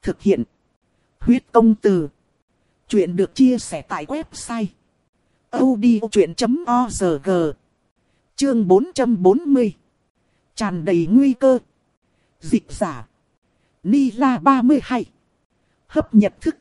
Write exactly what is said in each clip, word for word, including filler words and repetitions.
Thực hiện. Huyết công từ. Chuyện được chia sẻ tại website audiochuyện chấm org. Chương bốn trăm bốn mươi. Tràn đầy nguy cơ. Dịch giả. Nila ba mươi hai. Hấp nhật thức.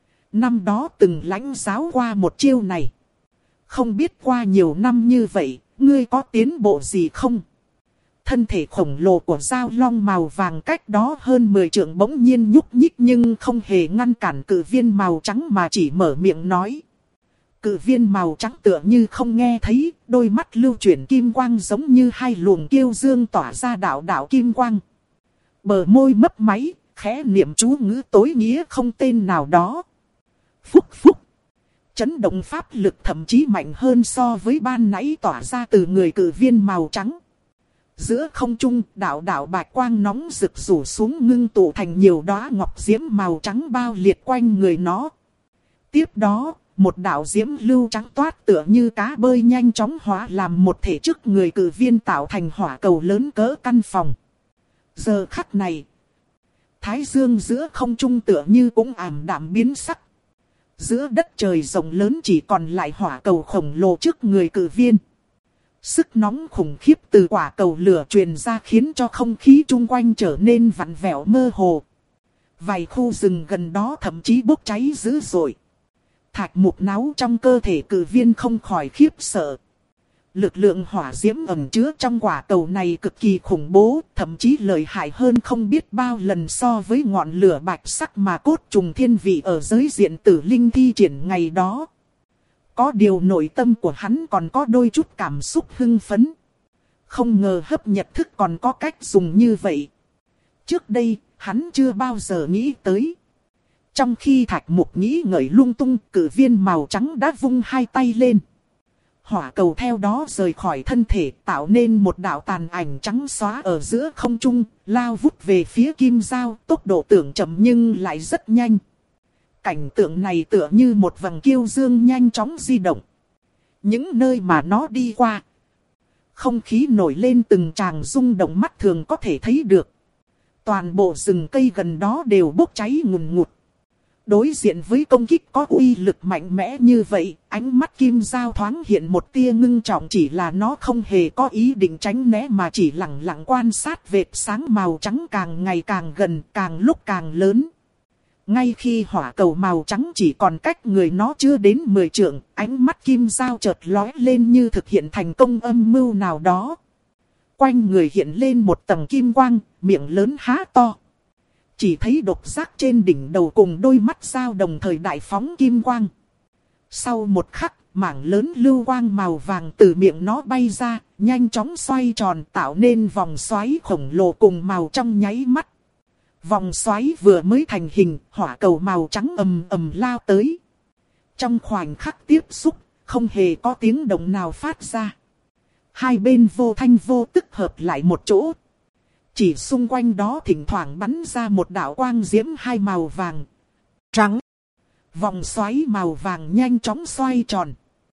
Năm đó từng lãnh giáo qua một chiêu này. Không biết qua nhiều năm như vậy, ngươi có tiến bộ gì không? Thân thể khổng lồ của Giao Long màu vàng cách đó hơn mười trượng bỗng nhiên nhúc nhích nhưng không hề ngăn cản cự viên màu trắng mà chỉ mở miệng nói. Cự viên màu trắng tựa như không nghe thấy, đôi mắt lưu chuyển kim quang giống như hai luồng kiêu dương tỏa ra đạo đạo kim quang. Bờ môi mấp máy, khẽ niệm chú ngữ tối nghĩa không tên nào đó. Phúc phúc. Chấn động pháp lực thậm chí mạnh hơn so với ban nãy tỏa ra từ người cự viên màu trắng. Giữa không trung, đạo đạo bạch quang nóng rực rủ xuống ngưng tụ thành nhiều đóa ngọc diễm màu trắng bao liệt quanh người nó. Tiếp đó, một đạo diễm lưu trắng toát tựa như cá bơi nhanh chóng hóa làm một thể trước người cự viên tạo thành hỏa cầu lớn cỡ căn phòng. Giờ khắc này, thái dương giữa không trung tựa như cũng ảm đạm biến sắc. Giữa đất trời rộng lớn chỉ còn lại hỏa cầu khổng lồ trước người cự viên. Sức nóng khủng khiếp từ quả cầu lửa truyền ra khiến cho không khí chung quanh trở nên vặn vẹo mơ hồ. Vài khu rừng gần đó thậm chí bốc cháy dữ dội. Thạch mục náo trong cơ thể cự viên không khỏi khiếp sợ. Lực lượng hỏa diễm ẩn chứa trong quả cầu này cực kỳ khủng bố, thậm chí lợi hại hơn không biết bao lần so với ngọn lửa bạch sắc mà cốt trùng thiên vị ở giới diện tử linh thi triển ngày đó. Có điều nội tâm của hắn còn có đôi chút cảm xúc hưng phấn. Không ngờ hấp nhật thức còn có cách dùng như vậy. Trước đây, hắn chưa bao giờ nghĩ tới. Trong khi thạch mục nghĩ ngợi lung tung, cự viên màu trắng đã vung hai tay lên. Hỏa cầu theo đó rời khỏi thân thể, tạo nên một đạo tàn ảnh trắng xóa ở giữa không trung, lao vút về phía kim dao, tốc độ tưởng chậm nhưng lại rất nhanh. Cảnh tượng này tựa như một vầng kiêu dương nhanh chóng di động. Những nơi mà nó đi qua, không khí nổi lên từng tràng rung động mắt thường có thể thấy được. Toàn bộ rừng cây gần đó đều bốc cháy ngùn ngụt. Đối diện với công kích có uy lực mạnh mẽ như vậy, ánh mắt kim dao thoáng hiện một tia ngưng trọng, chỉ là nó không hề có ý định tránh né mà chỉ lặng lặng quan sát vệt sáng màu trắng càng ngày càng gần, càng lúc càng lớn. Ngay khi hỏa cầu màu trắng chỉ còn cách người nó chưa đến mười trượng, ánh mắt kim dao chợt lóe lên như thực hiện thành công âm mưu nào đó. Quanh người hiện lên một tầng kim quang, miệng lớn há to. Chỉ thấy độc giác trên đỉnh đầu cùng đôi mắt dao đồng thời đại phóng kim quang. Sau một khắc, mảng lớn lưu quang màu vàng từ miệng nó bay ra, nhanh chóng xoay tròn tạo nên vòng xoáy khổng lồ cùng màu trong nháy mắt. Vòng xoáy vừa mới thành hình, hỏa cầu màu trắng ầm ầm lao tới. Trong khoảnh khắc tiếp xúc, không hề có tiếng động nào phát ra. Hai bên vô thanh vô tức hợp lại một chỗ. Chỉ xung quanh đó thỉnh thoảng bắn ra một đạo quang diễm hai màu vàng, trắng. Vòng xoáy màu vàng nhanh chóng xoay tròn.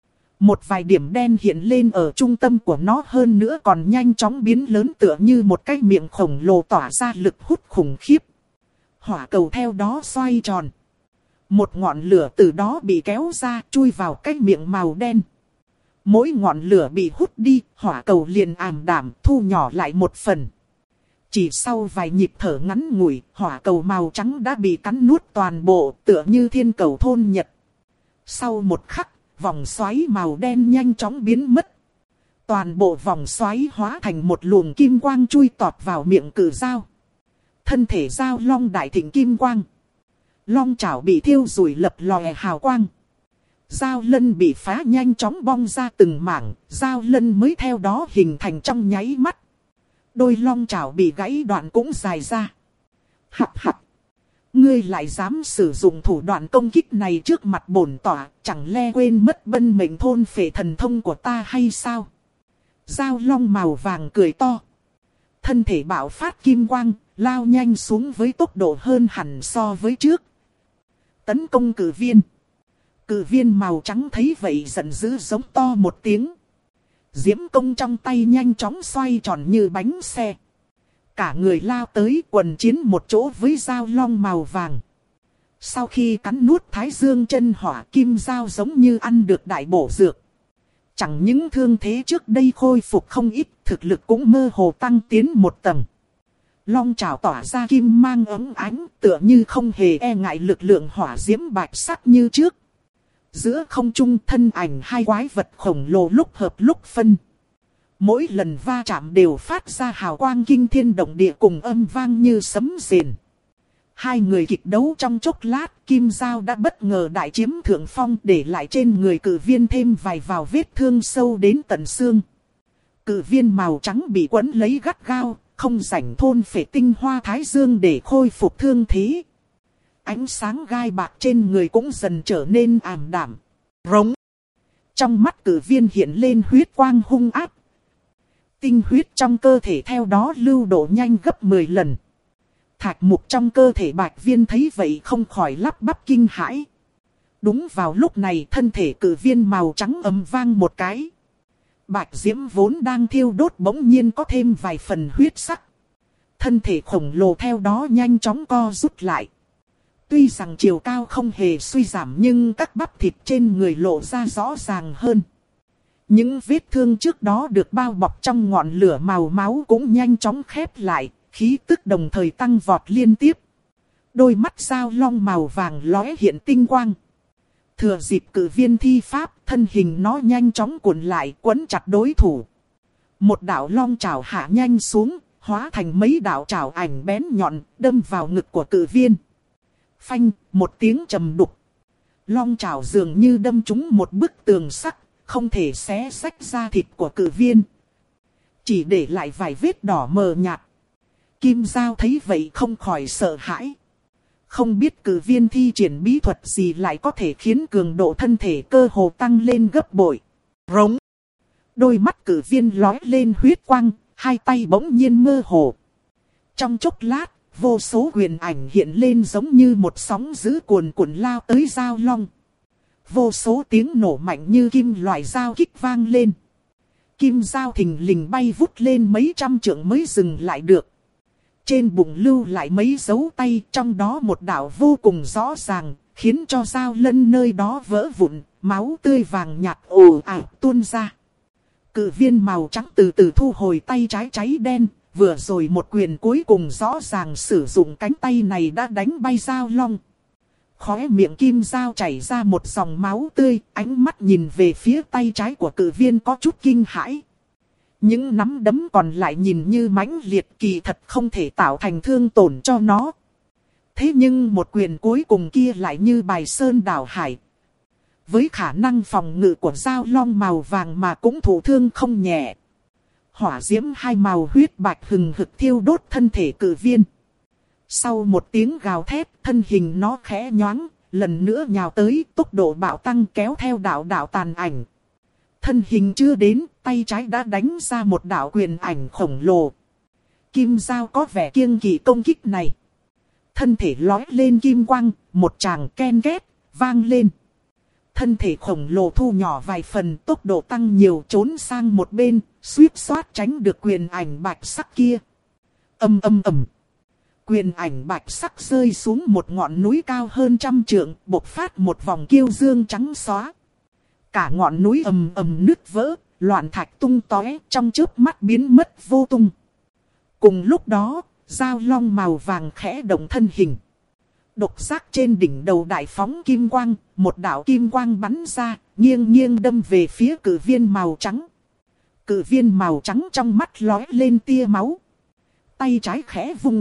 Một vài điểm đen hiện lên ở trung tâm của nó, hơn nữa còn nhanh chóng biến lớn tựa như một cái miệng khổng lồ tỏa ra lực hút khủng khiếp. Hỏa cầu theo đó xoay tròn. Một ngọn lửa từ đó bị kéo ra chui vào cái miệng màu đen. Mỗi ngọn lửa bị hút đi, hỏa cầu liền ảm đạm thu nhỏ lại một phần. Chỉ sau vài nhịp thở ngắn ngủi, hỏa cầu màu trắng đã bị cắn nuốt toàn bộ, tựa như thiên cầu thôn nhật. Sau một khắc, vòng xoáy màu đen nhanh chóng biến mất. Toàn bộ vòng xoáy hóa thành một luồng kim quang chui tọt vào miệng cự dao. Thân thể dao long đại thịnh kim quang. Long chảo bị thiêu rủi lập lòe hào quang. Dao lân bị phá nhanh chóng bong ra từng mảng, dao lân mới theo đó hình thành trong nháy mắt. Đôi long chảo bị gãy đoạn cũng dài ra. Hắc hắc. Ngươi lại dám sử dụng thủ đoạn công kích này trước mặt bổn tỏa, chẳng lẽ quên mất bân mệnh thôn phệ thần thông của ta hay sao? Dao long màu vàng cười to. Thân thể bạo phát kim quang, lao nhanh xuống với tốc độ hơn hẳn so với trước. Tấn công cử viên. Cử viên màu trắng thấy vậy giận dữ giống to một tiếng. Diễm công trong tay nhanh chóng xoay tròn như bánh xe. Cả người lao tới quần chiến một chỗ với dao long màu vàng. Sau khi cắn nuốt thái dương chân hỏa, kim dao giống như ăn được đại bổ dược. Chẳng những thương thế trước đây khôi phục không ít, thực lực cũng mơ hồ tăng tiến một tầng. Long trảo tỏa ra kim mang ấm ánh, tựa như không hề e ngại lực lượng hỏa diễm bạch sắc như trước. Giữa không trung, thân ảnh hai quái vật khổng lồ lúc hợp lúc phân. Mỗi lần va chạm đều phát ra hào quang kinh thiên động địa cùng âm vang như sấm rền. Hai người kịch đấu trong chốc lát, kim dao đã bất ngờ đại chiếm thượng phong, để lại trên người cử viên thêm vài vào vết thương sâu đến tận xương. Cử viên màu trắng bị quấn lấy gắt gao, không rảnh thôn phệ tinh hoa thái dương để khôi phục thương thế. Ánh sáng gai bạc trên người cũng dần trở nên ảm đạm. Rống. Trong mắt cử viên hiện lên huyết quang hung ác. Tinh huyết trong cơ thể theo đó lưu độ nhanh gấp mười lần. Thạch mục trong cơ thể bạch viên thấy vậy không khỏi lắp bắp kinh hãi. Đúng vào lúc này thân thể cử viên màu trắng ầm vang một cái. Bạch diễm vốn đang thiêu đốt bỗng nhiên có thêm vài phần huyết sắc. Thân thể khổng lồ theo đó nhanh chóng co rút lại. Tuy rằng chiều cao không hề suy giảm nhưng các bắp thịt trên người lộ ra rõ ràng hơn. Những vết thương trước đó được bao bọc trong ngọn lửa màu máu cũng nhanh chóng khép lại, khí tức đồng thời tăng vọt liên tiếp. Đôi mắt dao long màu vàng lóe hiện tinh quang. Thừa dịp cử viên thi pháp, thân hình nó nhanh chóng cuộn lại quấn chặt đối thủ. Một đạo long chảo hạ nhanh xuống, hóa thành mấy đạo chảo ảnh bén nhọn, đâm vào ngực của cử viên. Phanh, một tiếng trầm đục. Long chảo dường như đâm trúng một bức tường sắt, không thể xé xách ra thịt của cử viên. Chỉ để lại vài vết đỏ mờ nhạt. Kim dao thấy vậy không khỏi sợ hãi. Không biết cử viên thi triển bí thuật gì lại có thể khiến cường độ thân thể cơ hồ tăng lên gấp bội. Rống. Đôi mắt cử viên lóe lên huyết quang, hai tay bỗng nhiên mơ hồ. Trong chốc lát, vô số huyền ảnh hiện lên giống như một sóng dữ cuồn cuộn lao tới dao long. Vô số tiếng nổ mạnh như kim loại dao kích vang lên. Kim dao thình lình bay vút lên mấy trăm trượng mới dừng lại được. Trên bụng lưu lại mấy dấu tay, trong đó một đạo vô cùng rõ ràng, khiến cho dao lân nơi đó vỡ vụn, máu tươi vàng nhạt ồ ạt tuôn ra. Cự viên màu trắng từ từ thu hồi tay trái cháy đen, vừa rồi một quyền cuối cùng rõ ràng sử dụng cánh tay này đã đánh bay dao long. Khóe miệng kim dao chảy ra một dòng máu tươi, ánh mắt nhìn về phía tay trái của cự viên có chút kinh hãi. Những nắm đấm còn lại nhìn như mãnh liệt, kỳ thật không thể tạo thành thương tổn cho nó. Thế nhưng một quyền cuối cùng kia lại như bài sơn đảo hải. Với khả năng phòng ngự của dao long màu vàng mà cũng thụ thương không nhẹ. Hỏa diễm hai màu huyết bạch hừng hực thiêu đốt thân thể cự viên. Sau một tiếng gào thét, thân hình nó khẽ nhoáng, lần nữa nhào tới, tốc độ bạo tăng kéo theo đạo đạo tàn ảnh. Thân hình chưa đến, tay trái đã đánh ra một đạo quyền ảnh khổng lồ. Kim dao có vẻ kiêng kỵ công kích này. Thân thể lói lên kim quang, một tràng ken két, vang lên. Thân thể khổng lồ thu nhỏ vài phần, tốc độ tăng nhiều, trốn sang một bên, suýt xoát tránh được quyền ảnh bạch sắc kia. Âm âm ầm. Quyền ảnh bạch sắc rơi xuống một ngọn núi cao hơn trăm trượng, bộc phát một vòng kiêu dương trắng xóa. Cả ngọn núi ầm ầm nứt vỡ, loạn thạch tung tóe, trong chớp mắt biến mất vô tung. Cùng lúc đó, dao long màu vàng khẽ động thân hình. Độc giác trên đỉnh đầu đại phóng kim quang, một đạo kim quang bắn ra, nghiêng nghiêng đâm về phía cự viên màu trắng. Cự viên màu trắng trong mắt lóe lên tia máu. Tay trái khẽ vung.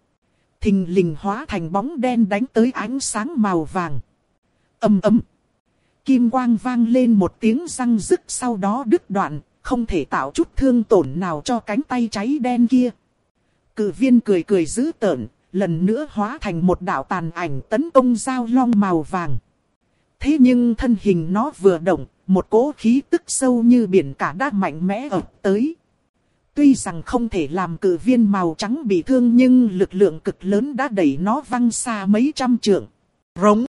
Thình lình hóa thành bóng đen đánh tới ánh sáng màu vàng. Ầm ầm. Kim quang vang lên một tiếng răng rức, sau đó đứt đoạn, không thể tạo chút thương tổn nào cho cánh tay cháy đen kia. Cự viên cười cười dữ tợn, lần nữa hóa thành một đạo tàn ảnh tấn công dao long màu vàng. Thế nhưng thân hình nó vừa động, một cỗ khí tức sâu như biển cả đã mạnh mẽ ập tới. Tuy rằng không thể làm cự viên màu trắng bị thương nhưng lực lượng cực lớn đã đẩy nó văng xa mấy trăm trượng. Rống.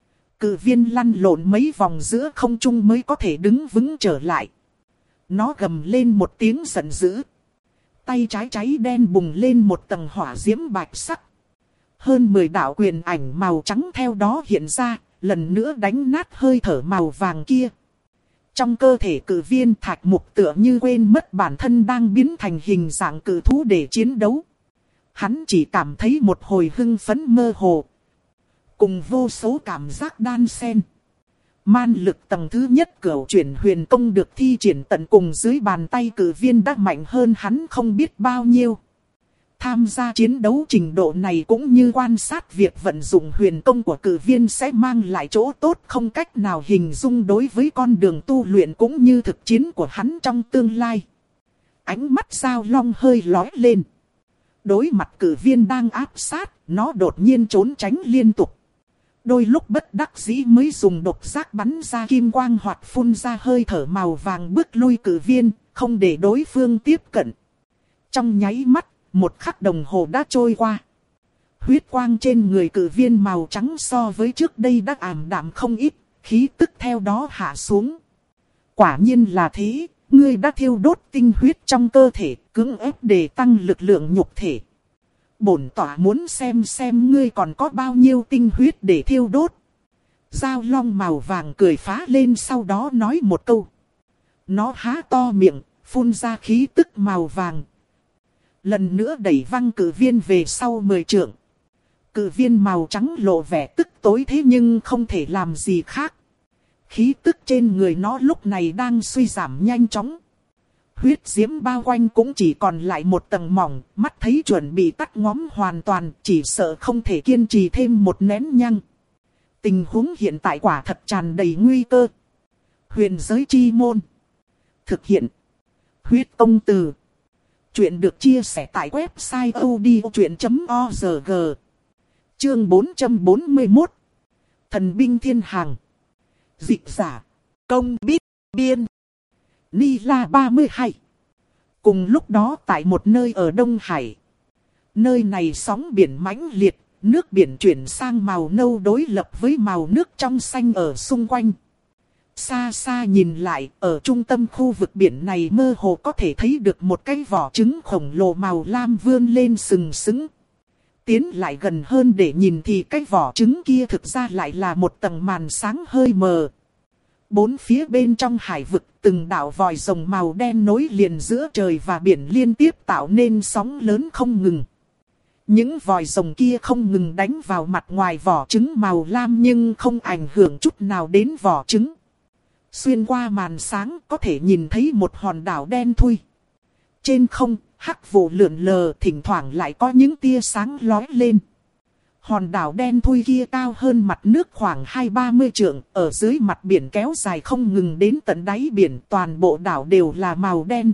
Cự viên lăn lộn mấy vòng giữa không trung mới có thể đứng vững trở lại. Nó gầm lên một tiếng giận dữ. tay trái cháy đen bùng lên một tầng hỏa diễm bạch sắc. Hơn mười đạo quyền ảnh màu trắng theo đó hiện ra, lần nữa đánh nát hơi thở màu vàng kia. Trong cơ thể cự viên Thạch Mục tựa như quên mất bản thân đang biến thành hình dạng cự thú để chiến đấu. Hắn chỉ cảm thấy một hồi hưng phấn mơ hồ, cùng vô số cảm giác đan xen. Man lực tầng thứ nhất cửu chuyển huyền công được thi triển tận cùng dưới bàn tay cự viên đã mạnh hơn hắn không biết bao nhiêu. Tham gia chiến đấu trình độ này cũng như quan sát việc vận dụng huyền công của cự viên sẽ mang lại chỗ tốt không cách nào hình dung đối với con đường tu luyện cũng như thực chiến của hắn trong tương lai. Ánh mắt Giao Long hơi lóe lên. Đối mặt cự viên đang áp sát, nó đột nhiên trốn tránh liên tục. Đôi lúc bất đắc dĩ mới dùng độc giác bắn ra kim quang hoặc phun ra hơi thở màu vàng bước lui cự viên, không để đối phương tiếp cận. Trong nháy mắt, một khắc đồng hồ đã trôi qua. Huyết quang trên người cự viên màu trắng so với trước đây đã ảm đạm không ít, khí tức theo đó hạ xuống. Quả nhiên là thế, ngươi đã thiêu đốt tinh huyết trong cơ thể, cưỡng ép để tăng lực lượng nhục thể. Bổn tỏa muốn xem xem ngươi còn có bao nhiêu tinh huyết để thiêu đốt. Giao Long màu vàng cười phá lên sau đó nói một câu. Nó há to miệng, phun ra khí tức màu vàng. Lần nữa đẩy văng cự viên về sau mười trượng. Cự viên màu trắng lộ vẻ tức tối thế nhưng không thể làm gì khác. Khí tức trên người nó lúc này đang suy giảm nhanh chóng. Huyết diễm bao quanh cũng chỉ còn lại một tầng mỏng, mắt thấy chuẩn bị tắt ngóm hoàn toàn, chỉ sợ không thể kiên trì thêm một nén nhăng. Tình huống hiện tại quả thật tràn đầy nguy cơ. Huyền giới chi môn. Thực hiện. Huyết công từ. Chuyện được chia sẻ tại website odchuyện chấm org. Chương bốn trăm bốn mươi mốt. Thần binh thiên hàng. Dịch giả. Công bít biên. Ni La ba mươi hai. Cùng lúc đó tại một nơi ở Đông Hải. Nơi này sóng biển mãnh liệt, nước biển chuyển sang màu nâu đối lập với màu nước trong xanh ở xung quanh. Xa xa nhìn lại, ở trung tâm khu vực biển này mơ hồ có thể thấy được một cái vỏ trứng khổng lồ màu lam vươn lên sừng sững. Tiến lại gần hơn để nhìn thì cái vỏ trứng kia thực ra lại là một tầng màn sáng hơi mờ. Bốn phía bên trong hải vực từng đạo vòi rồng màu đen nối liền giữa trời và biển liên tiếp tạo nên sóng lớn không ngừng. Những vòi rồng kia không ngừng đánh vào mặt ngoài vỏ trứng màu lam nhưng không ảnh hưởng chút nào đến vỏ trứng. Xuyên qua màn sáng có thể nhìn thấy một hòn đảo đen thui. Trên không, hắc vụ lượn lờ thỉnh thoảng lại có những tia sáng lóe lên. Hòn đảo đen thui kia cao hơn mặt nước khoảng hai ba mươi trượng, ở dưới mặt biển kéo dài không ngừng đến tận đáy biển, toàn bộ đảo đều là màu đen.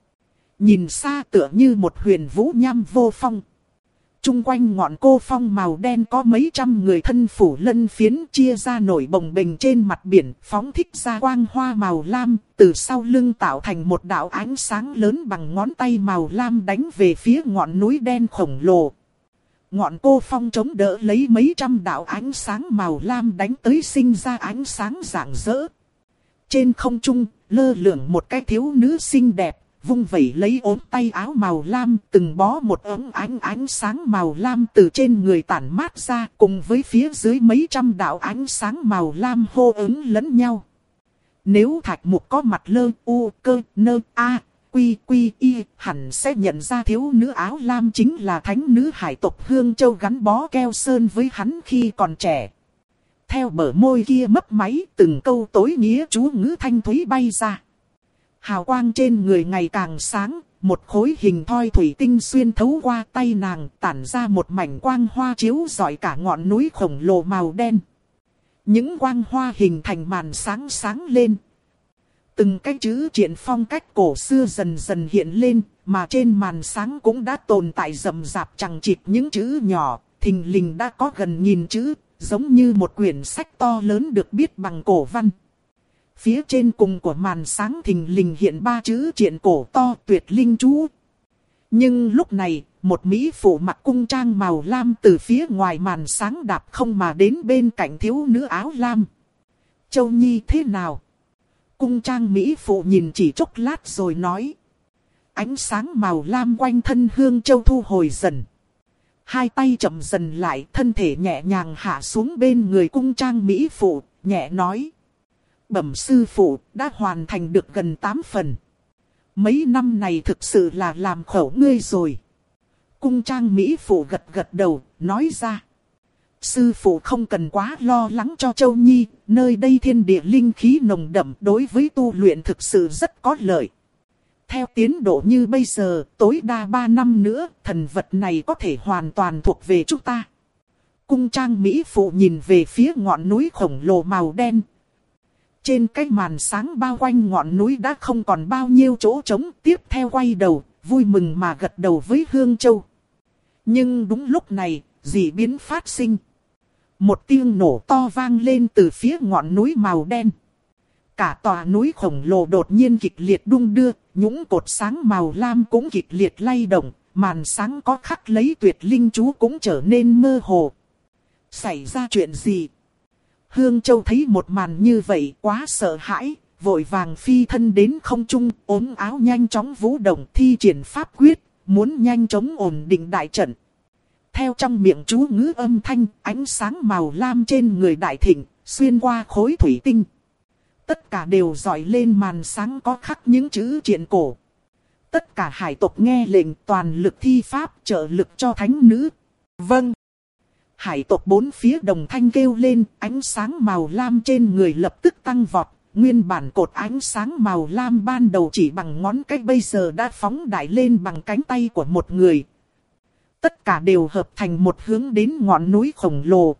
Nhìn xa tựa như một huyền vũ nham vô phong. Trung quanh ngọn cô phong màu đen có mấy trăm người thân phủ lân phiến chia ra nổi bồng bềnh trên mặt biển, phóng thích ra quang hoa màu lam, từ sau lưng tạo thành một đạo ánh sáng lớn bằng ngón tay màu lam đánh về phía ngọn núi đen khổng lồ. Ngọn cô phong chống đỡ lấy mấy trăm đạo ánh sáng màu lam đánh tới sinh ra ánh sáng rạng rỡ. Trên không trung, lơ lửng một cái thiếu nữ xinh đẹp, vung vẩy lấy ốm tay áo màu lam, từng bó một ống ánh ánh sáng màu lam từ trên người tản mát ra, cùng với phía dưới mấy trăm đạo ánh sáng màu lam hô ứng lẫn nhau. Nếu Thạch Mục có mặt lơ u cơ nơ a quy quy y, hẳn sẽ nhận ra thiếu nữ áo lam chính là thánh nữ hải tộc Hương Châu gắn bó keo sơn với hắn khi còn trẻ. Theo bờ môi kia mấp máy, từng câu tối nghĩa chú ngữ thanh thúy bay ra. Hào quang trên người ngày càng sáng, một khối hình thoi thủy tinh xuyên thấu qua tay nàng, tản ra một mảnh quang hoa chiếu rọi cả ngọn núi khổng lồ màu đen. Những quang hoa hình thành màn sáng sáng lên. Từng cái chữ triện phong cách cổ xưa dần dần hiện lên, mà trên màn sáng cũng đã tồn tại rậm rạp chằng chịt những chữ nhỏ, thình lình đã có gần nghìn chữ, giống như một quyển sách to lớn được viết bằng cổ văn. Phía trên cùng của màn sáng thình lình hiện ba chữ triện cổ to tuyệt linh chú. Nhưng lúc này, một mỹ phụ mặc cung trang màu lam từ phía ngoài màn sáng đạp không mà đến bên cạnh thiếu nữ áo lam. Châu Nhi thế nào? Cung trang mỹ phụ nhìn chỉ chốc lát rồi nói. ánh sáng màu lam quanh thân Hương Châu thu hồi dần. Hai tay chậm dần lại, thân thể nhẹ nhàng hạ xuống bên người cung trang mỹ phụ, nhẹ nói. Bẩm sư phụ, đã hoàn thành được gần tám phần. Mấy năm này thực sự là làm khổ ngươi rồi. Cung trang mỹ phụ gật gật đầu, nói ra. Sư phụ không cần quá lo lắng cho Châu Nhi, nơi đây thiên địa linh khí nồng đậm đối với tu luyện thực sự rất có lợi. Theo tiến độ như bây giờ, tối đa ba năm nữa, thần vật này có thể hoàn toàn thuộc về chúng ta. Cung trang mỹ phụ nhìn về phía ngọn núi khổng lồ màu đen. Trên cái màn sáng bao quanh ngọn núi đã không còn bao nhiêu chỗ trống, tiếp theo quay đầu, vui mừng mà gật đầu với Hương Châu. Nhưng đúng lúc này, dị biến phát sinh. Một tiếng nổ to vang lên từ phía ngọn núi màu đen. Cả tòa núi khổng lồ đột nhiên kịch liệt đung đưa, những cột sáng màu lam cũng kịch liệt lay động, màn sáng có khắc lấy tuyệt linh chú cũng trở nên mơ hồ. Xảy ra chuyện gì? Hương Châu thấy một màn như vậy quá sợ hãi, vội vàng phi thân đến không trung, ốm áo nhanh chóng vũ động thi triển pháp quyết, muốn nhanh chóng ổn định đại trận. Theo trong miệng chú ngữ âm thanh, ánh sáng màu lam trên người đại thịnh, xuyên qua khối thủy tinh. Tất cả đều dọi lên màn sáng có khắc những chữ triện cổ. Tất cả hải tộc nghe lệnh toàn lực thi pháp trợ lực cho thánh nữ. Vâng. Hải tộc bốn phía đồng thanh kêu lên, ánh sáng màu lam trên người lập tức tăng vọt. Nguyên bản cột ánh sáng màu lam ban đầu chỉ bằng ngón cái bây giờ đã phóng đại lên bằng cánh tay của một người. Tất cả đều hợp thành một hướng đến ngọn núi khổng lồ.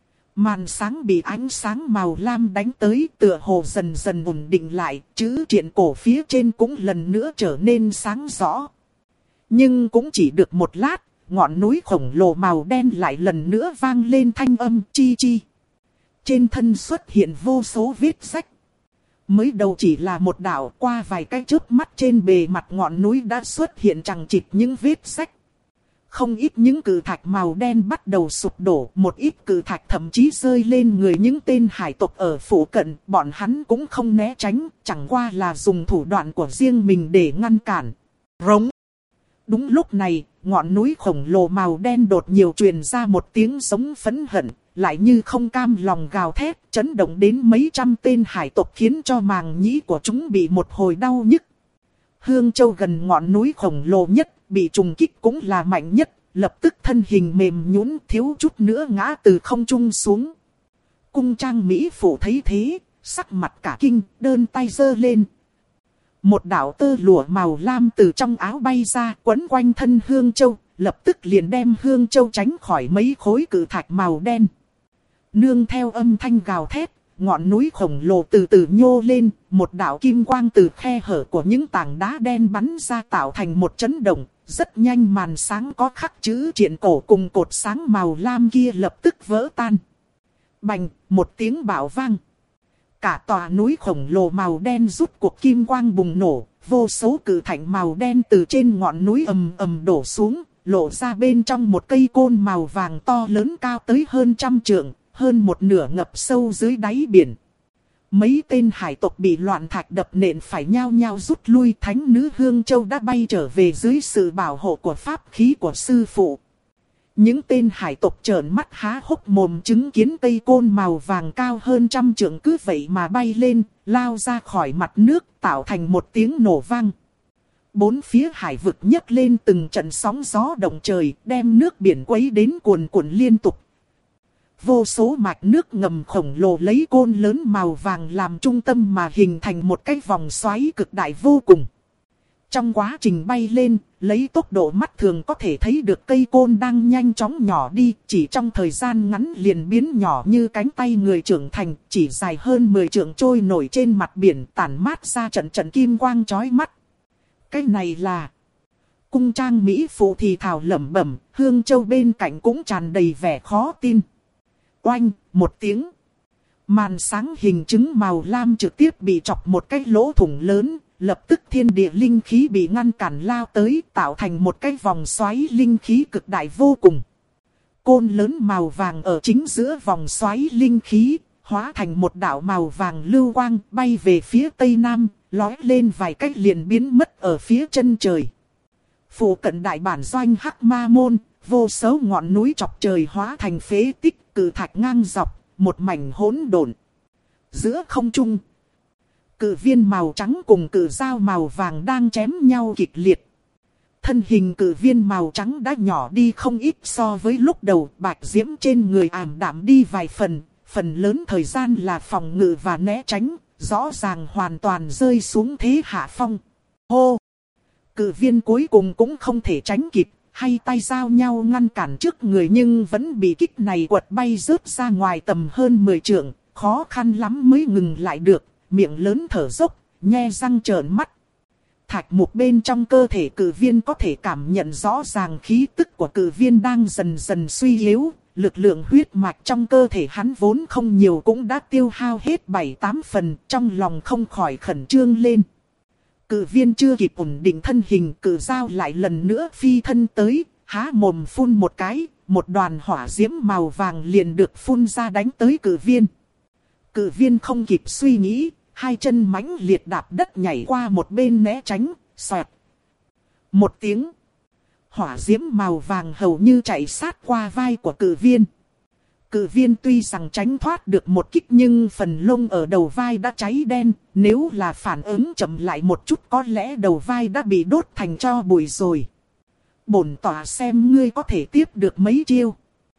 Màn sáng bị ánh sáng màu lam đánh tới, tựa hồ dần dần ổn định lại, chữ triện cổ phía trên cũng lần nữa trở nên sáng rõ. Nhưng cũng chỉ được một lát, ngọn núi khổng lồ màu đen lại lần nữa vang lên thanh âm chi chi. Trên thân xuất hiện vô số vết rách. Mới đầu chỉ là một đạo, qua vài cái chớp mắt trên bề mặt ngọn núi đã xuất hiện chằng chịt những vết rách. Không ít những cự thạch màu đen bắt đầu sụp đổ, một ít cự thạch thậm chí rơi lên người những tên hải tộc ở phủ cận, bọn hắn cũng không né tránh, chẳng qua là dùng thủ đoạn của riêng mình để ngăn cản. Rống. Đúng lúc này, ngọn núi khổng lồ màu đen đột nhiều truyền ra một tiếng giống phẫn hận, lại như không cam lòng gào thét, chấn động đến mấy trăm tên hải tộc khiến cho màng nhĩ của chúng bị một hồi đau nhức. Hương Châu gần ngọn núi khổng lồ nhất, bị trùng kích cũng là mạnh nhất, lập tức thân hình mềm nhũn thiếu chút nữa ngã từ không trung xuống. Cung trang mỹ phụ thấy thế, sắc mặt cả kinh, đơn tay giơ lên. Một đạo tơ lụa màu lam từ trong áo bay ra, quấn quanh thân Hương Châu, lập tức liền đem Hương Châu tránh khỏi mấy khối cự thạch màu đen. Nương theo âm thanh gào thét, ngọn núi khổng lồ từ từ nhô lên, một đạo kim quang từ khe hở của những tảng đá đen bắn ra tạo thành một chấn động. Rất nhanh màn sáng có khắc chữ triện cổ cùng cột sáng màu lam kia lập tức vỡ tan. Bành, một tiếng bạo vang. Cả tòa núi khổng lồ màu đen rút cuộc kim quang bùng nổ, vô số cự thạch màu đen từ trên ngọn núi ầm ầm đổ xuống, lộ ra bên trong một cây côn màu vàng to lớn cao tới hơn trăm trượng, hơn một nửa ngập sâu dưới đáy biển. Mấy tên hải tộc bị loạn thạch đập nện phải nhao nhao rút lui, thánh nữ Hương Châu đã bay trở về dưới sự bảo hộ của pháp khí của sư phụ. Những tên hải tộc trợn mắt há hốc mồm chứng kiến cây côn màu vàng cao hơn trăm trượng cứ vậy mà bay lên, lao ra khỏi mặt nước tạo thành một tiếng nổ vang. Bốn phía hải vực nhấc lên từng trận sóng gió động trời, đem nước biển quấy đến cuồn cuộn liên tục. Vô số mạch nước ngầm khổng lồ lấy côn lớn màu vàng làm trung tâm mà hình thành một cái vòng xoáy cực đại vô cùng. Trong quá trình bay lên, lấy tốc độ mắt thường có thể thấy được cây côn đang nhanh chóng nhỏ đi, chỉ trong thời gian ngắn liền biến nhỏ như cánh tay người trưởng thành, chỉ dài hơn mười trượng trôi nổi trên mặt biển tản mát ra trận trận kim quang chói mắt. Cái này là... Cung trang mỹ phụ thì thào lẩm bẩm, Hương Châu bên cạnh cũng tràn đầy vẻ khó tin. Oanh, một tiếng. Màn sáng hình trứng màu lam trực tiếp bị chọc một cái lỗ thủng lớn, lập tức thiên địa linh khí bị ngăn cản lao tới, tạo thành một cái vòng xoáy linh khí cực đại vô cùng. Côn lớn màu vàng ở chính giữa vòng xoáy linh khí, hóa thành một đạo màu vàng lưu quang bay về phía tây nam, lói lên vài cách liền biến mất ở phía chân trời. Phụ cận đại bản doanh Hắc Ma Môn, vô số ngọn núi chọc trời hóa thành phế tích, cự thạch ngang dọc, một mảnh hỗn độn. Giữa không trung, cự viên màu trắng cùng cự dao màu vàng đang chém nhau kịch liệt. Thân hình cự viên màu trắng đã nhỏ đi không ít so với lúc đầu, bạch diễm trên người ảm đạm đi vài phần, phần lớn thời gian là phòng ngự và né tránh, rõ ràng hoàn toàn rơi xuống thế hạ phong. Hô! Cự viên cuối cùng cũng không thể tránh kịp, hay tay giao nhau ngăn cản trước người nhưng vẫn bị kích này quật bay rớt ra ngoài tầm hơn mười trượng, khó khăn lắm mới ngừng lại được, miệng lớn thở dốc, nhe răng trợn mắt. Thạch mục bên trong cơ thể cự viên có thể cảm nhận rõ ràng khí tức của cự viên đang dần dần suy yếu, lực lượng huyết mạch trong cơ thể hắn vốn không nhiều cũng đã tiêu hao hết bảy tám phần, trong lòng không khỏi khẩn trương lên. Cự viên chưa kịp ổn định thân hình, cự dao lại lần nữa phi thân tới, há mồm phun một cái, một đoàn hỏa diễm màu vàng liền được phun ra đánh tới cự viên. Cự viên không kịp suy nghĩ, hai chân mãnh liệt đạp đất nhảy qua một bên né tránh, xoẹt. Một tiếng, hỏa diễm màu vàng hầu như chạy sát qua vai của cự viên. Cự viên tuy rằng tránh thoát được một kích nhưng phần lông ở đầu vai đã cháy đen, nếu là phản ứng chậm lại một chút có lẽ đầu vai đã bị đốt thành tro bụi rồi. Bổn tỏa xem ngươi có thể tiếp được mấy chiêu.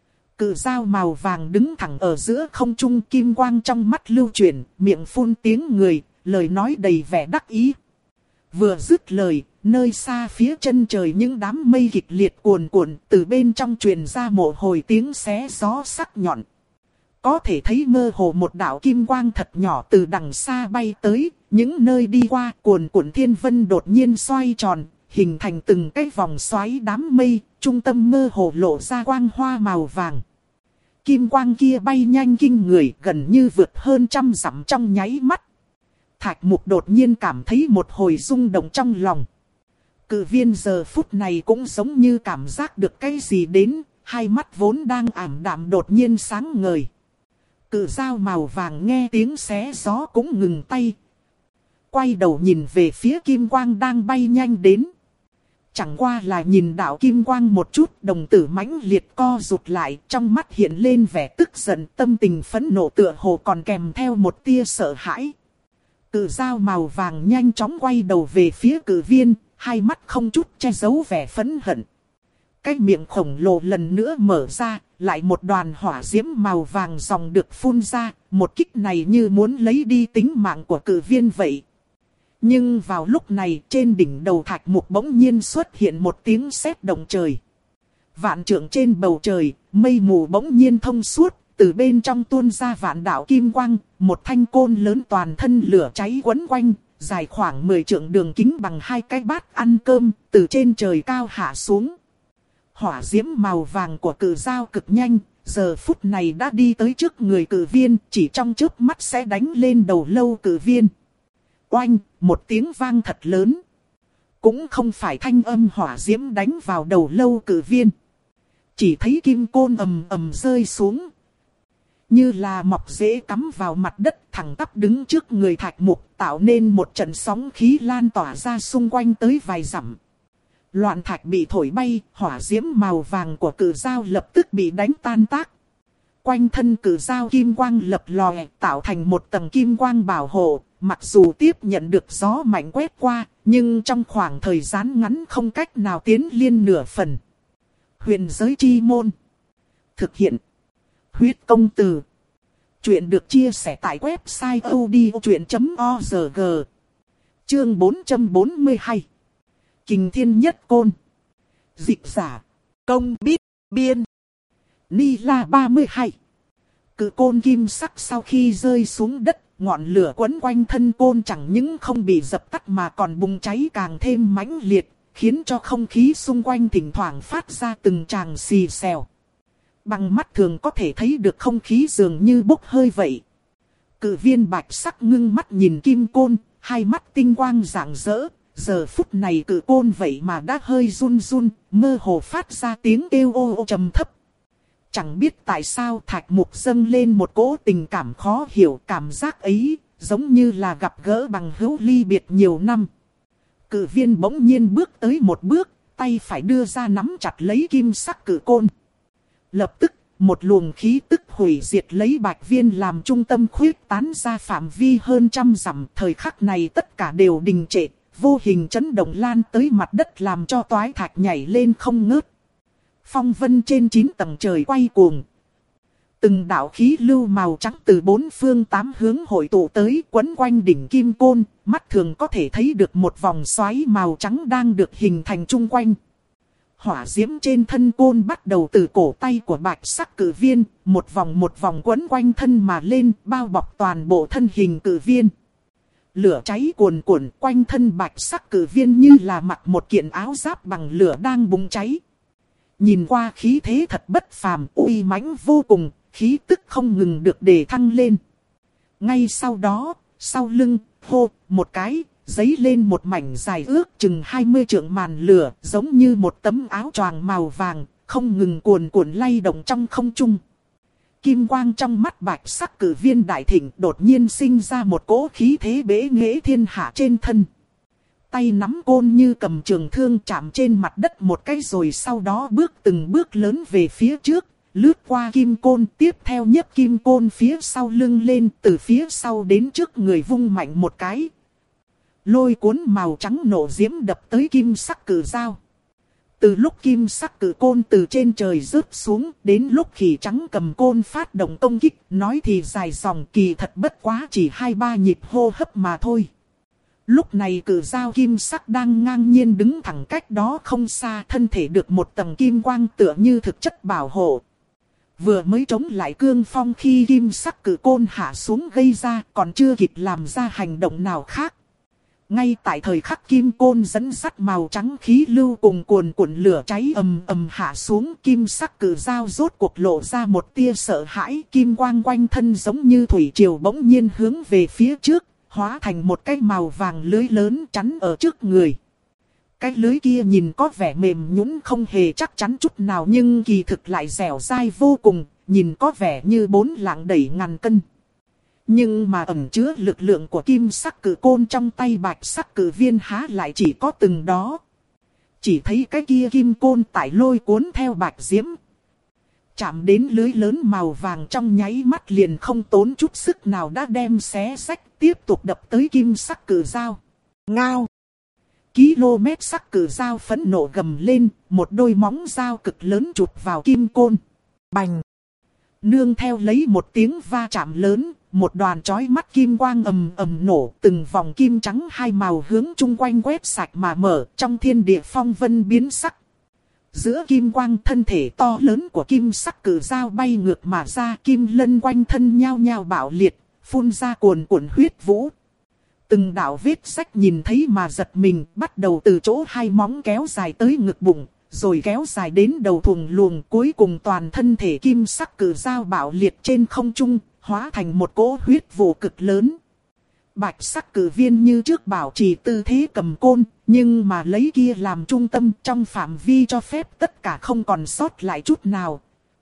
Cự dao màu vàng đứng thẳng ở giữa không trung, kim quang trong mắt lưu chuyển, miệng phun tiếng người, lời nói đầy vẻ đắc ý. Vừa dứt lời, nơi xa phía chân trời những đám mây kịch liệt cuồn cuộn, từ bên trong truyền ra một hồi tiếng xé gió sắc nhọn. Có thể thấy mơ hồ một đạo kim quang thật nhỏ từ đằng xa bay tới, những nơi đi qua cuồn cuộn thiên vân đột nhiên xoay tròn, hình thành từng cái vòng xoáy đám mây, trung tâm mơ hồ lộ ra quang hoa màu vàng. Kim quang kia bay nhanh kinh người, gần như vượt hơn trăm dặm trong nháy mắt. Thạch mục đột nhiên cảm thấy một hồi rung động trong lòng. Cự viên giờ phút này cũng giống như cảm giác được cái gì đến, hai mắt vốn đang ảm đạm đột nhiên sáng ngời. Cự dao màu vàng nghe tiếng xé gió cũng ngừng tay. Quay đầu nhìn về phía kim quang đang bay nhanh đến. Chẳng qua là nhìn đạo kim quang một chút, đồng tử mãnh liệt co rụt lại, trong mắt hiện lên vẻ tức giận, tâm tình phẫn nộ tựa hồ còn kèm theo một tia sợ hãi. Cự dao màu vàng nhanh chóng quay đầu về phía cự viên, hai mắt không chút che giấu vẻ phẫn hận. Cái miệng khổng lồ lần nữa mở ra, lại một đoàn hỏa diễm màu vàng dòng được phun ra, một kích này như muốn lấy đi tính mạng của cự viên vậy. Nhưng vào lúc này trên đỉnh đầu thạch mục bỗng nhiên xuất hiện một tiếng sét động trời. Vạn trượng trên bầu trời, mây mù bỗng nhiên thông suốt, từ bên trong tuôn ra vạn đạo kim quang, một thanh côn lớn toàn thân lửa cháy quấn quanh, dài khoảng mười trượng đường kính bằng hai cái bát ăn cơm, từ trên trời cao hạ xuống. Hỏa diễm màu vàng của cự dao cực nhanh, giờ phút này đã đi tới trước người cự viên, chỉ trong chớp mắt sẽ đánh lên đầu lâu cự viên. Oanh, một tiếng vang thật lớn. Cũng không phải thanh âm hỏa diễm đánh vào đầu lâu cự viên. Chỉ thấy kim côn ầm ầm rơi xuống. Như là mọc rễ cắm vào mặt đất, thẳng tắp đứng trước người thạch mục, tạo nên một trận sóng khí lan tỏa ra xung quanh tới vài dặm. Loạn thạch bị thổi bay, hỏa diễm màu vàng của cự dao lập tức bị đánh tan tác. Quanh thân cự dao kim quang lập lòe, tạo thành một tầng kim quang bảo hộ. Mặc dù tiếp nhận được gió mạnh quét qua, nhưng trong khoảng thời gian ngắn không cách nào tiến liên nửa phần. Huyền giới chi môn. Thực hiện. Huyết công từ. Chuyện được chia sẻ tại website odchuyện chấm org. Chương bốn trăm bốn mươi hai. Kình thiên nhất côn. Dịch giả. Công bít biên. Ni la ba mươi hai. Cự côn kim sắc sau khi rơi xuống đất, ngọn lửa quấn quanh thân côn chẳng những không bị dập tắt mà còn bùng cháy càng thêm mãnh liệt, khiến cho không khí xung quanh thỉnh thoảng phát ra từng tràng xì xèo. Bằng mắt thường có thể thấy được không khí dường như bốc hơi vậy. Cự viên bạch sắc ngưng mắt nhìn kim côn, hai mắt tinh quang rạng rỡ. Giờ phút này cự côn vậy mà đã hơi run run, mơ hồ phát ra tiếng kêu ô ô trầm thấp. Chẳng biết tại sao thạch mục dâng lên một cỗ tình cảm khó hiểu, cảm giác ấy, giống như là gặp gỡ bằng hữu ly biệt nhiều năm. Cự viên bỗng nhiên bước tới một bước, tay phải đưa ra nắm chặt lấy kim sắc cự côn. Lập tức, một luồng khí tức hủy diệt lấy bạch viên làm trung tâm khuyết tán ra phạm vi hơn trăm dặm. Thời khắc này tất cả đều đình trệ, vô hình chấn động lan tới mặt đất làm cho toái thạch nhảy lên không ngớt. Phong vân trên chín tầng trời quay cuồng. Từng đạo khí lưu màu trắng từ bốn phương tám hướng hội tụ tới quấn quanh đỉnh kim côn, mắt thường có thể thấy được một vòng xoáy màu trắng đang được hình thành chung quanh. Hỏa diễm trên thân côn bắt đầu từ cổ tay của bạch sắc cử viên, một vòng một vòng quấn quanh thân mà lên, bao bọc toàn bộ thân hình cử viên. Lửa cháy cuồn cuộn quanh thân bạch sắc cử viên như là mặc một kiện áo giáp bằng lửa đang bùng cháy. Nhìn qua khí thế thật bất phàm, uy mãnh vô cùng, khí tức không ngừng được đề thăng lên. Ngay sau đó, sau lưng, hô, một cái, giấy lên một mảnh dài ước chừng hai mươi trượng màn lửa, giống như một tấm áo choàng màu vàng, không ngừng cuồn cuộn lay động trong không trung. Kim quang trong mắt bạch sắc cử viên đại thịnh đột nhiên sinh ra một cỗ khí thế bế nghệ thiên hạ trên thân. Tay nắm côn như cầm trường thương chạm trên mặt đất một cái rồi sau đó bước từng bước lớn về phía trước, lướt qua kim côn tiếp theo nhấc kim côn phía sau lưng lên từ phía sau đến trước người vung mạnh một cái. Lôi cuốn màu trắng nổ diễm đập tới kim sắc cử dao. Từ lúc kim sắc cử côn từ trên trời rớt xuống đến lúc khỉ trắng cầm côn phát động công kích, nói thì dài dòng kỳ thật bất quá chỉ hai ba nhịp hô hấp mà thôi. Lúc này cử dao kim sắc đang ngang nhiên đứng thẳng cách đó không xa, thân thể được một tầng kim quang tựa như thực chất bảo hộ. Vừa mới chống lại cương phong khi kim sắc cử côn hạ xuống gây ra, còn chưa kịp làm ra hành động nào khác. Ngay tại thời khắc kim côn dẫn sắt màu trắng khí lưu cùng cuồn cuộn lửa cháy ầm ầm hạ xuống, kim sắc cử dao rốt cuộc lộ ra một tia sợ hãi, kim quang quanh thân giống như thủy triều bỗng nhiên hướng về phía trước, hóa thành một cái màu vàng lưới lớn chắn ở trước người. Cái lưới kia nhìn có vẻ mềm nhũn không hề chắc chắn chút nào nhưng kỳ thực lại dẻo dai vô cùng, nhìn có vẻ như bốn lạng đẩy ngàn cân. Nhưng mà ẩn chứa lực lượng của kim sắc cử côn trong tay bạch sắc cử viên há lại chỉ có từng đó. Chỉ thấy cái kia kim côn tại lôi cuốn theo bạch diễm. Chạm đến lưới lớn màu vàng trong nháy mắt liền không tốn chút sức nào đã đem xé rách tiếp tục đập tới kim sắc cử dao. Ngao! Km sắc cử dao phẫn nộ gầm lên, một đôi móng dao cực lớn chụp vào kim côn. Bành! Nương theo lấy một tiếng va chạm lớn, một đoàn chói mắt kim quang ầm ầm nổ, từng vòng kim trắng hai màu hướng chung quanh quét sạch mà mở, trong thiên địa phong vân biến sắc. Giữa kim quang thân thể to lớn của kim sắc cử dao bay ngược mà ra, kim lân quanh thân nhao nhao bạo liệt, phun ra cuồn cuộn huyết vũ. Từng đạo vết rách nhìn thấy mà giật mình, bắt đầu từ chỗ hai móng kéo dài tới ngực bụng, rồi kéo dài đến đầu thùng luồng, cuối cùng toàn thân thể kim sắc cử dao bạo liệt trên không trung, hóa thành một cỗ huyết vụ cực lớn. Bạch sắc cử viên như trước bảo trì tư thế cầm côn, nhưng mà lấy kia làm trung tâm trong phạm vi cho phép tất cả không còn sót lại chút nào.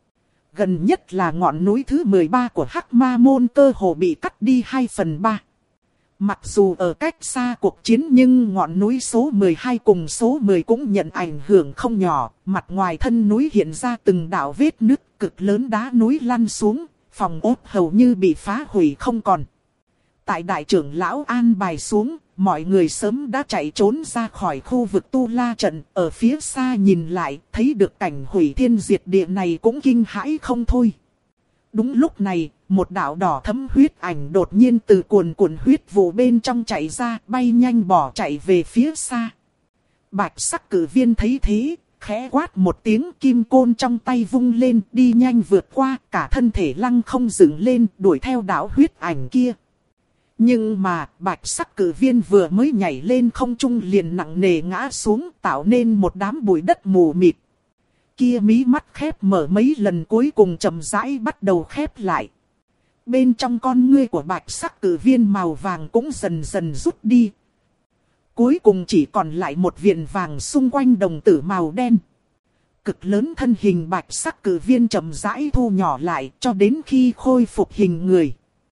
Gần nhất là ngọn núi thứ mười ba của Hắc Ma Môn cơ hồ bị cắt đi hai phần ba. Mặc dù ở cách xa cuộc chiến nhưng ngọn núi số mười hai cùng số mười cũng nhận ảnh hưởng không nhỏ. Mặt ngoài thân núi hiện ra từng đạo vết nứt cực lớn, đá núi lăn xuống, phòng ốt hầu như bị phá hủy không còn. Tại đại trưởng lão an bài xuống, mọi người sớm đã chạy trốn ra khỏi khu vực tu la trận. Ở phía xa nhìn lại, thấy được cảnh hủy thiên diệt địa này cũng kinh hãi không thôi. Đúng lúc này, một đạo đỏ thẫm huyết ảnh đột nhiên từ cuồn cuộn huyết vụ bên trong chạy ra, bay nhanh bỏ chạy về phía xa. Bạch sắc cử viên thấy thế, khẽ quát một tiếng, kim côn trong tay vung lên, đi nhanh vượt qua, cả thân thể lăng không dựng lên, đuổi theo đạo huyết ảnh kia. Nhưng mà, bạch sắc cử viên vừa mới nhảy lên không trung liền nặng nề ngã xuống, tạo nên một đám bụi đất mù mịt. Kia mí mắt khép mở mấy lần cuối cùng chậm rãi bắt đầu khép lại. Bên trong con ngươi của bạch sắc cử viên màu vàng cũng dần dần rút đi. Cuối cùng chỉ còn lại một viền vàng xung quanh đồng tử màu đen. Cực lớn thân hình bạch sắc cử viên chậm rãi thu nhỏ lại cho đến khi khôi phục hình người.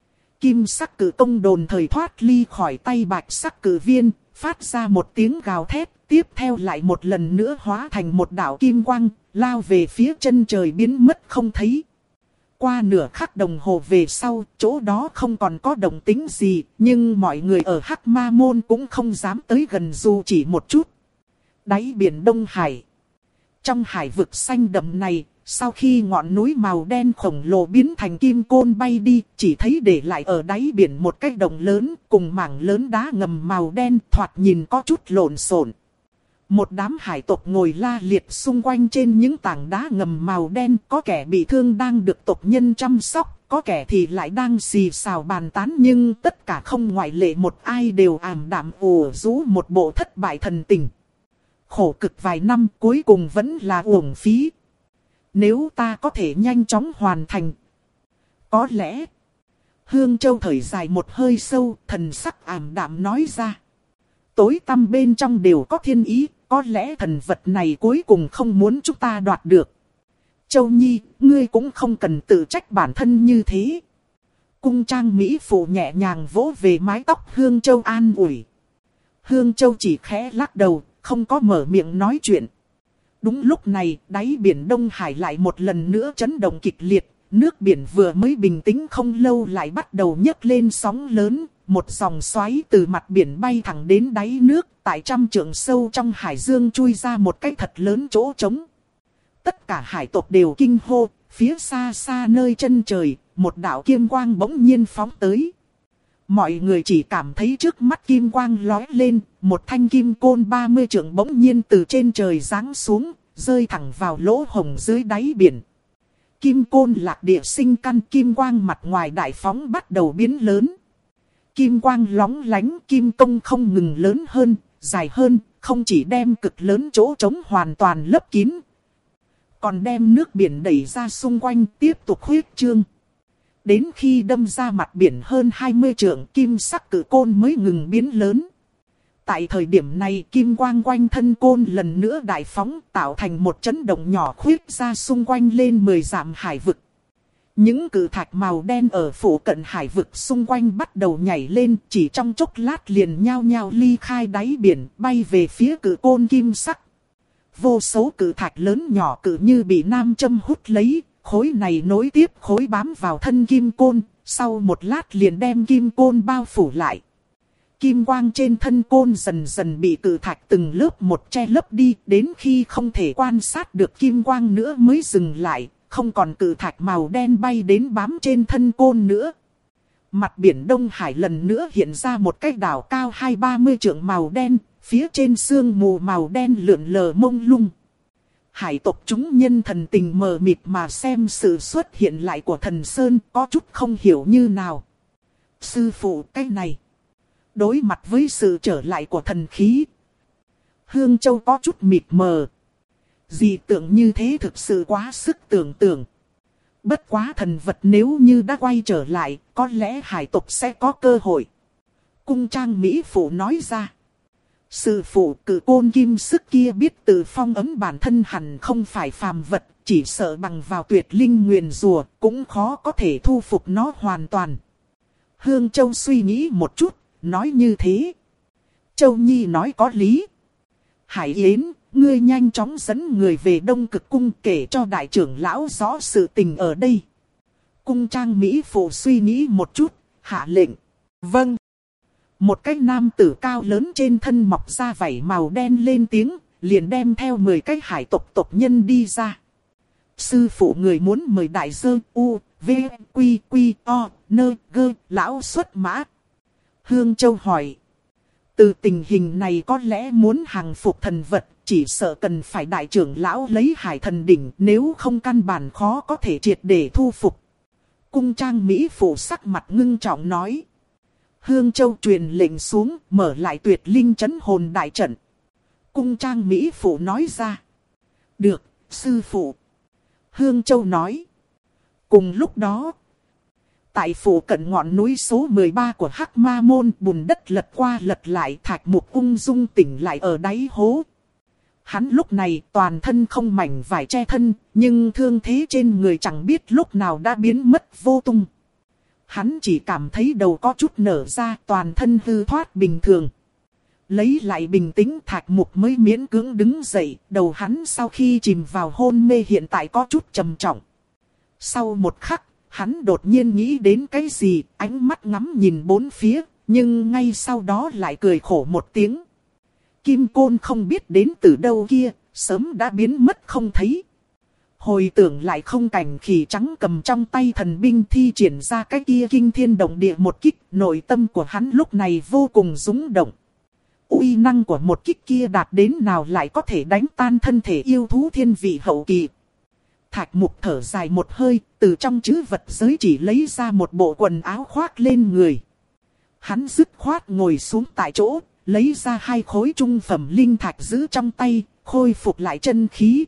kim sắc cử công đồn thời thoát ly khỏi tay bạch sắc cử viên, phát ra một tiếng gào thét, tiếp theo lại một lần nữa hóa thành một đạo kim quang, lao về phía chân trời biến mất không thấy. Qua nửa khắc đồng hồ về sau, chỗ đó không còn có động tĩnh gì, nhưng mọi người ở Hắc Ma Môn cũng không dám tới gần dù chỉ một chút. Đáy biển Đông Hải. Trong hải vực xanh đậm này, sau khi ngọn núi màu đen khổng lồ biến thành kim côn bay đi, chỉ thấy để lại ở đáy biển một cái động lớn, cùng mảng lớn đá ngầm màu đen thoạt nhìn có chút lộn xộn. Một đám hải tộc ngồi la liệt xung quanh trên những tảng đá ngầm màu đen, có kẻ bị thương đang được tộc nhân chăm sóc, có kẻ thì lại đang xì xào bàn tán, nhưng tất cả không ngoại lệ một ai đều ảm đạm ủ rũ một bộ thất bại thần tình. Khổ cực vài năm cuối cùng vẫn là uổng phí. Nếu ta có thể nhanh chóng hoàn thành. Có lẽ. Hương Châu thở dài một hơi sâu, thần sắc ảm đạm nói ra. Tối tăm bên trong đều có thiên ý, có lẽ thần vật này cuối cùng không muốn chúng ta đoạt được. Châu Nhi, ngươi cũng không cần tự trách bản thân như thế. Cung trang Mỹ phụ nhẹ nhàng vỗ về mái tóc Hương Châu an ủi. Hương Châu chỉ khẽ lắc đầu, không có mở miệng nói chuyện. Đúng lúc này, đáy biển Đông Hải lại một lần nữa chấn động kịch liệt. Nước biển vừa mới bình tĩnh không lâu lại bắt đầu nhấc lên sóng lớn. Một dòng xoáy từ mặt biển bay thẳng đến đáy nước. Tại trăm trượng sâu trong hải dương chui ra một cái thật lớn chỗ trống. Tất cả hải tộc đều kinh hô. Phía xa xa nơi chân trời, một đạo kim quang bỗng nhiên phóng tới. Mọi người chỉ cảm thấy trước mắt kim quang lóe lên, một thanh kim côn ba mươi trượng bỗng nhiên từ trên trời giáng xuống, rơi thẳng vào lỗ hổng dưới đáy biển. Kim côn lạc địa sinh căn, kim quang mặt ngoài đại phóng bắt đầu biến lớn. Kim quang lóng lánh, kim công không ngừng lớn hơn, dài hơn, không chỉ đem cực lớn chỗ trống hoàn toàn lấp kín, còn đem nước biển đẩy ra xung quanh tiếp tục huyết trương. Đến khi đâm ra mặt biển hơn hai mươi trượng, kim sắc cử côn mới ngừng biến lớn. Tại thời điểm này, kim quang quanh thân côn lần nữa đại phóng, tạo thành một chấn động nhỏ khuyết ra xung quanh lên mười dặm hải vực. Những cử thạch màu đen ở phủ cận hải vực xung quanh bắt đầu nhảy lên, chỉ trong chốc lát liền nhao nhao ly khai đáy biển, bay về phía cử côn kim sắc. Vô số cử thạch lớn nhỏ cử như bị nam châm hút lấy. Khối này nối tiếp khối bám vào thân kim côn, sau một lát liền đem kim côn bao phủ lại. Kim quang trên thân côn dần dần bị cử thạch từng lớp một che lấp đi, đến khi không thể quan sát được kim quang nữa mới dừng lại, không còn cử thạch màu đen bay đến bám trên thân côn nữa. Mặt biển Đông Hải lần nữa hiện ra một cái đảo cao hai ba mươi trượng màu đen, phía trên sương mù màu đen lượn lờ mông lung. Hải tộc chúng nhân thần tình mờ mịt mà xem sự xuất hiện lại của thần Sơn, có chút không hiểu như nào. Sư phụ, cái này. Đối mặt với sự trở lại của thần khí, Hương Châu có chút mịt mờ. Dị tượng như thế thực sự quá sức tưởng tượng. Bất quá thần vật nếu như đã quay trở lại, có lẽ hải tộc sẽ có cơ hội. Cung trang Mỹ phụ nói ra. Sư phụ, cử côn kim sức kia biết từ phong ấm bản thân hẳn không phải phàm vật, chỉ sợ bằng vào tuyệt linh nguyền rùa, cũng khó có thể thu phục nó hoàn toàn. Hương Châu suy nghĩ một chút, nói như thế. Châu Nhi nói có lý. Hải Yến, ngươi nhanh chóng dẫn người về Đông Cực Cung kể cho đại trưởng lão rõ sự tình ở đây. Cung trang Mỹ phụ suy nghĩ một chút, hạ lệnh. Vâng. Một cái nam tử cao lớn trên thân mọc ra vảy màu đen lên tiếng, liền đem theo mười cái hải tộc tộc nhân đi ra. Sư phụ người muốn mời đại dơ u, v, quy, quy, o, nơ, gơ, lão xuất mã. Hương Châu hỏi. Từ tình hình này có lẽ muốn hàng phục thần vật, chỉ sợ cần phải đại trưởng lão lấy hải thần đỉnh, nếu không căn bản khó có thể triệt để thu phục. Cung trang Mỹ phụ sắc mặt ngưng trọng nói. Hương Châu truyền lệnh xuống, mở lại tuyệt linh trấn hồn đại trận. Cung trang Mỹ phụ nói ra. Được, sư phụ. Hương Châu nói. Cùng lúc đó, tại phủ cận ngọn núi số mười ba của Hắc Ma Môn, bùn đất lật qua lật lại, Thạch Mục ung dung tỉnh lại ở đáy hố. Hắn lúc này toàn thân không mảnh vải che thân, nhưng thương thế trên người chẳng biết lúc nào đã biến mất vô tung. hắn chỉ cảm thấy đầu có chút nở ra, toàn thân hư thoát bình thường. Lấy lại bình tĩnh, Thạch Mục mới miễn cưỡng đứng dậy, đầu hắn sau khi chìm vào hôn mê hiện tại có chút trầm trọng. Sau một khắc, hắn đột nhiên nghĩ đến cái gì, ánh mắt ngắm nhìn bốn phía, nhưng ngay sau đó lại cười khổ một tiếng. Kim côn không biết đến từ đâu kia, sớm đã biến mất không thấy. Hồi tưởng lại không cảnh khỉ trắng cầm trong tay thần binh thi triển ra cái kia kinh thiên động địa một kích, nội tâm của hắn lúc này vô cùng rung động. Uy năng của một kích kia đạt đến nào lại có thể đánh tan thân thể yêu thú thiên vị hậu kỳ. Thạch Mục thở dài một hơi, từ trong trữ vật giới chỉ lấy ra một bộ quần áo khoác lên người. Hắn dứt khoát ngồi xuống tại chỗ, lấy ra hai khối trung phẩm linh thạch giữ trong tay, khôi phục lại chân khí.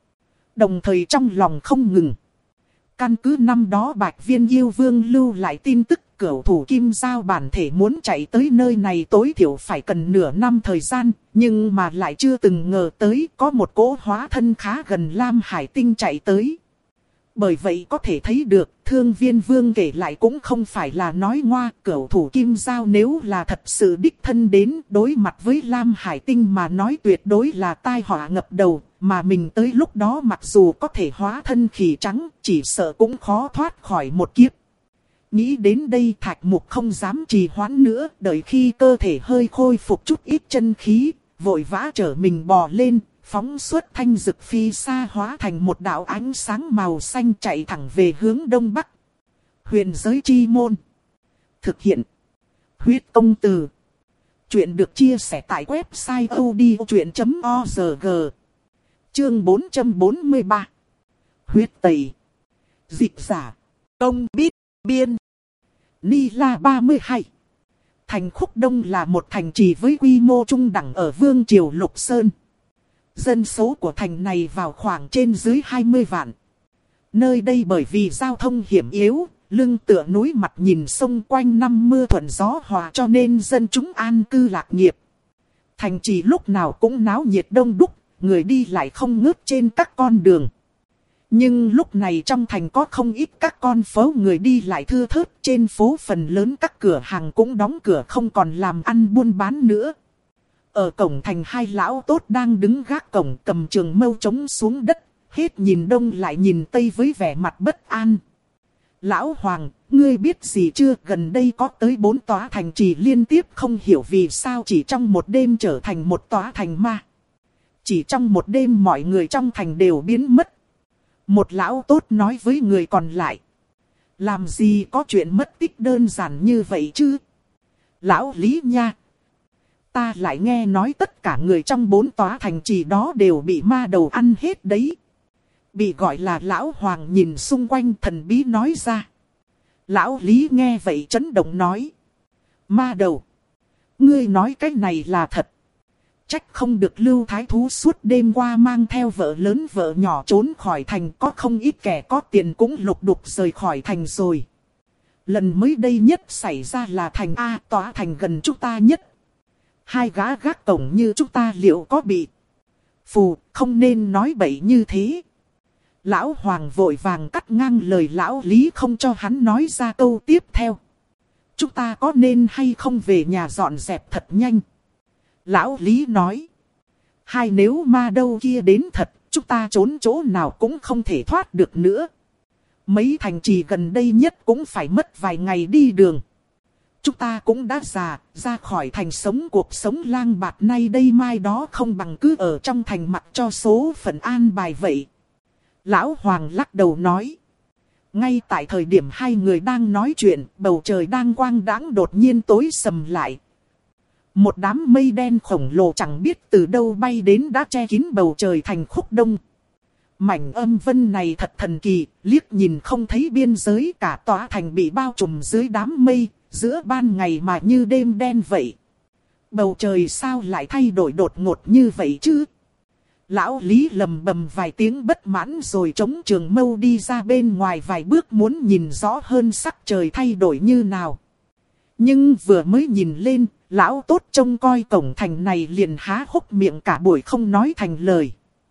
Đồng thời trong lòng không ngừng. Căn cứ năm đó Bạch Viên yêu vương lưu lại tin tức, cửu thủ kim giao bản thể muốn chạy tới nơi này tối thiểu phải cần nửa năm thời gian, nhưng mà lại chưa từng ngờ tới có một cỗ hóa thân khá gần Lam Hải Tinh chạy tới. Bởi vậy có thể thấy được, Thương Viên Vương kể lại cũng không phải là nói ngoa, cửu thủ kim giao nếu là thật sự đích thân đến đối mặt với Lam Hải Tinh mà nói tuyệt đối là tai họa ngập đầu, mà mình tới lúc đó mặc dù có thể hóa thân khỉ trắng, chỉ sợ cũng khó thoát khỏi một kiếp. Nghĩ đến đây Thạch Mục không dám trì hoãn nữa, đợi khi cơ thể hơi khôi phục chút ít chân khí, vội vã trở mình bò lên, phóng xuất thanh dực phi xa hóa thành một đạo ánh sáng màu xanh chạy thẳng về hướng đông bắc. Huyền giới chi môn. Thực hiện. Huyết công từ. Chuyện được chia sẻ tại website odchuyện chấm org. Chương bốn trăm bốn mươi ba. Huyết tẩy. Dịch giả. Công biết. Biên. Ni La ba mươi hai. Thành Khúc Đông là một thành trì với quy mô trung đẳng ở Vương Triều Lục Sơn. Dân số của thành này vào khoảng trên dưới hai mươi vạn. Nơi đây bởi vì giao thông hiểm yếu, lưng tựa núi mặt nhìn sông quanh năm mưa thuận gió hòa cho nên dân chúng an cư lạc nghiệp. Thành trì lúc nào cũng náo nhiệt đông đúc, người đi lại không ngớt trên các con đường. Nhưng lúc này trong thành có không ít các con phố người đi lại thưa thớt, trên phố phần lớn các cửa hàng cũng đóng cửa không còn làm ăn buôn bán nữa. Ở cổng thành hai lão tốt đang đứng gác cổng cầm trường mâu trống xuống đất, hết nhìn đông lại nhìn tây với vẻ mặt bất an. Lão Hoàng, ngươi biết gì chưa, gần đây có tới bốn tòa thành trì liên tiếp không hiểu vì sao chỉ trong một đêm trở thành một tòa thành ma. Chỉ trong một đêm mọi người trong thành đều biến mất. Một lão tốt nói với người còn lại. Làm gì có chuyện mất tích đơn giản như vậy chứ? Lão Lý nha. Ta lại nghe nói tất cả người trong bốn tòa thành trì đó đều bị ma đầu ăn hết đấy. Bị gọi là Lão Hoàng nhìn xung quanh thần bí nói ra. Lão Lý nghe vậy chấn động nói. Ma đầu. Ngươi nói cái này là thật. Trách không được Lưu Thái Thú suốt đêm qua mang theo vợ lớn vợ nhỏ trốn khỏi thành, có không ít kẻ có tiền cũng lục đục rời khỏi thành rồi. Lần mới đây nhất xảy ra là thành A, tòa thành gần chúng ta nhất. Hai gã gác cổng như chúng ta liệu có bị phù, không nên nói bậy như thế. Lão Hoàng vội vàng cắt ngang lời Lão Lý không cho hắn nói ra câu tiếp theo. Chúng ta có nên hay không về nhà dọn dẹp thật nhanh? Lão Lý nói. Hai nếu ma đâu kia đến thật, chúng ta trốn chỗ nào cũng không thể thoát được nữa. Mấy thành trì gần đây nhất cũng phải mất vài ngày đi đường. Chúng ta cũng đã già, ra khỏi thành sống cuộc sống lang bạt nay đây mai đó không bằng cứ ở trong thành mặc cho số phận an bài vậy. Lão Hoàng lắc đầu nói. Ngay tại thời điểm hai người đang nói chuyện, bầu trời đang quang đãng đột nhiên tối sầm lại. Một đám mây đen khổng lồ chẳng biết từ đâu bay đến đã che kín bầu trời Thành Khúc Đông. Mảnh âm vân này thật thần kỳ, liếc nhìn không thấy biên giới, cả tòa thành bị bao trùm dưới đám mây, giữa ban ngày mà như đêm đen vậy. Bầu trời sao lại thay đổi đột ngột như vậy chứ? Lão Lý lầm bầm vài tiếng bất mãn rồi chống trường mâu đi ra bên ngoài vài bước muốn nhìn rõ hơn sắc trời thay đổi như nào. Nhưng vừa mới nhìn lên, lão tốt trông coi cổng thành này liền há hốc miệng cả buổi không nói thành lời.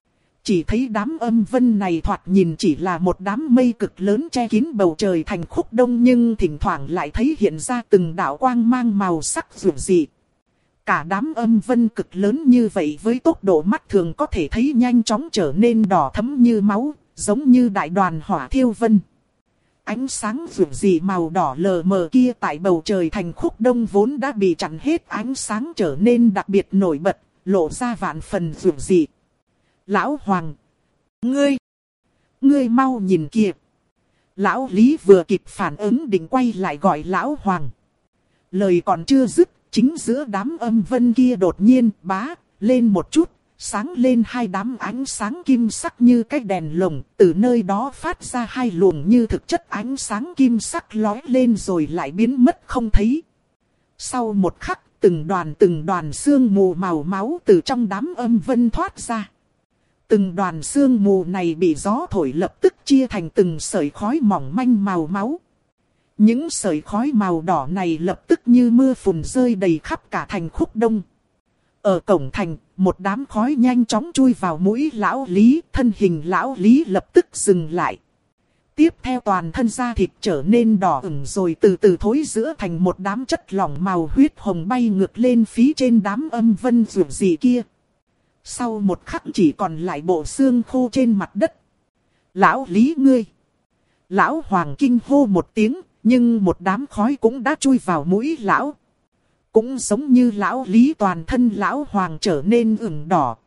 Chỉ thấy đám âm vân này thoạt nhìn chỉ là một đám mây cực lớn che kín bầu trời thành khúc đông, nhưng thỉnh thoảng lại thấy hiện ra từng đạo quang mang màu sắc rực dị. Cả đám âm vân cực lớn như vậy với tốc độ mắt thường có thể thấy nhanh chóng trở nên đỏ thẫm như máu, giống như đại đoàn hỏa thiêu vân. Ánh sáng rực rỡ màu đỏ lờ mờ kia tại bầu trời thành khúc đông vốn đã bị chặn hết ánh sáng trở nên đặc biệt nổi bật, lộ ra vạn phần rực rỡ. Lão Hoàng! Ngươi! Ngươi mau nhìn kìa! Lão Lý vừa kịp phản ứng định quay lại gọi Lão Hoàng. Lời còn chưa dứt, chính giữa đám âm vân kia đột nhiên bá lên một chút, sáng lên hai đám ánh sáng kim sắc như cái đèn lồng, từ nơi đó phát ra hai luồng như thực chất ánh sáng kim sắc lóe lên rồi lại biến mất không thấy. Sau một khắc, từng đoàn từng đoàn sương mù màu máu từ trong đám âm vân thoát ra. Từng đoàn sương mù này bị gió thổi lập tức chia thành từng sợi khói mỏng manh màu máu. Những sợi khói màu đỏ này lập tức như mưa phùn rơi đầy khắp cả thành khúc đông. Ở cổng thành, một đám khói nhanh chóng chui vào mũi Lão Lý, thân hình Lão Lý lập tức dừng lại. Tiếp theo toàn thân da thịt trở nên đỏ ửng rồi từ từ thối giữa thành một đám chất lỏng màu huyết hồng bay ngược lên phía trên đám âm vân rực rỡ kia. Sau một khắc chỉ còn lại bộ xương khô trên mặt đất. Lão Lý ngươi! Lão Hoàng kinh hô một tiếng, nhưng một đám khói cũng đã chui vào mũi lão. Cũng giống như Lão Lý, toàn thân Lão Hoàng trở nên ửng đỏ.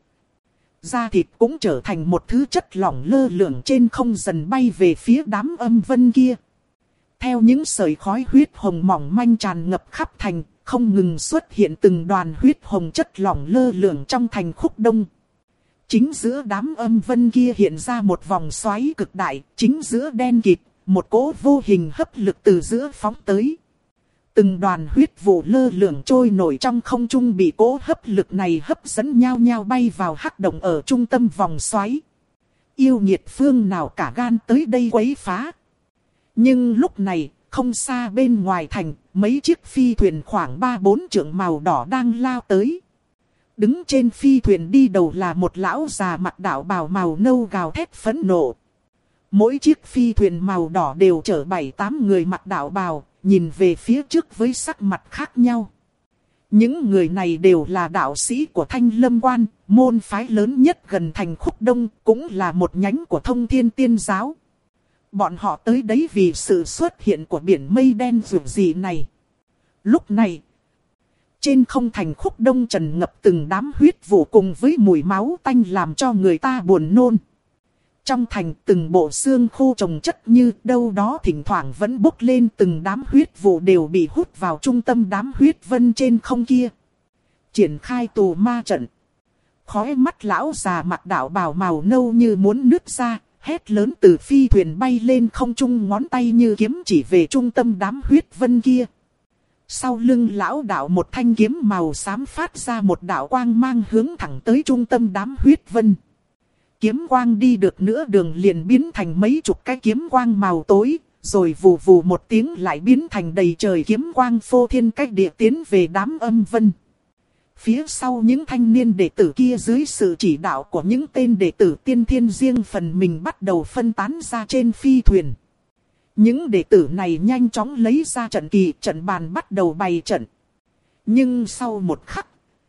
Da thịt cũng trở thành một thứ chất lỏng lơ lửng trên không, dần bay về phía đám âm vân kia. Theo những sợi khói huyết hồng mỏng manh tràn ngập khắp thành, không ngừng xuất hiện từng đoàn huyết hồng chất lỏng lơ lửng trong thành khúc đông. Chính giữa đám âm vân kia hiện ra một vòng xoáy cực đại, chính giữa đen kịt, một cỗ vô hình hấp lực từ giữa phóng tới. Từng đoàn huyết vụ lơ lửng trôi nổi trong không trung bị cỗ hấp lực này hấp dẫn nhau nhau bay vào hắc động ở trung tâm vòng xoáy. Yêu nghiệt phương nào cả gan tới đây quấy phá. Nhưng lúc này, không xa bên ngoài thành, mấy chiếc phi thuyền khoảng ba bốn trượng màu đỏ đang lao tới. Đứng trên phi thuyền đi đầu là một lão già mặc đạo bào màu nâu gào thét phẫn nộ. Mỗi chiếc phi thuyền màu đỏ đều chở bảy tám người mặc đạo bào, nhìn về phía trước với sắc mặt khác nhau. Những người này đều là đạo sĩ của Thanh Lâm Quan, môn phái lớn nhất gần thành khúc đông, cũng là một nhánh của Thông Thiên Tiên Giáo. Bọn họ tới đấy vì sự xuất hiện của biển mây đen rực rỡ này. Lúc này, trên không thành khúc đông trần ngập từng đám huyết vụ cùng với mùi máu tanh làm cho người ta buồn nôn. Trong thành từng bộ xương khô chồng chất như đâu đó thỉnh thoảng vẫn bốc lên, từng đám huyết vụ đều bị hút vào trung tâm đám huyết vân trên không kia. Triển khai tù ma trận. Khói mắt lão già mặc đạo bào màu nâu như muốn nứt ra, hét lớn từ phi thuyền bay lên không trung, ngón tay như kiếm chỉ về trung tâm đám huyết vân kia. Sau lưng lão đạo một thanh kiếm màu xám phát ra một đạo quang mang hướng thẳng tới trung tâm đám huyết vân. Kiếm quang đi được nửa đường liền biến thành mấy chục cái kiếm quang màu tối, rồi vù vù một tiếng lại biến thành đầy trời kiếm quang phô thiên cách địa tiến về đám âm vân. Phía sau những thanh niên đệ tử kia dưới sự chỉ đạo của những tên đệ tử tiên thiên riêng phần mình bắt đầu phân tán ra trên phi thuyền. Những đệ tử này nhanh chóng lấy ra trận kỳ, trận bàn bắt đầu bày trận. Nhưng sau một khắc,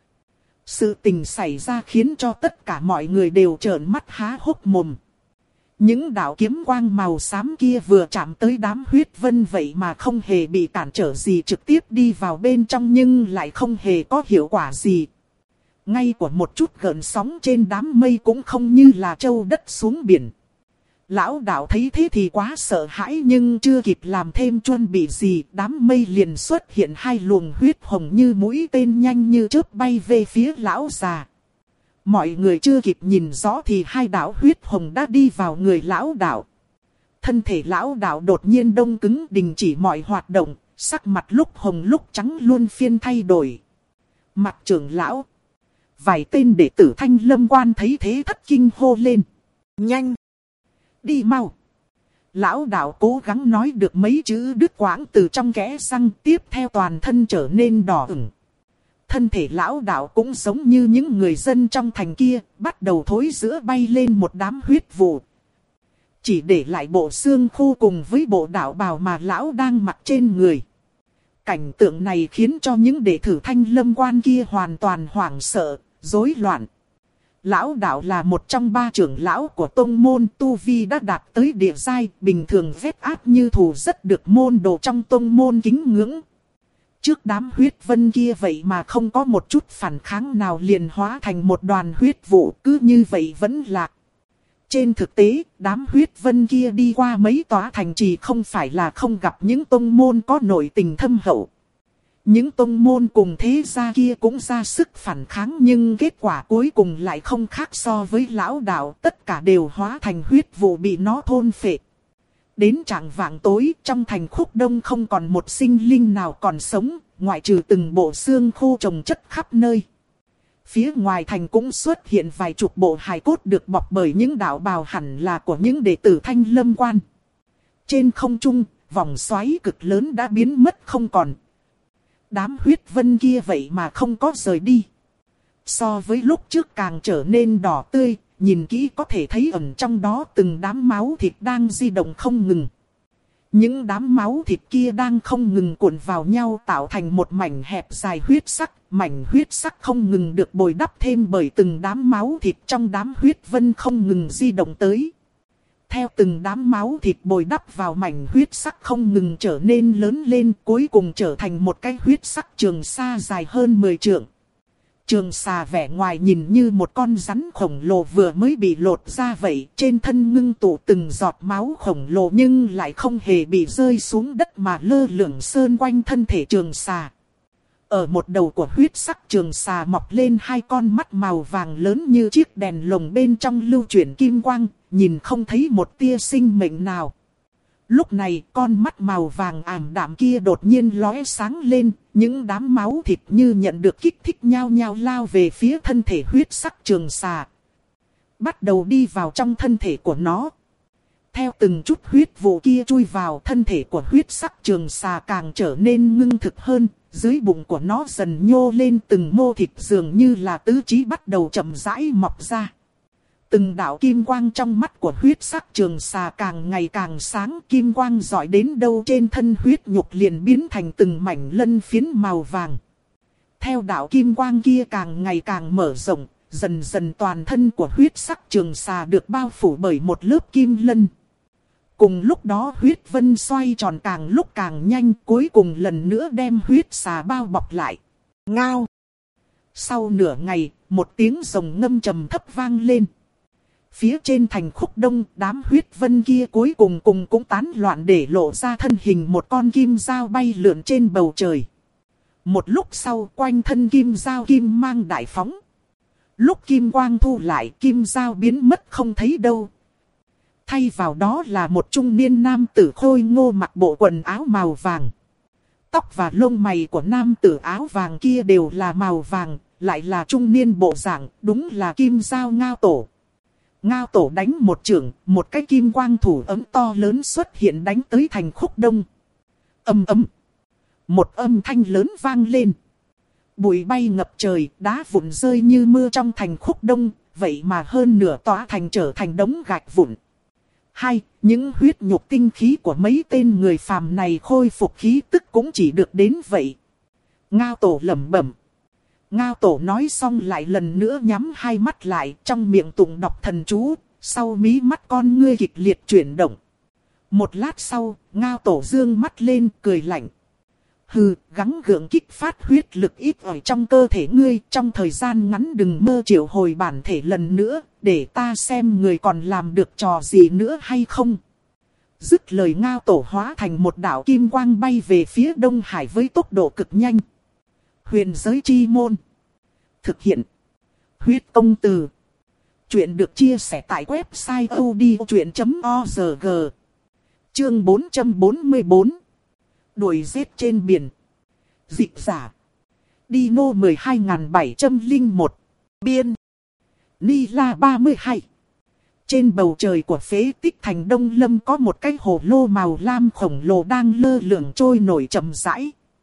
sự tình xảy ra khiến cho tất cả mọi người đều trợn mắt há hốc mồm. Những đạo kiếm quang màu xám kia vừa chạm tới đám huyết vân vậy mà không hề bị cản trở gì, trực tiếp đi vào bên trong nhưng lại không hề có hiệu quả gì. Ngay của một chút gợn sóng trên đám mây cũng không, như là trâu đất xuống biển. Lão đạo thấy thế thì quá sợ hãi, nhưng chưa kịp làm thêm chuẩn bị gì, đám mây liền xuất hiện hai luồng huyết hồng như mũi tên nhanh như chớp bay về phía lão già. Mọi người chưa kịp nhìn rõ thì hai đạo huyết hồng đã đi vào người lão đạo. Thân thể lão đạo đột nhiên đông cứng, đình chỉ mọi hoạt động, sắc mặt lúc hồng lúc trắng luôn phiên thay đổi. Mặt trưởng lão, vài tên đệ tử Thanh Lâm Quan thấy thế thất kinh hô lên. Nhanh! Đi mau! Lão đạo cố gắng nói được mấy chữ đứt quãng từ trong kẽ răng, tiếp theo toàn thân trở nên đỏ ửng. thân thể lão đạo cũng giống như những người dân trong thành kia, bắt đầu thối rữa bay lên một đám huyết vụ. Chỉ để lại bộ xương khô cùng với bộ đạo bào mà lão đang mặc trên người. Cảnh tượng này khiến cho những đệ tử Thanh Lâm Quan kia hoàn toàn hoảng sợ, rối loạn. Lão đạo là một trong ba trưởng lão của tông môn, tu vi đã đạt tới địa giai, bình thường vết áp như thù rất được môn đồ trong tông môn kính ngưỡng. Trước đám huyết vân kia vậy mà không có một chút phản kháng nào, liền hóa thành một đoàn huyết vụ, cứ như vậy vẫn lạc. Trên thực tế, đám huyết vân kia đi qua mấy tòa thành trì không phải là không gặp những tông môn có nội tình thâm hậu. Những tông môn cùng thế gia kia cũng ra sức phản kháng, nhưng kết quả cuối cùng lại không khác so với lão đạo, tất cả đều hóa thành huyết vụ bị nó thôn phệ. Đến trạng vạng tối, trong thành Khúc Đông không còn một sinh linh nào còn sống, ngoại trừ từng bộ xương khô chồng chất khắp nơi. Phía ngoài thành cũng xuất hiện vài chục bộ hài cốt được bọc bởi những đạo bào hẳn là của những đệ tử Thanh Lâm Quan. Trên không trung, vòng xoáy cực lớn đã biến mất không còn. Đám huyết vân kia vậy mà không có rời đi. So với lúc trước càng trở nên đỏ tươi, nhìn kỹ có thể thấy ẩn trong đó từng đám máu thịt đang di động không ngừng. Những đám máu thịt kia đang không ngừng cuộn vào nhau tạo thành một mảnh hẹp dài huyết sắc. Mảnh huyết sắc không ngừng được bồi đắp thêm bởi từng đám máu thịt trong đám huyết vân không ngừng di động tới. Theo từng đám máu thịt bồi đắp vào mảnh huyết sắc không ngừng trở nên lớn lên, cuối cùng trở thành một cái huyết sắc trường sa dài hơn mười trượng. Trường xà vẻ ngoài nhìn như một con rắn khổng lồ vừa mới bị lột ra vậy, trên thân ngưng tụ từng giọt máu khổng lồ nhưng lại không hề bị rơi xuống đất mà lơ lửng sơn quanh thân thể trường xà. Ở một đầu của huyết sắc trường xà mọc lên hai con mắt màu vàng lớn như chiếc đèn lồng, bên trong lưu chuyển kim quang, nhìn không thấy một tia sinh mệnh nào. Lúc này con mắt màu vàng ảm đạm kia đột nhiên lóe sáng lên, những đám máu thịt như nhận được kích thích nhao nhao lao về phía thân thể huyết sắc trường xà. Bắt đầu đi vào trong thân thể của nó. Theo từng chút huyết vụ kia chui vào, thân thể của huyết sắc trường xà càng trở nên ngưng thực hơn. Dưới bụng của nó dần nhô lên từng mô thịt dường như là tứ chi bắt đầu chậm rãi mọc ra. Từng đạo kim quang trong mắt của huyết sắc trường xà càng ngày càng sáng, kim quang rọi đến đâu trên thân huyết nhục liền biến thành từng mảnh lân phiến màu vàng. Theo đạo kim quang kia càng ngày càng mở rộng, dần dần toàn thân của huyết sắc trường xà được bao phủ bởi một lớp kim lân. Cùng lúc đó huyết vân xoay tròn càng lúc càng nhanh, cuối cùng lần nữa đem huyết xà bao bọc lại. Ngao! Sau nửa ngày, một tiếng rồng ngâm trầm thấp vang lên. Phía trên thành Khúc Đông, đám huyết vân kia cuối cùng cùng cũng tán loạn để lộ ra thân hình một con kim dao bay lượn trên bầu trời. Một lúc sau, quanh thân kim dao kim mang đại phóng. Lúc kim quang thu lại, kim dao biến mất không thấy đâu. Thay vào đó là một trung niên nam tử khôi ngô mặc bộ quần áo màu vàng. Tóc và lông mày của nam tử áo vàng kia đều là màu vàng, lại là trung niên bộ dạng, đúng là Kim Giao Ngao Tổ. Ngao Tổ đánh một chưởng, một cái kim quang thủ ấm to lớn xuất hiện đánh tới thành Khúc Đông. Ầm ầm, một âm thanh lớn vang lên. Bụi bay ngập trời, đá vụn rơi như mưa trong thành Khúc Đông, vậy mà hơn nửa tòa thành trở thành đống gạch vụn. Hai, những huyết nhục tinh khí của mấy tên người phàm này khôi phục khí tức cũng chỉ được đến vậy. Ngao Tổ lẩm bẩm. Ngao Tổ nói xong lại lần nữa nhắm hai mắt lại, trong miệng tụng đọc thần chú, sau mí mắt con ngươi kịch liệt chuyển động. Một lát sau, Ngao Tổ dương mắt lên cười lạnh. Hừ, gắng gượng kích phát huyết lực ít ở trong cơ thể ngươi, trong thời gian ngắn đừng mơ triệu hồi bản thể lần nữa, để ta xem người còn làm được trò gì nữa hay không. Dứt lời Ngao Tổ hóa thành một đạo kim quang bay về phía Đông Hải với tốc độ cực nhanh. Huyền giới chi môn. Thực hiện. Huyết công từ. Chuyện được chia sẻ tại website odchuyện chấm org. Chương bốn trăm bốn mươi bốn. Đuổi giết trên biển. Dịch giả. Dino mười hai nghìn bảy trăm lẻ một. Biên. Ni La ba mươi hai. Trên bầu trời của phế tích thành Đông Lâm có một cái hồ lô màu lam khổng lồ đang lơ lửng trôi nổi chậm rãi.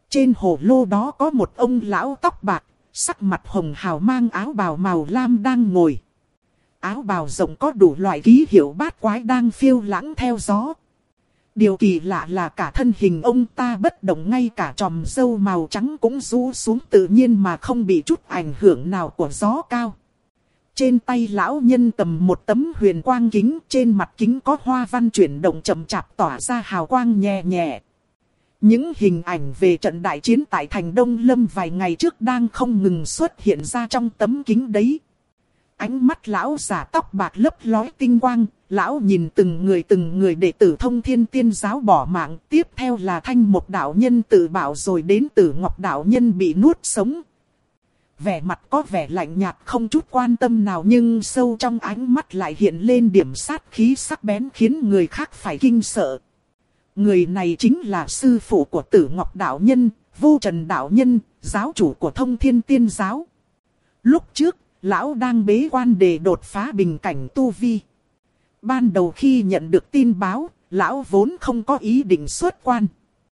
Trên hồ lô đó có một ông lão tóc bạc, sắc mặt hồng hào mang áo bào màu lam đang ngồi. Áo bào rộng có đủ loại ký hiệu bát quái đang phiêu lãng theo gió. Điều kỳ lạ là cả thân hình ông ta bất động, ngay cả chòm râu màu trắng cũng rũ xuống tự nhiên mà không bị chút ảnh hưởng nào của gió cao. Trên tay lão nhân cầm một tấm huyền quang kính, trên mặt kính có hoa văn chuyển động chậm chạp tỏa ra hào quang nhẹ nhẹ. Những hình ảnh về trận đại chiến tại thành Đông Lâm vài ngày trước đang không ngừng xuất hiện ra trong tấm kính đấy. Ánh mắt lão giả tóc bạc lấp lóe tinh quang, lão nhìn từng người từng người đệ tử Thông Thiên Tiên Giáo bỏ mạng, tiếp theo là Thanh Một đạo nhân tự bảo, rồi đến Tử Ngọc đạo nhân bị nuốt sống. Vẻ mặt có vẻ lạnh nhạt không chút quan tâm nào, nhưng sâu trong ánh mắt lại hiện lên điểm sát khí sắc bén khiến người khác phải kinh sợ. Người này chính là sư phụ của Tử Ngọc đạo nhân, Vô Trần đạo nhân, giáo chủ của Thông Thiên Tiên Giáo. Lúc trước, lão đang bế quan để đột phá bình cảnh tu vi. Ban đầu khi nhận được tin báo, lão vốn không có ý định xuất quan.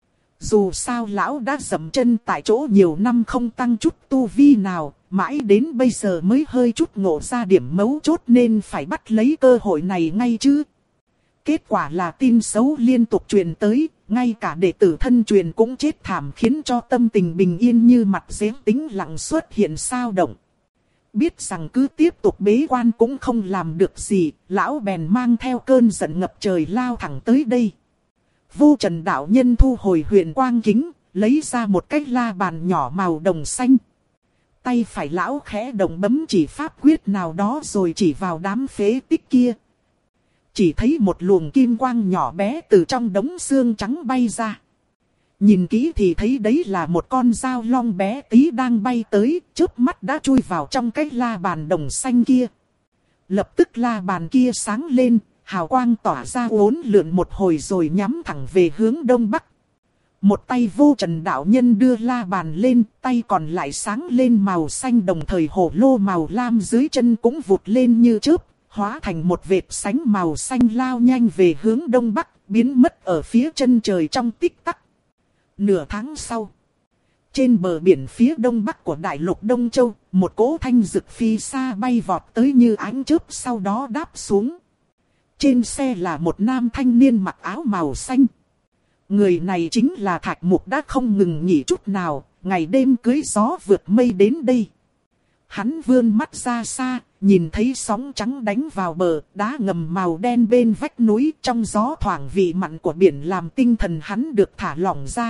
Dù sao lão đã dậm chân tại chỗ nhiều năm không tăng chút tu vi nào, mãi đến bây giờ mới hơi chút ngộ ra điểm mấu chốt nên phải bắt lấy cơ hội này ngay chứ. Kết quả là tin xấu liên tục truyền tới, ngay cả đệ tử thân truyền cũng chết thảm, khiến cho tâm tình bình yên như mặt giếng tĩnh lặng xuất hiện sao động. Biết rằng cứ tiếp tục bế quan cũng không làm được gì, lão bèn mang theo cơn giận ngập trời lao thẳng tới đây. Vô Trần đạo nhân thu hồi huyền quang kính, lấy ra một cái la bàn nhỏ màu đồng xanh. Tay phải lão khẽ động bấm chỉ pháp quyết nào đó rồi chỉ vào đám phế tích kia. Chỉ thấy một luồng kim quang nhỏ bé từ trong đống xương trắng bay ra. Nhìn kỹ thì thấy đấy là một con dao long bé tí đang bay tới, chớp mắt đã chui vào trong cái la bàn đồng xanh kia. Lập tức la bàn kia sáng lên, hào quang tỏa ra uốn lượn một hồi rồi nhắm thẳng về hướng đông bắc. Một tay Vô Trần đạo nhân đưa la bàn lên, tay còn lại sáng lên màu xanh, đồng thời hồ lô màu lam dưới chân cũng vụt lên như chớp, hóa thành một vệt sánh màu xanh lao nhanh về hướng đông bắc, biến mất ở phía chân trời trong tích tắc. Nửa tháng sau, trên bờ biển phía đông bắc của đại lục Đông Châu, một cỗ thanh dực phi xa bay vọt tới như ánh chớp, sau đó đáp xuống. Trên xe là một nam thanh niên mặc áo màu xanh. Người này chính là Thạch Mục đã không ngừng nghỉ chút nào, ngày đêm cưỡi gió vượt mây đến đây. Hắn vươn mắt ra xa, nhìn thấy sóng trắng đánh vào bờ, đá ngầm màu đen bên vách núi, trong gió thoảng vị mặn của biển làm tinh thần hắn được thả lỏng ra.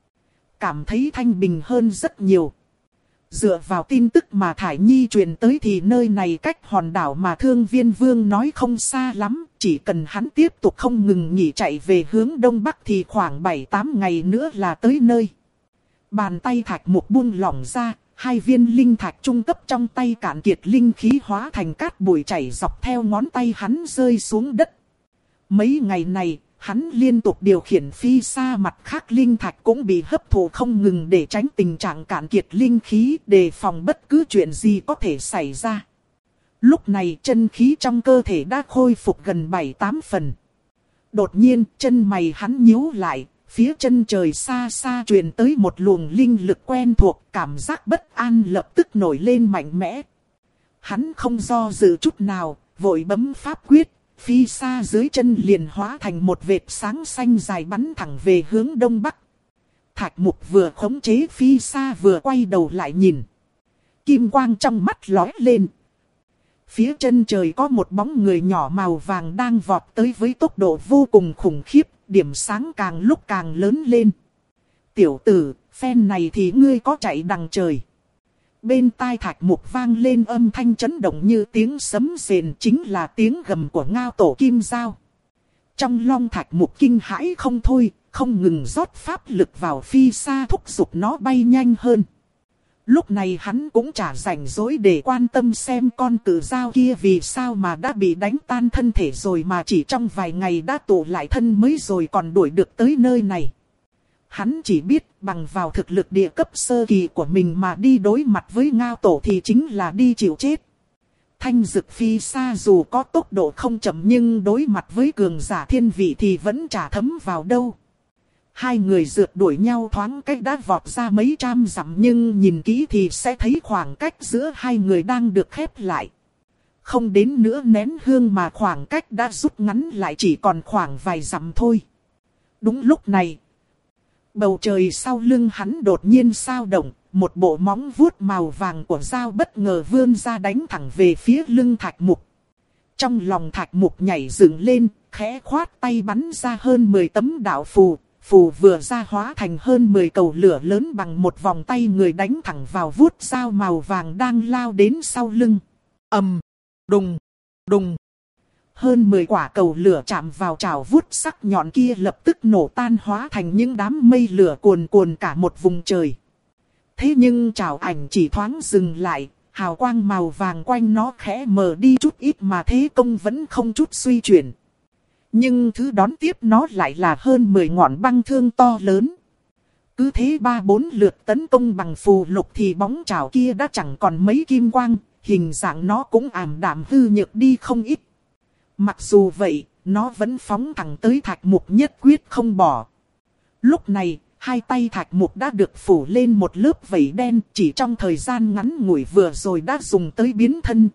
Cảm thấy thanh bình hơn rất nhiều. Dựa vào tin tức mà Thải Nhi truyền tới thì nơi này cách hòn đảo mà Thương Viên Vương nói không xa lắm. Chỉ cần hắn tiếp tục không ngừng nghỉ chạy về hướng đông bắc thì khoảng bảy tám ngày nữa là tới nơi. Bàn tay Thạch Mục buông lỏng ra, hai viên linh thạch trung cấp trong tay cạn kiệt, linh khí hóa thành cát bụi chảy dọc theo ngón tay hắn rơi xuống đất. Mấy ngày này, hắn liên tục điều khiển phi xa, mặt khác linh thạch cũng bị hấp thụ không ngừng để tránh tình trạng cạn kiệt linh khí, đề phòng bất cứ chuyện gì có thể xảy ra. Lúc này chân khí trong cơ thể đã khôi phục gần bảy tám phần. Đột nhiên chân mày hắn nhíu lại, phía chân trời xa xa truyền tới một luồng linh lực quen thuộc, cảm giác bất an lập tức nổi lên mạnh mẽ. Hắn không do dự chút nào, vội bấm pháp quyết. Phi xa dưới chân liền hóa thành một vệt sáng xanh dài bắn thẳng về hướng đông bắc. Thạch Mục vừa khống chế phi xa vừa quay đầu lại nhìn. Kim quang trong mắt lóe lên. Phía chân trời có một bóng người nhỏ màu vàng đang vọt tới với tốc độ vô cùng khủng khiếp, điểm sáng càng lúc càng lớn lên. Tiểu tử, phen này thì ngươi có chạy đằng trời. Bên tai Thạch Mục vang lên âm thanh chấn động như tiếng sấm rền, chính là tiếng gầm của Ngao Tổ Kim Giao. Trong lòng Thạch Mục kinh hãi không thôi, không ngừng rót pháp lực vào phi xa thúc giục nó bay nhanh hơn. Lúc này hắn cũng chả rảnh rỗi để quan tâm xem con cự dao kia vì sao mà đã bị đánh tan thân thể rồi, mà chỉ trong vài ngày đã tụ lại thân mới rồi còn đuổi được tới nơi này. Hắn chỉ biết bằng vào thực lực địa cấp sơ kỳ của mình mà đi đối mặt với Ngao Tổ thì chính là đi chịu chết. Thanh dực phi xa dù có tốc độ không chậm nhưng đối mặt với cường giả thiên vị thì vẫn chả thấm vào đâu. Hai người rượt đuổi nhau thoáng cách đã vọt ra mấy trăm dặm, nhưng nhìn kỹ thì sẽ thấy khoảng cách giữa hai người đang được khép lại. Không đến nửa nén hương mà khoảng cách đã rút ngắn lại chỉ còn khoảng vài dặm thôi. Đúng lúc này, bầu trời sau lưng hắn đột nhiên xao động, một bộ móng vuốt màu vàng của dao bất ngờ vươn ra đánh thẳng về phía lưng Thạch Mục. Trong lòng Thạch Mục nhảy dựng lên, khẽ khoát tay bắn ra hơn mười tấm đạo phù. Phù vừa ra hóa thành hơn mười cầu lửa lớn bằng một vòng tay người đánh thẳng vào vuốt dao màu vàng đang lao đến sau lưng. Ầm, đùng, đùng. Hơn mười quả cầu lửa chạm vào chảo vuốt sắc nhọn kia lập tức nổ tan hóa thành những đám mây lửa cuồn cuồn cả một vùng trời. Thế nhưng chảo ảnh chỉ thoáng dừng lại, hào quang màu vàng quanh nó khẽ mờ đi chút ít mà thế công vẫn không chút suy chuyển. Nhưng thứ đón tiếp nó lại là hơn mười ngọn băng thương to lớn. Cứ thế ba bốn lượt tấn công bằng phù lục thì bóng chảo kia đã chẳng còn mấy kim quang, hình dạng nó cũng ảm đạm hư nhược đi không ít. Mặc dù vậy, nó vẫn phóng thẳng tới Thạch Mục nhất quyết không bỏ. Lúc này, hai tay Thạch Mục đã được phủ lên một lớp vảy đen, chỉ trong thời gian ngắn ngủi vừa rồi đã dùng tới biến thân.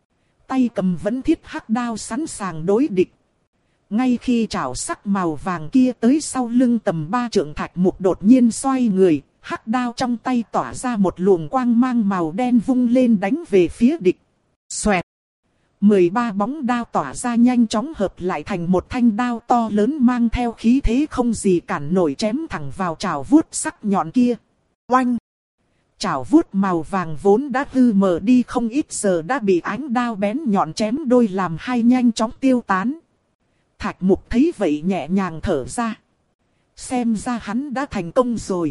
Tay cầm vẫn thiết hắc đao sẵn sàng đối địch. Ngay khi chảo sắc màu vàng kia tới sau lưng tầm ba trượng Thạch Mục đột nhiên xoay người, hắc đao trong tay tỏa ra một luồng quang mang màu đen vung lên đánh về phía địch. Xoẹt! mười ba bóng đao tỏa ra nhanh chóng hợp lại thành một thanh đao to lớn mang theo khí thế không gì cản nổi chém thẳng vào chảo vuốt sắc nhọn kia. Oanh! Chảo vuốt màu vàng vốn đã hư mờ đi không ít giờ đã bị ánh đao bén nhọn chém đôi làm hai nhanh chóng tiêu tán. Thạch Mục thấy vậy nhẹ nhàng thở ra. Xem ra hắn đã thành công rồi.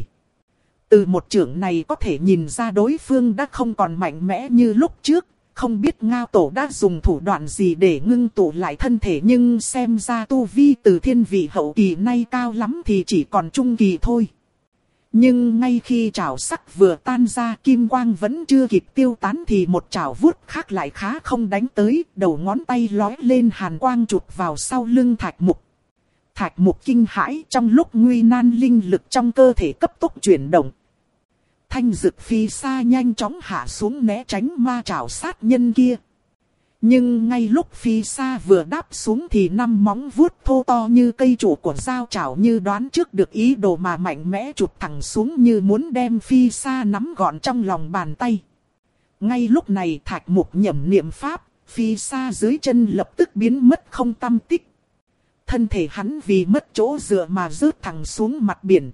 Từ một chưởng này có thể nhìn ra đối phương đã không còn mạnh mẽ như lúc trước. Không biết Ngao Tổ đã dùng thủ đoạn gì để ngưng tụ lại thân thể, nhưng xem ra tu vi từ thiên vị hậu kỳ nay cao lắm thì chỉ còn trung kỳ thôi. Nhưng ngay khi chảo sắc vừa tan ra, kim quang vẫn chưa kịp tiêu tán thì một chảo vuốt khác lại khá không đánh tới, đầu ngón tay lói lên hàn quang chụp vào sau lưng Thạch Mục. Thạch Mục kinh hãi, trong lúc nguy nan linh lực trong cơ thể cấp tốc chuyển động. Thanh dực phi xa nhanh chóng hạ xuống né tránh ma chảo sát nhân kia. Nhưng ngay lúc phi xa vừa đáp xuống thì năm móng vuốt thô to như cây trụ của dao chảo như đoán trước được ý đồ mà mạnh mẽ chụp thẳng xuống như muốn đem phi xa nắm gọn trong lòng bàn tay. Ngay lúc này Thạch Mục nhẩm niệm pháp, phi xa dưới chân lập tức biến mất không tăm tích. Thân thể hắn vì mất chỗ dựa mà rớt thẳng xuống mặt biển.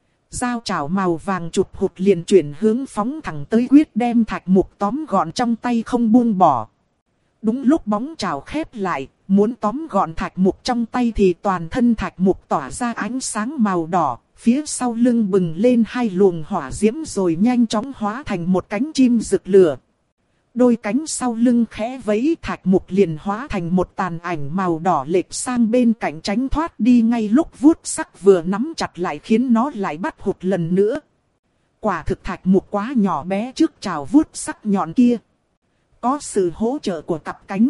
Dao chảo màu vàng chụp hụt liền chuyển hướng phóng thẳng tới quyết đem Thạch Mục tóm gọn trong tay không buông bỏ. Đúng lúc bóng chảo khép lại, muốn tóm gọn Thạch Mục trong tay thì toàn thân Thạch Mục tỏa ra ánh sáng màu đỏ, phía sau lưng bừng lên hai luồng hỏa diễm rồi nhanh chóng hóa thành một cánh chim rực lửa. Đôi cánh sau lưng khẽ vẫy, Thạch Mục liền hóa thành một tàn ảnh màu đỏ lệch sang bên cạnh tránh thoát đi ngay lúc vuốt sắc vừa nắm chặt lại khiến nó lại bắt hụt lần nữa. Quả thực Thạch Mục quá nhỏ bé trước chảo vuốt sắc nhọn kia. Có sự hỗ trợ của cặp cánh,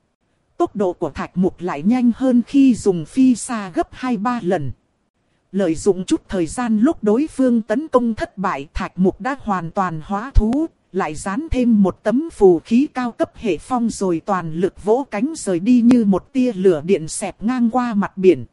tốc độ của Thạch Mục lại nhanh hơn khi dùng phi xa gấp hai ba lần. Lợi dụng chút thời gian lúc đối phương tấn công thất bại, Thạch Mục đã hoàn toàn hóa thú, lại dán thêm một tấm phù khí cao cấp hệ phong rồi toàn lực vỗ cánh rời đi như một tia lửa điện xẹt ngang qua mặt biển.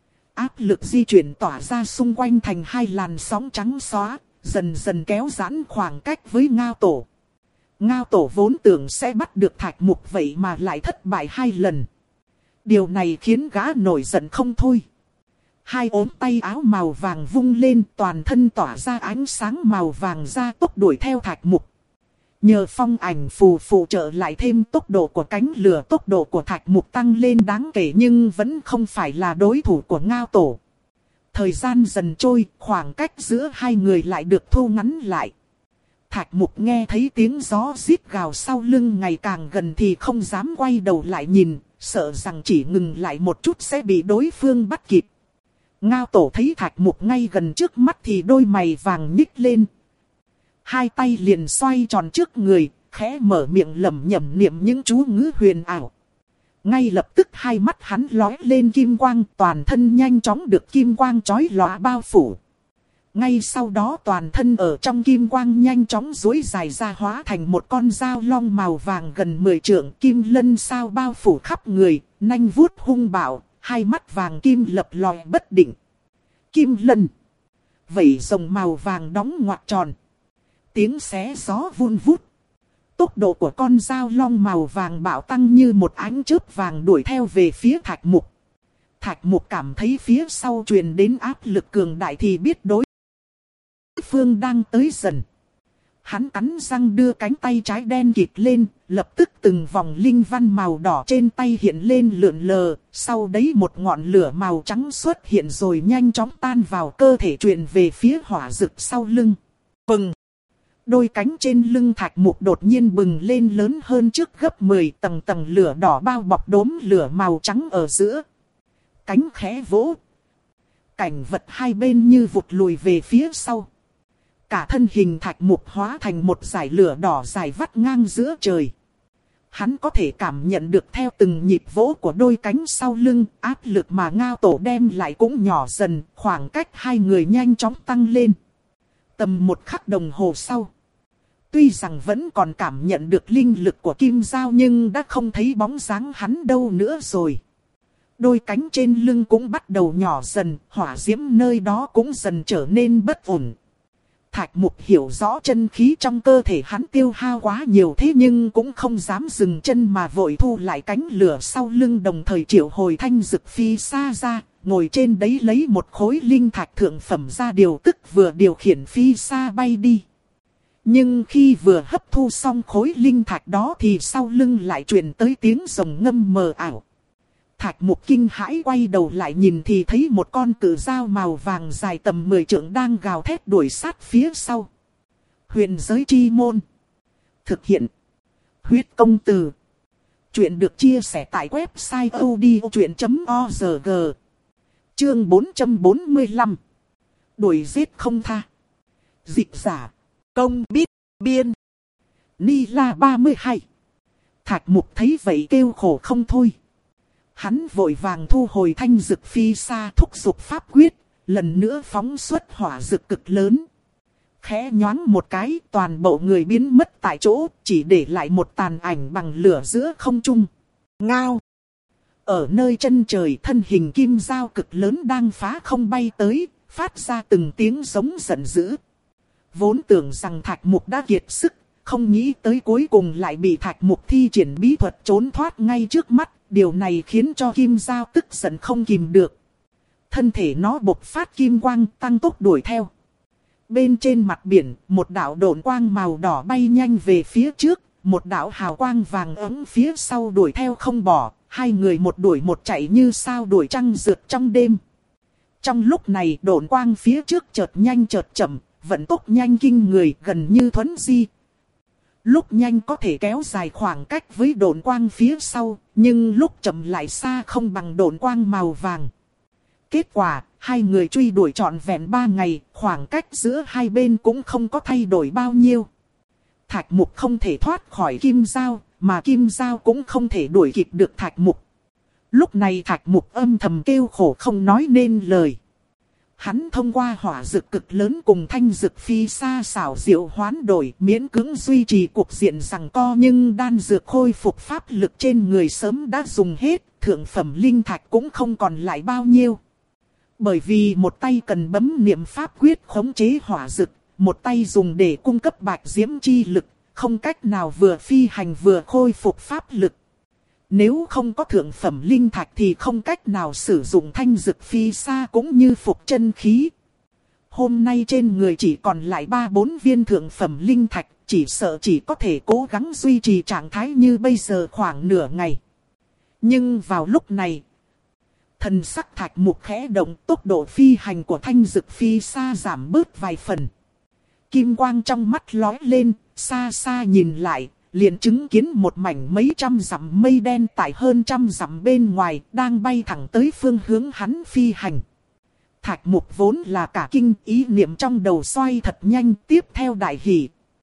Áp lực di chuyển tỏa ra xung quanh thành hai làn sóng trắng xóa, dần dần kéo giãn khoảng cách với Ngao Tổ. Ngao Tổ vốn tưởng sẽ bắt được Thạch Mục vậy mà lại thất bại hai lần. Điều này khiến gã nổi giận không thôi. Hai ốm tay áo màu vàng vung lên, toàn thân tỏa ra ánh sáng màu vàng ra tốc đuổi theo Thạch Mục. Nhờ phong ảnh phù phụ trợ lại thêm tốc độ của cánh lửa, tốc độ của Thạch Mục tăng lên đáng kể nhưng vẫn không phải là đối thủ của Ngao Tổ. Thời gian dần trôi, khoảng cách giữa hai người lại được thu ngắn lại. Thạch Mục nghe thấy tiếng gió rít gào sau lưng ngày càng gần thì không dám quay đầu lại nhìn, sợ rằng chỉ ngừng lại một chút sẽ bị đối phương bắt kịp. Ngao Tổ thấy Thạch Mục ngay gần trước mắt thì đôi mày vàng nhích lên. Hai tay liền xoay tròn trước người, khẽ mở miệng lẩm nhẩm niệm những chú ngữ huyền ảo. Ngay lập tức hai mắt hắn lóe lên kim quang, toàn thân nhanh chóng được kim quang chói lòa bao phủ. Ngay sau đó toàn thân ở trong kim quang nhanh chóng duỗi dài ra hóa thành một con dao long màu vàng gần mười trượng, kim lân sao bao phủ khắp người, nanh vuốt hung bạo, hai mắt vàng kim lập lòe bất định. Kim lân, vảy rồng màu vàng đóng ngoặc tròn, tiếng xé gió vun vút. Tốc độ của con dao long màu vàng bạo tăng như một ánh chớp vàng đuổi theo về phía Thạch Mục. Thạch Mục cảm thấy phía sau truyền đến áp lực cường đại thì biết đối phương đang tới dần. Hắn cắn răng đưa cánh tay trái đen kịt lên, lập tức từng vòng linh văn màu đỏ trên tay hiện lên lượn lờ, sau đấy một ngọn lửa màu trắng xuất hiện rồi nhanh chóng tan vào cơ thể truyền về phía hỏa dực sau lưng. Bừng! Đôi cánh trên lưng Thạch Mục đột nhiên bừng lên lớn hơn trước gấp mười, tầng tầng lửa đỏ bao bọc đốm lửa màu trắng ở giữa. Cánh khẽ vỗ. Cảnh vật hai bên như vụt lùi về phía sau. Cả thân hình Thạch Mục hóa thành một dải lửa đỏ dài vắt ngang giữa trời. Hắn có thể cảm nhận được theo từng nhịp vỗ của đôi cánh sau lưng, áp lực mà Ngao Tổ đem lại cũng nhỏ dần, khoảng cách hai người nhanh chóng tăng lên. Tầm một khắc đồng hồ sau. Tuy rằng vẫn còn cảm nhận được linh lực của Kim Giao nhưng đã không thấy bóng dáng hắn đâu nữa rồi. Đôi cánh trên lưng cũng bắt đầu nhỏ dần, hỏa diễm nơi đó cũng dần trở nên bất ổn. Thạch Mục hiểu rõ chân khí trong cơ thể hắn tiêu hao quá nhiều thế nhưng cũng không dám dừng chân mà vội thu lại cánh lửa sau lưng, đồng thời triệu hồi thanh dực phi xa ra, ngồi trên đấy lấy một khối linh thạch thượng phẩm ra điều tức vừa điều khiển phi xa bay đi. Nhưng khi vừa hấp thu xong khối linh thạch đó thì sau lưng lại truyền tới tiếng rồng ngâm mờ ảo. Thạch Mục kinh hãi quay đầu lại nhìn thì thấy một con cự dao màu vàng dài tầm mười trượng đang gào thét đuổi sát phía sau. Huyền giới chi môn. Thực hiện. Huyết công từ. Chuyện được chia sẻ tại website odchuyện chấm org. Chương bốn trăm bốn mươi lăm. Đuổi giết không tha. Dịch giả. Công biết biên. Ni La ba mươi hai. Thạch Mục thấy vậy kêu khổ không thôi. Hắn vội vàng thu hồi thanh dực phi xa, thúc giục pháp quyết, lần nữa phóng xuất hỏa dực cực lớn. Khẽ nhoáng một cái, toàn bộ người biến mất tại chỗ, chỉ để lại một tàn ảnh bằng lửa giữa không trung. Ngao! Ở nơi chân trời, thân hình Kim Giao cực lớn đang phá không bay tới, phát ra từng tiếng giống giận dữ. Vốn tưởng rằng Thạch Mục đã kiệt sức, không nghĩ tới cuối cùng lại bị Thạch Mục thi triển bí thuật trốn thoát ngay trước mắt. Điều này khiến cho Kim Giao tức giận không kìm được. Thân thể nó bộc phát kim quang tăng tốc đuổi theo. Bên trên mặt biển, một đạo độn quang màu đỏ bay nhanh về phía trước. Một đạo hào quang vàng ấm phía sau đuổi theo không bỏ. Hai người một đuổi một chạy như sao đuổi trăng rượt trong đêm. Trong lúc này độn quang phía trước chợt nhanh chợt chậm, vận tốc nhanh kinh người gần như thuấn di. Lúc nhanh có thể kéo dài khoảng cách với độn quang phía sau, nhưng lúc chậm lại xa không bằng độn quang màu vàng. Kết quả, hai người truy đuổi trọn vẹn ba ngày, khoảng cách giữa hai bên cũng không có thay đổi bao nhiêu. Thạch Mục không thể thoát khỏi Kim Giao, mà Kim Giao cũng không thể đuổi kịp được Thạch Mục. Lúc này Thạch Mục âm thầm kêu khổ không nói nên lời. Hắn thông qua hỏa dực cực lớn cùng thanh dực phi xa xảo diệu hoán đổi, miễn cưỡng duy trì cuộc diện giằng co, nhưng đan dược khôi phục pháp lực trên người sớm đã dùng hết, thượng phẩm linh thạch cũng không còn lại bao nhiêu. Bởi vì một tay cần bấm niệm pháp quyết khống chế hỏa dực, một tay dùng để cung cấp bạch diễm chi lực, không cách nào vừa phi hành vừa khôi phục pháp lực. Nếu không có thượng phẩm linh thạch thì không cách nào sử dụng thanh dực phi xa cũng như phục chân khí. Hôm nay trên người chỉ còn lại ba bốn viên thượng phẩm linh thạch, chỉ sợ chỉ có thể cố gắng duy trì trạng thái như bây giờ khoảng nửa ngày. Nhưng vào lúc này, thần sắc Thạch Mục khẽ động, tốc độ phi hành của thanh dực phi xa giảm bớt vài phần. Kim quang trong mắt lóe lên, xa xa nhìn lại. Liền chứng kiến một mảnh mấy trăm dặm mây đen tại hơn trăm dặm bên ngoài đang bay thẳng tới phương hướng hắn phi hành. Thạch Mục vốn là cả kinh, ý niệm trong đầu xoay thật nhanh, tiếp theo đại hỉ.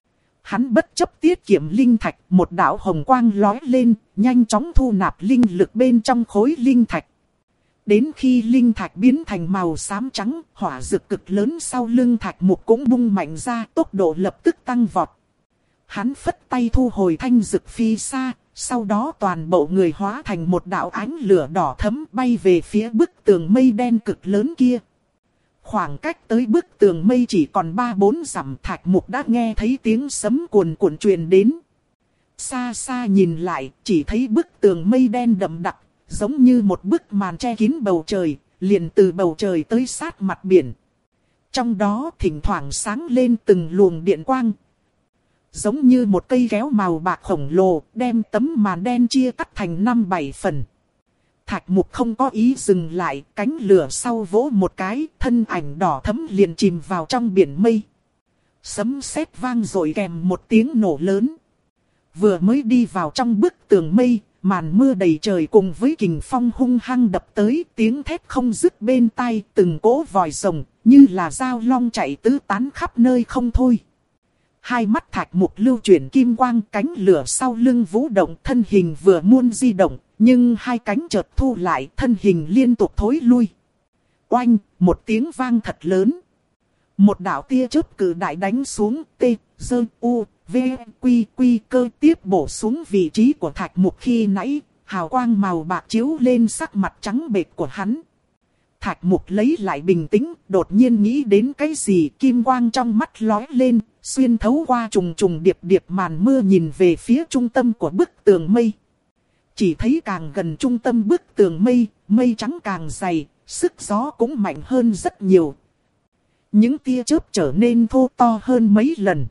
Hắn bất chấp tiết kiệm linh thạch, một đạo hồng quang lói lên, nhanh chóng thu nạp linh lực bên trong khối linh thạch. Đến khi linh thạch biến thành màu xám trắng, hỏa dược cực lớn sau lưng thạch mục cũng bung mạnh ra, tốc độ lập tức tăng vọt. Hắn phất tay thu hồi thanh dược phi xa, sau đó toàn bộ người hóa thành một đạo ánh lửa đỏ thẫm bay về phía bức tường mây đen cực lớn kia. Khoảng cách tới bức tường mây chỉ còn ba bốn dặm, thạch mục đã nghe thấy tiếng sấm cuồn cuộn truyền đến. Xa xa nhìn lại, chỉ thấy bức tường mây đen đậm đặc, giống như một bức màn che kín bầu trời, liền từ bầu trời tới sát mặt biển. Trong đó thỉnh thoảng sáng lên từng luồng điện quang, giống như một cây kéo màu bạc khổng lồ, đem tấm màn đen chia cắt thành năm bảy phần. Thạch mục không có ý dừng lại, cánh lửa sau vỗ một cái, thân ảnh đỏ thẫm liền chìm vào trong biển mây. Sấm sét vang rồi kèm một tiếng nổ lớn. Vừa mới đi vào trong bức tường mây, màn mưa đầy trời cùng với kình phong hung hăng đập tới, tiếng thét không dứt bên tai, từng cỗ vòi rồng, như là dao long chạy tứ tán khắp nơi không thôi. Hai mắt thạch mục lưu chuyển kim quang, cánh lửa sau lưng vũ động, thân hình vừa muốn di động, nhưng hai cánh chợt thu lại, thân hình liên tục thối lui. Oanh, một tiếng vang thật lớn. Một đạo tia chớp cử đại đánh xuống, T, Dơ, U, V, Quy, Quy cơ tiếp bổ xuống vị trí của thạch mục khi nãy, hào quang màu bạc chiếu lên sắc mặt trắng bệch của hắn. Thạch mục lấy lại bình tĩnh, đột nhiên nghĩ đến cái gì, kim quang trong mắt lóe lên, xuyên thấu qua trùng trùng điệp điệp màn mưa nhìn về phía trung tâm của bức tường mây. Chỉ thấy càng gần trung tâm bức tường mây, mây trắng càng dày, sức gió cũng mạnh hơn rất nhiều. Những tia chớp trở nên thô to hơn mấy lần.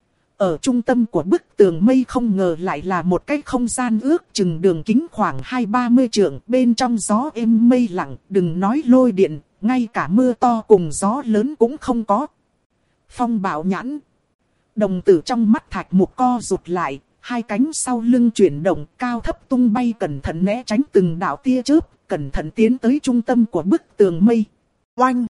Ở trung tâm của bức tường mây không ngờ lại là một cái không gian ước chừng đường kính khoảng hai ba mươi trượng, bên trong gió êm mây lặng, đừng nói lôi điện, ngay cả mưa to cùng gió lớn cũng không có. Phong bạo nhãn. Đồng tử trong mắt thạch mục co rụt lại, hai cánh sau lưng chuyển động, cao thấp tung bay, cẩn thận né tránh từng đạo tia chớp, cẩn thận tiến tới trung tâm của bức tường mây. Oanh!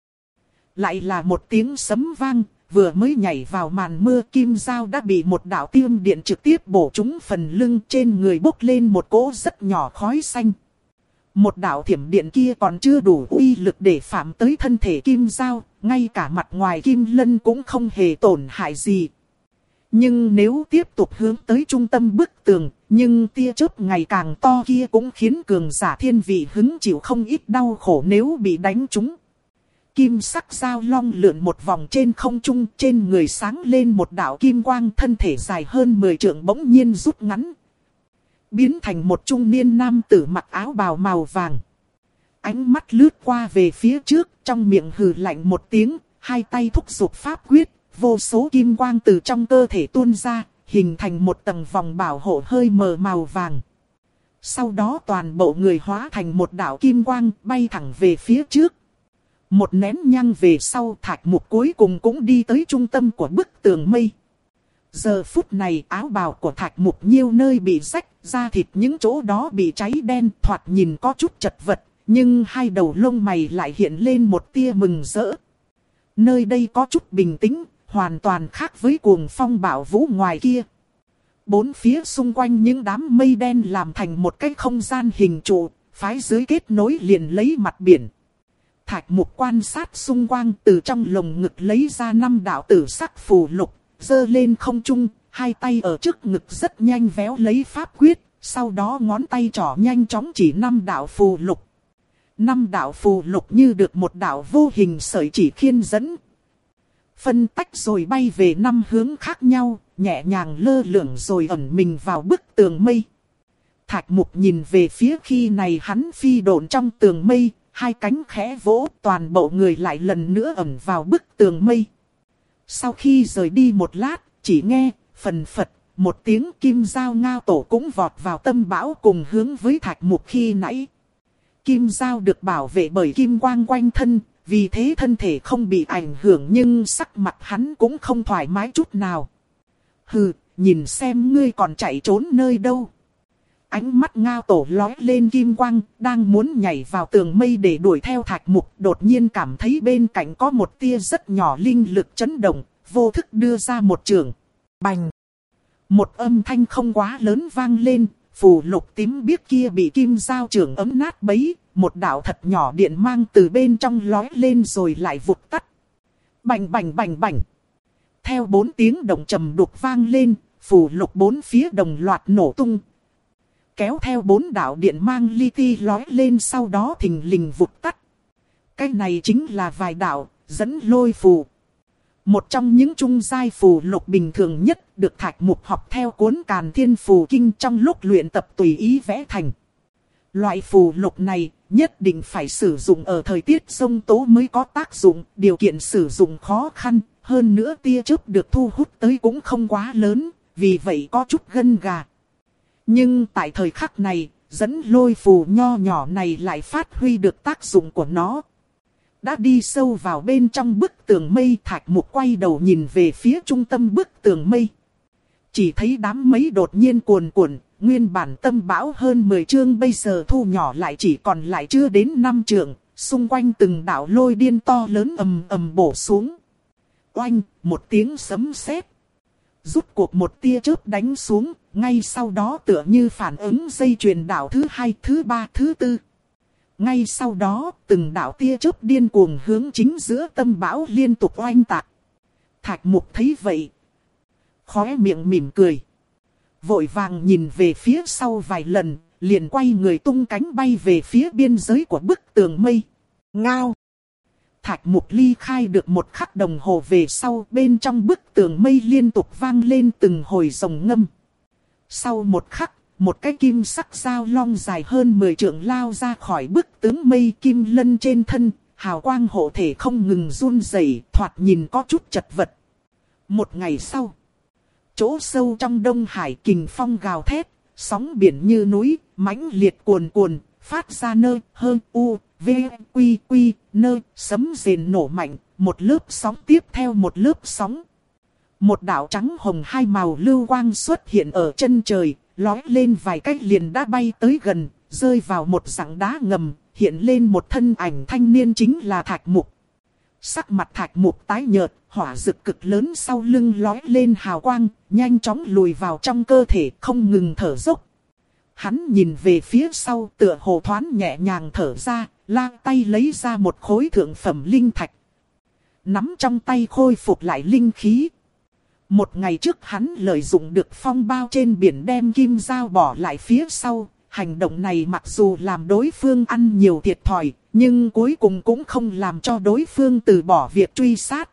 Lại là một tiếng sấm vang, vừa mới nhảy vào màn mưa, kim dao đã bị một đạo tiêm điện trực tiếp bổ trúng phần lưng, trên người bốc lên một cỗ rất nhỏ khói xanh. Một đạo thiểm điện kia còn chưa đủ uy lực để phạm tới thân thể kim dao, ngay cả mặt ngoài kim lân cũng không hề tổn hại gì. Nhưng nếu tiếp tục hướng tới trung tâm bức tường, nhưng tia chớp ngày càng to kia cũng khiến cường giả thiên vị hứng chịu không ít đau khổ nếu bị đánh trúng. Kim sắc dao long lượn một vòng trên không trung, trên người sáng lên một đạo kim quang, thân thể dài hơn mười trượng bỗng nhiên rút ngắn, biến thành một trung niên nam tử mặc áo bào màu vàng. Ánh mắt lướt qua về phía trước, trong miệng hừ lạnh một tiếng, hai tay thúc giục pháp quyết, vô số kim quang từ trong cơ thể tuôn ra, hình thành một tầng vòng bảo hộ hơi mờ màu vàng. Sau đó toàn bộ người hóa thành một đạo kim quang bay thẳng về phía trước. Một nén nhang về sau, thạch mục cuối cùng cũng đi tới trung tâm của bức tường mây. Giờ phút này áo bào của thạch mục nhiều nơi bị rách, da thịt những chỗ đó bị cháy đen, thoạt nhìn có chút chật vật, nhưng hai đầu lông mày lại hiện lên một tia mừng rỡ. Nơi đây có chút bình tĩnh, hoàn toàn khác với cuồng phong bạo vũ ngoài kia. Bốn phía xung quanh những đám mây đen làm thành một cái không gian hình trụ, phái dưới kết nối liền lấy mặt biển. Thạch mục quan sát xung quanh, từ trong lồng ngực lấy ra năm đạo tử sắc phù lục, giơ lên không trung, hai tay ở trước ngực rất nhanh véo lấy pháp quyết, sau đó ngón tay trỏ nhanh chóng chỉ năm đạo phù lục. Năm đạo phù lục như được một đạo vô hình sợi chỉ khiên dẫn, phân tách rồi bay về năm hướng khác nhau, nhẹ nhàng lơ lửng rồi ẩn mình vào bức tường mây. Thạch mục nhìn về phía khi này hắn phi độn trong tường mây, hai cánh khẽ vỗ, toàn bộ người lại lần nữa ẩn vào bức tường mây. Sau khi rời đi một lát, chỉ nghe phần phật một tiếng, kim dao ngao tổ cũng vọt vào tâm bão cùng hướng với thạch mục khi nãy. Kim dao được bảo vệ bởi kim quang quanh thân, vì thế thân thể không bị ảnh hưởng, nhưng sắc mặt hắn cũng không thoải mái chút nào. Hừ, nhìn xem ngươi còn chạy trốn nơi đâu. Ánh mắt ngao tổ lóe lên kim quang, đang muốn nhảy vào tường mây để đuổi theo thạch mục, đột nhiên cảm thấy bên cạnh có một tia rất nhỏ linh lực chấn động, vô thức đưa ra một chưởng. Bành! Một âm thanh không quá lớn vang lên, phù lục tím biếc kia bị kim dao chưởng ấm nát bấy, một đạo thật nhỏ điện mang từ bên trong lói lên rồi lại vụt tắt. Bành bành bành bành. Theo bốn tiếng động trầm đục vang lên, phù lục bốn phía đồng loạt nổ tung. Kéo theo bốn đạo điện mang li ti lói lên, sau đó thình lình vụt tắt. Cái này chính là vài đạo dẫn lôi phù. Một trong những trung giai phù lục bình thường nhất được Thạch Mục học theo cuốn Càn Thiên Phù Kinh trong lúc luyện tập tùy ý vẽ thành. Loại phù lục này nhất định phải sử dụng ở thời tiết giông tố mới có tác dụng, điều kiện sử dụng khó khăn, hơn nữa tia chớp được thu hút tới cũng không quá lớn, vì vậy có chút gân gà. Nhưng tại thời khắc này, dẫn lôi phù nho nhỏ này lại phát huy được tác dụng của nó. Đã đi sâu vào bên trong bức tường mây, Thạch Mục quay đầu nhìn về phía trung tâm bức tường mây. Chỉ thấy đám mây đột nhiên cuồn cuộn, nguyên bản tâm bão hơn mười trượng bây giờ thu nhỏ lại chỉ còn lại chưa đến năm trượng, xung quanh từng đạo lôi điên to lớn ầm ầm bổ xuống. Oanh, một tiếng sấm sét. Rút cuộc một tia chớp đánh xuống, ngay sau đó tựa như phản ứng dây chuyền đạo thứ hai, thứ ba, thứ tư. Ngay sau đó, từng đạo tia chớp điên cuồng hướng chính giữa tâm bão liên tục oanh tạc. Thạch Mục thấy vậy, khóe miệng mỉm cười. Vội vàng nhìn về phía sau vài lần, liền quay người tung cánh bay về phía biên giới của bức tường mây. Ngao! Thạch Mục ly khai được một khắc đồng hồ về sau, bên trong bức tường mây liên tục vang lên từng hồi rồng ngâm. Sau một khắc, một cái kim sắc dao long dài hơn mười trượng lao ra khỏi bức tường mây, kim lân trên thân, hào quang hộ thể không ngừng run rẩy, thoạt nhìn có chút chật vật. Một ngày sau, chỗ sâu trong Đông Hải kình phong gào thét, sóng biển như núi, mãnh liệt cuồn cuồn, phát ra nơ, hơ, u, v, quy, quy, nơ, sấm rền nổ mạnh, một lớp sóng tiếp theo một lớp sóng. Một đạo trắng hồng hai màu lưu quang xuất hiện ở chân trời, lói lên vài cách liền đã bay tới gần, rơi vào một rặng đá ngầm, hiện lên một thân ảnh thanh niên chính là Thạch Mục. Sắc mặt Thạch Mục tái nhợt, hỏa dực cực lớn sau lưng lói lên hào quang, nhanh chóng lùi vào trong cơ thể, không ngừng thở dốc. Hắn nhìn về phía sau, tựa hồ thoáng nhẹ nhàng thở ra, lang tay lấy ra một khối thượng phẩm linh thạch. Nắm trong tay khôi phục lại linh khí. Một ngày trước hắn lợi dụng được phong bao trên biển đem kim dao bỏ lại phía sau. Hành động này mặc dù làm đối phương ăn nhiều thiệt thòi, nhưng cuối cùng cũng không làm cho đối phương từ bỏ việc truy sát.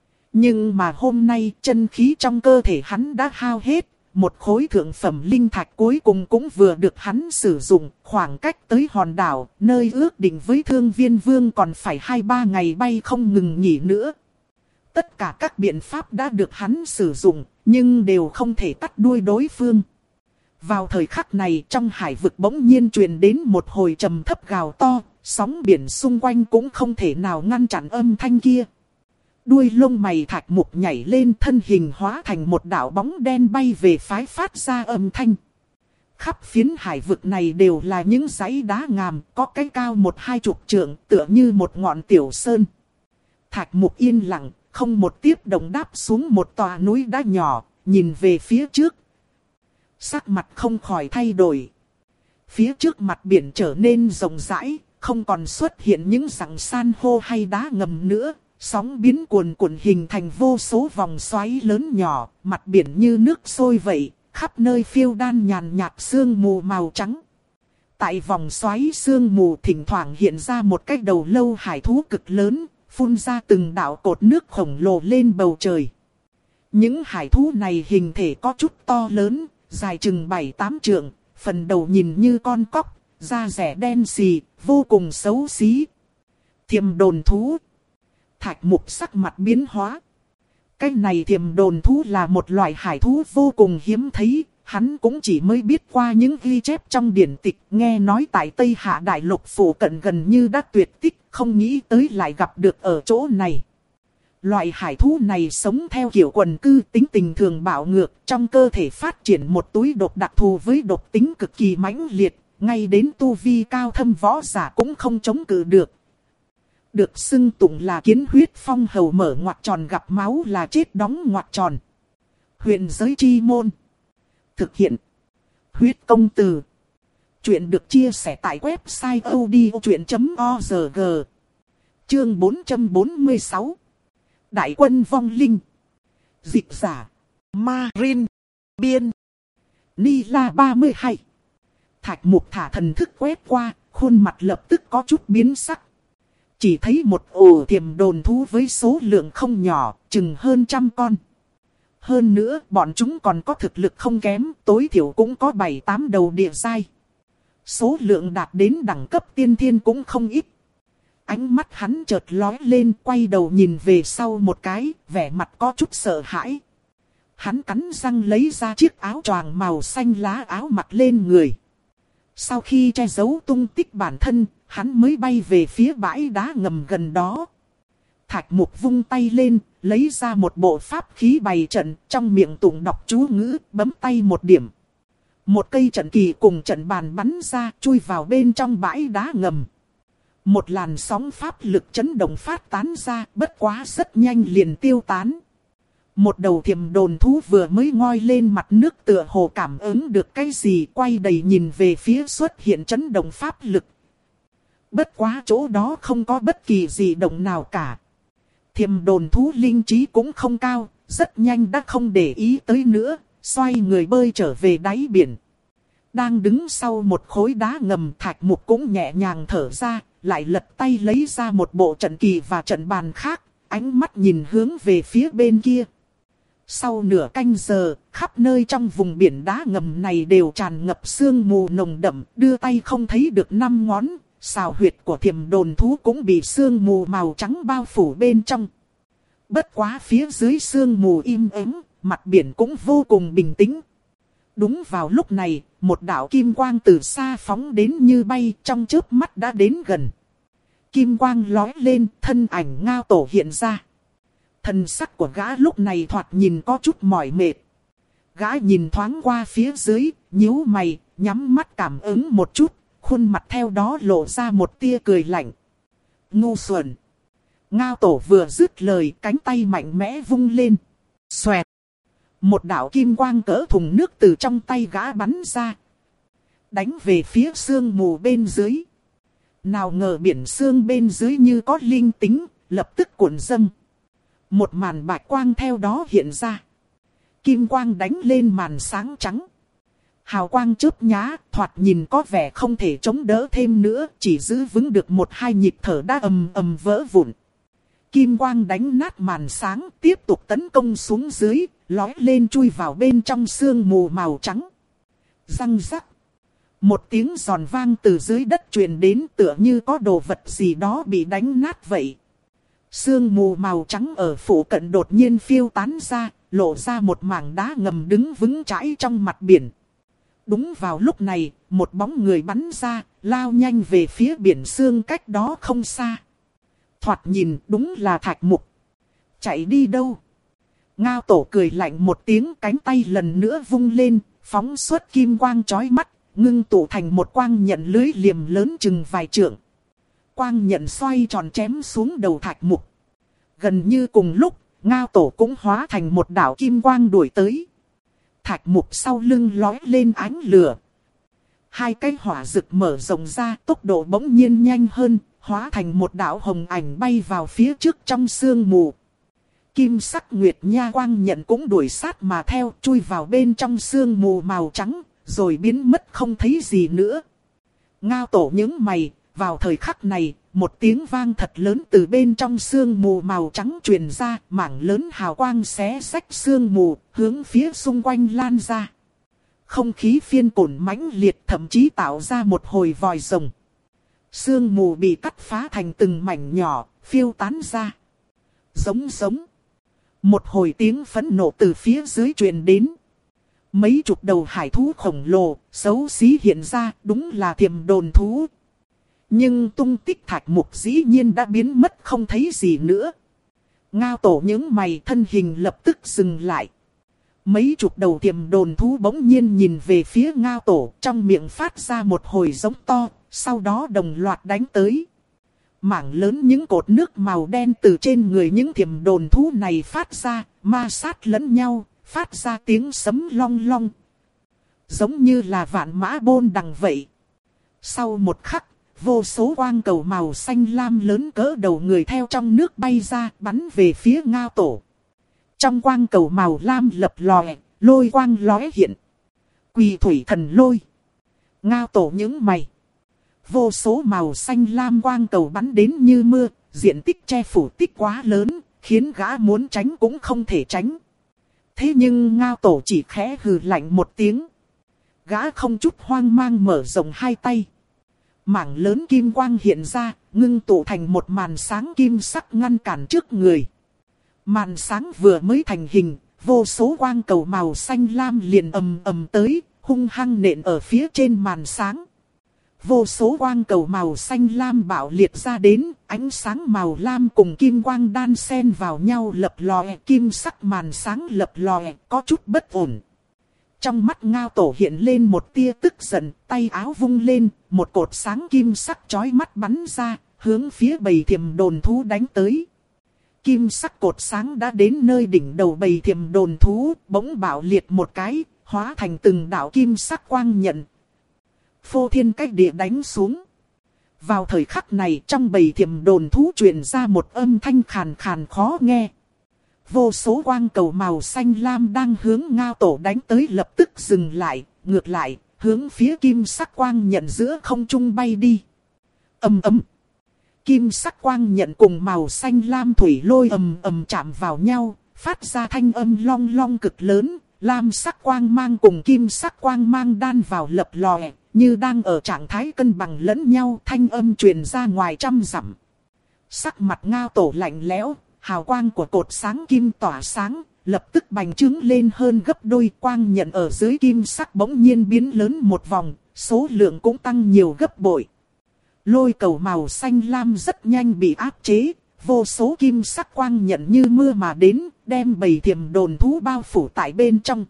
Nhưng mà hôm nay chân khí trong cơ thể hắn đã hao hết. Một khối thượng phẩm linh thạch cuối cùng cũng vừa được hắn sử dụng, khoảng cách tới hòn đảo, nơi ước định với Thương Viên Vương còn phải hai ba ngày bay không ngừng nghỉ nữa. Tất cả các biện pháp đã được hắn sử dụng, nhưng đều không thể cắt đuôi đối phương. Vào thời khắc này trong hải vực bỗng nhiên truyền đến một hồi trầm thấp gào to, sóng biển xung quanh cũng không thể nào ngăn chặn âm thanh kia. Đuôi lông mày Thạch Mục nhảy lên, thân hình hóa thành một đạo bóng đen bay về phái phát ra âm thanh. Khắp phiến hải vực này đều là những dãy đá ngàm, có cái cao một hai chục trượng, tựa như một ngọn tiểu sơn. Thạch Mục yên lặng, không một tiếp động đáp xuống một tòa núi đá nhỏ, nhìn về phía trước. Sắc mặt không khỏi thay đổi. Phía trước mặt biển trở nên rộng rãi, không còn xuất hiện những rặng san hô hay đá ngầm nữa. Sóng biến cuồn cuộn hình thành vô số vòng xoáy lớn nhỏ, mặt biển như nước sôi vậy, khắp nơi phiêu đan nhàn nhạt sương mù màu trắng. Tại vòng xoáy sương mù thỉnh thoảng hiện ra một cái đầu lâu hải thú cực lớn, phun ra từng đạo cột nước khổng lồ lên bầu trời. Những hải thú này hình thể có chút to lớn, dài chừng bảy tám trượng, phần đầu nhìn như con cóc, da rẻ đen xì, vô cùng xấu xí. Thiềm đồn thú. Thạch Mục sắc mặt biến hóa. Cái này thiềm đồn thú là một loại hải thú vô cùng hiếm thấy. Hắn cũng chỉ mới biết qua những ghi chép trong điển tịch. Nghe nói tại Tây Hạ Đại Lục phủ cận gần như đã tuyệt tích. Không nghĩ tới lại gặp được ở chỗ này. Loại hải thú này sống theo kiểu quần cư, tính tình thường bạo ngược. Trong cơ thể phát triển một túi độc đặc thù với độc tính cực kỳ mãnh liệt. Ngay đến tu vi cao thâm võ giả cũng không chống cự được. Được xưng tụng là kiến huyết phong hầu, mở ngoặc tròn gặp máu là chết đóng ngoặc tròn. Huyền giới chi môn. Thực hiện. Huyết công từ. Chuyện được chia sẻ tại website odchuyện chấm org. Chương bốn trăm bốn mươi sáu. Đại quân vong linh. Dịch giả. Marin. Biên. Ni La ba mươi hai. Thạch Mục thả thần thức quét qua, khuôn mặt lập tức có chút biến sắc. Chỉ thấy một ổ thiềm đồn thú với số lượng không nhỏ, chừng hơn trăm con. Hơn nữa, bọn chúng còn có thực lực không kém, tối thiểu cũng có bảy tám đầu địa giai. Số lượng đạt đến đẳng cấp tiên thiên cũng không ít. Ánh mắt hắn chợt lóe lên, quay đầu nhìn về sau một cái, vẻ mặt có chút sợ hãi. Hắn cắn răng lấy ra chiếc áo choàng màu xanh lá áo mặc lên người. Sau khi che giấu tung tích bản thân, hắn mới bay về phía bãi đá ngầm gần đó. Thạch Mục vung tay lên, lấy ra một bộ pháp khí bày trận, trong miệng tụng đọc chú ngữ, bấm tay một điểm. Một cây trận kỳ cùng trận bàn bắn ra, chui vào bên trong bãi đá ngầm. Một làn sóng pháp lực chấn động phát tán ra, bất quá rất nhanh liền tiêu tán. Một đầu thiềm đồn thú vừa mới ngoi lên mặt nước tựa hồ cảm ứng được cái gì, quay đầy nhìn về phía xuất hiện chấn động pháp lực. Bất quá chỗ đó không có bất kỳ gì động nào cả. Thiềm đồn thú linh trí cũng không cao, rất nhanh đã không để ý tới nữa, xoay người bơi trở về đáy biển. Đang đứng sau một khối đá ngầm, Thạch Mục cũng nhẹ nhàng thở ra, lại lật tay lấy ra một bộ trận kỳ và trận bàn khác, ánh mắt nhìn hướng về phía bên kia. Sau nửa canh giờ, khắp nơi trong vùng biển đá ngầm này đều tràn ngập sương mù nồng đậm, đưa tay không thấy được năm ngón, sào huyệt của thiềm đồn thú cũng bị sương mù màu trắng bao phủ bên trong. Bất quá phía dưới sương mù im ắng, mặt biển cũng vô cùng bình tĩnh. Đúng vào lúc này, một đạo kim quang từ xa phóng đến như bay, trong chớp mắt đã đến gần. Kim quang lói lên, thân ảnh Ngao Tổ hiện ra. Thần sắc của gã lúc này thoạt nhìn có chút mỏi mệt. Gã nhìn thoáng qua phía dưới, nhíu mày, nhắm mắt cảm ứng một chút, khuôn mặt theo đó lộ ra một tia cười lạnh. Ngu xuẩn. Ngao Tổ vừa dứt lời, cánh tay mạnh mẽ vung lên. Xoẹt. Một đạo kim quang cỡ thùng nước từ trong tay gã bắn ra. Đánh về phía sương mù bên dưới. Nào ngờ biển sương bên dưới như có linh tính, lập tức cuộn dâng. Một màn bạch quang theo đó hiện ra. Kim quang đánh lên màn sáng trắng. Hào quang chớp nhá, thoạt nhìn có vẻ không thể chống đỡ thêm nữa, chỉ giữ vững được một hai nhịp thở đã ầm ầm vỡ vụn. Kim quang đánh nát màn sáng, tiếp tục tấn công xuống dưới, lói lên chui vào bên trong sương mù màu trắng. Răng rắc. Một tiếng giòn vang từ dưới đất truyền đến, tựa như có đồ vật gì đó bị đánh nát vậy. Sương mù màu trắng ở phủ cận đột nhiên phiêu tán ra, lộ ra một mảng đá ngầm đứng vững chãi trong mặt biển. Đúng vào lúc này, một bóng người bắn ra, lao nhanh về phía biển sương cách đó không xa. Thoạt nhìn đúng là Thạch Mục. Chạy đi đâu? Ngao Tổ cười lạnh một tiếng, cánh tay lần nữa vung lên, phóng xuất kim quang chói mắt, ngưng tụ thành một quang nhận lưới liềm lớn chừng vài trượng. Quang nhận xoay tròn chém xuống đầu Thạch Mục. Gần như cùng lúc, Ngao Tổ cũng hóa thành một đạo kim quang đuổi tới. Thạch Mục sau lưng lói lên ánh lửa. Hai cái hỏa rực mở rộng ra, tốc độ bỗng nhiên nhanh hơn, hóa thành một đạo hồng ảnh bay vào phía trước trong sương mù. Kim sắc nguyệt nha quang nhận cũng đuổi sát mà theo, chui vào bên trong sương mù màu trắng, rồi biến mất không thấy gì nữa. Ngao Tổ nhướng mày, vào thời khắc này, một tiếng vang thật lớn từ bên trong sương mù màu trắng truyền ra, mảng lớn hào quang xé rách sương mù, hướng phía xung quanh lan ra. Không khí phiên cổn mãnh liệt, thậm chí tạo ra một hồi vòi rồng. Sương mù bị cắt phá thành từng mảnh nhỏ, phiêu tán ra. Giống giống. Một hồi tiếng phẫn nộ từ phía dưới truyền đến. Mấy chục đầu hải thú khổng lồ, xấu xí hiện ra, đúng là thiềm đồn thú. Nhưng tung tích Thạch Mục dĩ nhiên đã biến mất không thấy gì nữa. Ngao Tổ những mày, thân hình lập tức dừng lại. Mấy chục đầu thiềm đồn thú bỗng nhiên nhìn về phía Ngao Tổ, trong miệng phát ra một hồi giống to, sau đó đồng loạt đánh tới. Mảng lớn những cột nước màu đen từ trên người những thiềm đồn thú này phát ra, ma sát lẫn nhau, phát ra tiếng sấm long long. Giống như là vạn mã bôn đằng vậy. Sau một khắc, vô số quang cầu màu xanh lam lớn cỡ đầu người theo trong nước bay ra, bắn về phía Ngao Tổ. Trong quang cầu màu lam lập lòe, lôi quang lóe hiện. Quỳ thủy thần lôi. Ngao Tổ những mày. Vô số màu xanh lam quang cầu bắn đến như mưa, diện tích che phủ tích quá lớn, khiến gã muốn tránh cũng không thể tránh. Thế nhưng Ngao Tổ chỉ khẽ hừ lạnh một tiếng. Gã không chút hoang mang mở rộng hai tay. Mảng lớn kim quang hiện ra, ngưng tụ thành một màn sáng kim sắc ngăn cản trước người. Màn sáng vừa mới thành hình, vô số quang cầu màu xanh lam liền ầm ầm tới, hung hăng nện ở phía trên màn sáng. Vô số quang cầu màu xanh lam bạo liệt ra đến, ánh sáng màu lam cùng kim quang đan xen vào nhau lập lòe, kim sắc màn sáng lập lòe, có chút bất ổn. Trong mắt Ngao Tổ hiện lên một tia tức giận, tay áo vung lên, một cột sáng kim sắc chói mắt bắn ra, hướng phía bầy thiềm đồn thú đánh tới. Kim sắc cột sáng đã đến nơi đỉnh đầu bầy thiềm đồn thú, bỗng bạo liệt một cái, hóa thành từng đạo kim sắc quang nhận. Phô thiên cách địa đánh xuống. Vào thời khắc này trong bầy thiềm đồn thú truyền ra một âm thanh khàn khàn khó nghe. Vô số quang cầu màu xanh lam đang hướng Ngao Tổ đánh tới lập tức dừng lại, ngược lại, hướng phía kim sắc quang nhận giữa không trung bay đi. Ầm ầm. Kim sắc quang nhận cùng màu xanh lam thủy lôi ầm ầm chạm vào nhau, phát ra thanh âm long long cực lớn, lam sắc quang mang cùng kim sắc quang mang đan vào lập lòe, như đang ở trạng thái cân bằng lẫn nhau, thanh âm truyền ra ngoài trăm dặm. Sắc mặt Ngao Tổ lạnh lẽo, hào quang của cột sáng kim tỏa sáng, lập tức bành trướng lên hơn gấp đôi, quang nhận ở dưới kim sắc bỗng nhiên biến lớn một vòng, số lượng cũng tăng nhiều gấp bội. Lôi cầu màu xanh lam rất nhanh bị áp chế, vô số kim sắc quang nhận như mưa mà đến, đem bầy thiềm đồn thú bao phủ tại bên trong.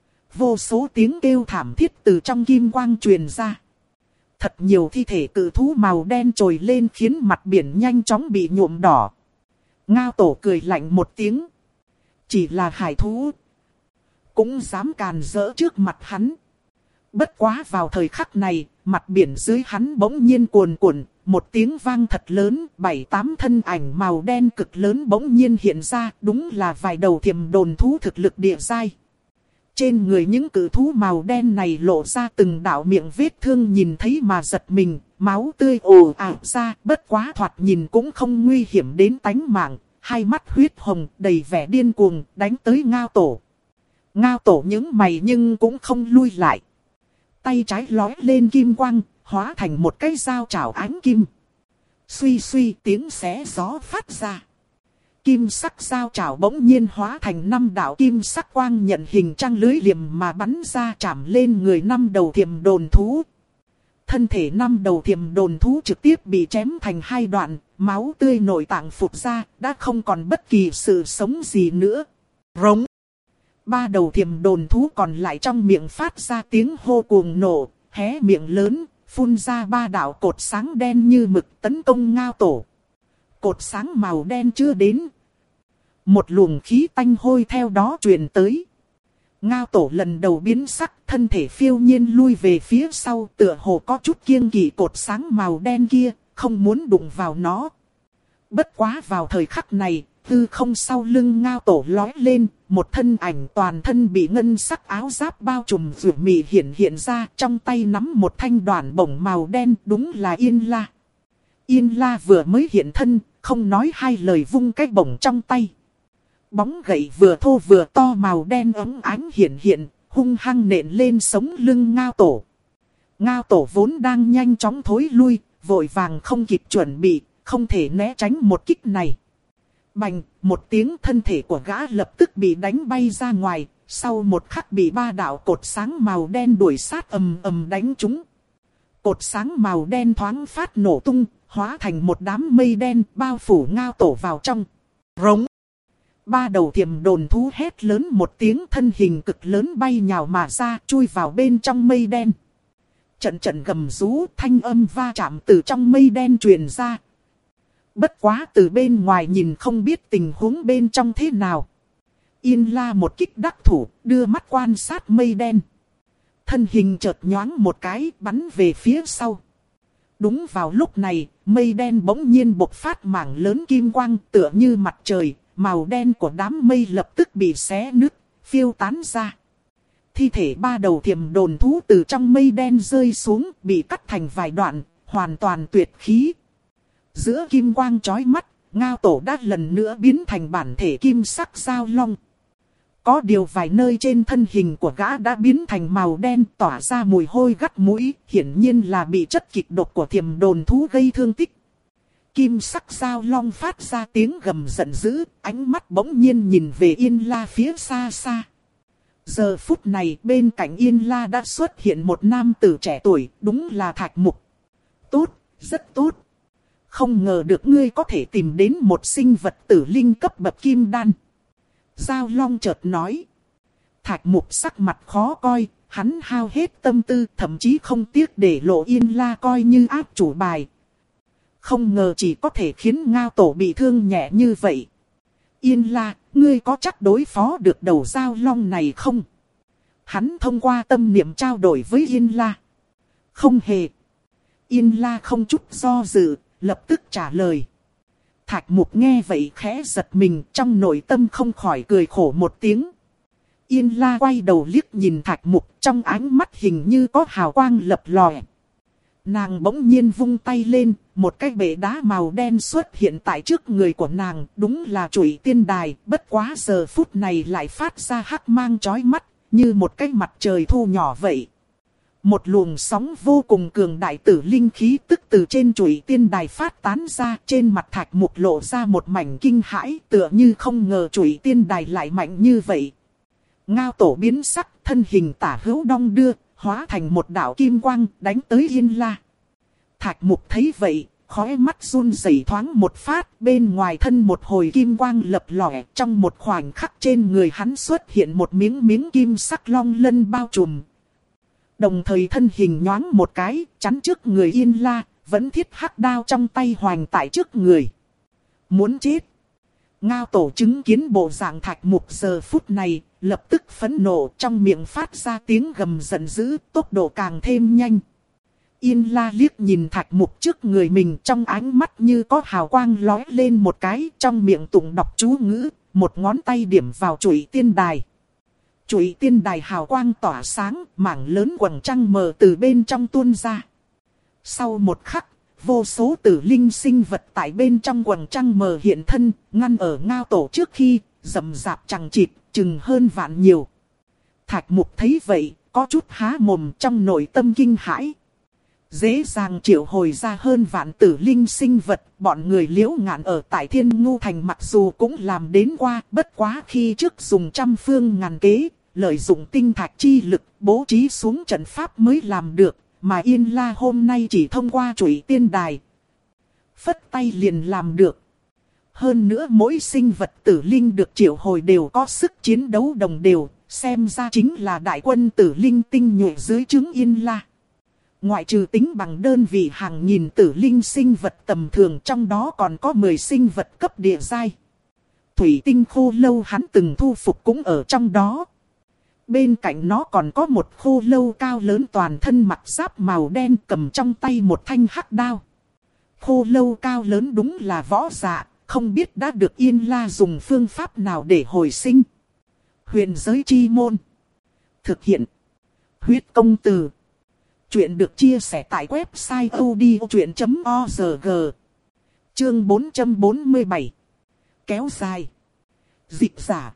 Vô số tiếng kêu thảm thiết từ trong kim quang truyền ra. Thật nhiều thi thể cự thú màu đen trồi lên khiến mặt biển nhanh chóng bị nhuộm đỏ. Ngao Tổ cười lạnh một tiếng. Chỉ là hải thú, cũng dám càn rỡ trước mặt hắn. Bất quá vào thời khắc này, mặt biển dưới hắn bỗng nhiên cuồn cuộn, một tiếng vang thật lớn, bảy tám thân ảnh màu đen cực lớn bỗng nhiên hiện ra, đúng là vài đầu thiềm đồn thú thực lực địa giai. Trên người những cự thú màu đen này lộ ra từng đạo miệng vết thương nhìn thấy mà giật mình, máu tươi ồ ạt ra, bất quá thoạt nhìn cũng không nguy hiểm đến tánh mạng, hai mắt huyết hồng đầy vẻ điên cuồng đánh tới Ngao Tổ. Ngao Tổ những mày nhưng cũng không lui lại. Tay trái lói lên kim quang, hóa thành một cái dao chảo ánh kim. Suy suy tiếng xé gió phát ra. Kim sắc dao chảo bỗng nhiên hóa thành năm đạo kim sắc quang nhận hình trăng lưới liềm mà bắn ra chạm lên người năm đầu thiềm đồn thú. Thân thể năm đầu thiềm đồn thú trực tiếp bị chém thành hai đoạn, máu tươi nội tạng phụt ra, đã không còn bất kỳ sự sống gì nữa. Rống. Ba đầu thiềm đồn thú còn lại trong miệng phát ra tiếng hô cuồng nổ, hé miệng lớn, phun ra ba đạo cột sáng đen như mực tấn công Ngao Tổ. Cột sáng màu đen chưa đến. Một luồng khí tanh hôi theo đó truyền tới. Ngao Tổ lần đầu biến sắc, thân thể phiêu nhiên lui về phía sau, tựa hồ có chút kiêng kỵ cột sáng màu đen kia, không muốn đụng vào nó. Bất quá vào thời khắc này, hư không sau lưng Ngao Tổ lói lên, một thân ảnh toàn thân bị ngân sắc áo giáp bao trùm rủ mị hiện hiện ra, trong tay nắm một thanh đoản bổng màu đen, đúng là Yên La. Yên La vừa mới hiện thân, không nói hai lời vung cái bổng trong tay. Bóng gậy vừa thô vừa to màu đen óng ánh hiện hiện, hung hăng nện lên sống lưng Ngao Tổ. Ngao Tổ vốn đang nhanh chóng thối lui, vội vàng không kịp chuẩn bị, không thể né tránh một kích này. Bành, một tiếng thân thể của gã lập tức bị đánh bay ra ngoài, sau một khắc bị ba đạo cột sáng màu đen đuổi sát ầm ầm đánh trúng. Cột sáng màu đen thoáng phát nổ tung, hóa thành một đám mây đen bao phủ Ngao Tổ vào trong. Rống. Ba đầu thiềm đồn thú hét lớn một tiếng, thân hình cực lớn bay nhào mà ra, chui vào bên trong mây đen. Trận trận gầm rú, thanh âm va chạm từ trong mây đen truyền ra. Bất quá từ bên ngoài nhìn không biết tình huống bên trong thế nào. Yên La một kích đắc thủ, đưa mắt quan sát mây đen. thân hình chợt nhoáng một cái bắn về phía sau. Đúng vào lúc này, mây đen bỗng nhiên bộc phát mảng lớn kim quang tựa như mặt trời, màu đen của đám mây lập tức bị xé nứt, phiêu tán ra. Thi thể ba đầu thiểm đồn thú từ trong mây đen rơi xuống, bị cắt thành vài đoạn, hoàn toàn tuyệt khí. Giữa kim quang chói mắt, Ngao Tổ đã lần nữa biến thành bản thể kim sắc giao long. Có điều vài nơi trên thân hình của gã đã biến thành màu đen tỏa ra mùi hôi gắt mũi, hiển nhiên là bị chất kịch độc của thiểm đồn thú gây thương tích. Kim sắc giao long phát ra tiếng gầm giận dữ, ánh mắt bỗng nhiên nhìn về Yên La phía xa xa. Giờ phút này bên cạnh Yên La đã xuất hiện một nam tử trẻ tuổi, đúng là Thạch Mục. Tốt, rất tốt. Không ngờ được ngươi có thể tìm đến một sinh vật tử linh cấp bậc kim đan. Giao long chợt nói. Thạch Mục sắc mặt khó coi, hắn hao hết tâm tư, thậm chí không tiếc để lộ Yên La coi như áp chủ bài. Không ngờ chỉ có thể khiến Ngao Tổ bị thương nhẹ như vậy. Yên La, ngươi có chắc đối phó được đầu giao long này không? Hắn thông qua tâm niệm trao đổi với Yên La. Không hề. Yên La không chút do dự, lập tức trả lời. Thạch Mục nghe vậy khẽ giật mình, trong nội tâm không khỏi cười khổ một tiếng. Yên La quay đầu liếc nhìn Thạch Mục, trong ánh mắt hình như có hào quang lập lòe. Nàng bỗng nhiên vung tay lên, một cái bể đá màu đen xuất hiện tại trước người của nàng, đúng là Chủy Tiên Đài, bất quá giờ phút này lại phát ra hắc mang chói mắt, như một cái mặt trời thu nhỏ vậy. Một luồng sóng vô cùng cường đại tử linh khí tức từ trên Chủy Tiên Đài phát tán ra, trên mặt Thạch Mục lộ ra một mảnh kinh hãi, tựa như không ngờ Chủy Tiên Đài lại mạnh như vậy. Ngao Tổ biến sắc, thân hình tả hữu đong đưa, hóa thành một đạo kim quang đánh tới Yên La. Thạch Mục thấy vậy, khóe mắt run rẩy thoáng một phát, bên ngoài thân một hồi kim quang lập lòe, trong một khoảnh khắc trên người hắn xuất hiện một miếng miếng kim sắc long lân bao trùm. Đồng thời thân hình nhoáng một cái, chắn trước người Yên La, vẫn thiết hắc đao trong tay hoành tại trước người. Muốn chết. Ngao Tổ chứng kiến bộ dạng Thạch Mục giờ phút này, lập tức phẫn nộ, trong miệng phát ra tiếng gầm giận dữ, tốc độ càng thêm nhanh. Yên La liếc nhìn Thạch Mục trước người mình, trong ánh mắt như có hào quang lóe lên một cái, trong miệng tụng đọc chú ngữ, một ngón tay điểm vào Chủy Tiên Đài. Chủy Tiên Đài hào quang tỏa sáng, mảng lớn quầng trăng mờ từ bên trong tuôn ra. Sau một khắc, vô số tử linh sinh vật tại bên trong quầng trăng mờ hiện thân, ngăn ở Ngao Tổ trước khi, rậm rạp chằng chịt, chừng hơn vạn nhiều. Thạch Mục thấy vậy, có chút há mồm, trong nội tâm kinh hãi. Dễ dàng triệu hồi ra hơn vạn tử linh sinh vật, bọn người Liễu Ngạn ở tại Thiên Ngu Thành mặc dù cũng làm đến qua, bất quá khi trước dùng trăm phương ngàn kế, lợi dụng tinh thạch chi lực, bố trí xuống trận pháp mới làm được, mà Yên La hôm nay chỉ thông qua Chủy Tiên Đài. Phất tay liền làm được. Hơn nữa mỗi sinh vật tử linh được triệu hồi đều có sức chiến đấu đồng đều, xem ra chính là đại quân tử linh tinh nhuệ dưới trướng Yên La. Ngoại trừ tính bằng đơn vị hàng nghìn tử linh sinh vật tầm thường, trong đó còn có mười sinh vật cấp địa giai. Thủy tinh khô lâu hắn từng thu phục cũng ở trong đó. Bên cạnh nó còn có một khô lâu cao lớn toàn thân mặc giáp màu đen, cầm trong tay một thanh hắc đao. Khô lâu cao lớn đúng là võ dạ, không biết đã được Yên La dùng phương pháp nào để hồi sinh. Huyền giới chi môn. Thực hiện. Huyết công từ. Chuyện được chia sẻ tại website odchuyện chấm org. Chương bốn trăm bốn mươi bảy. Kéo dài. Dịch giả.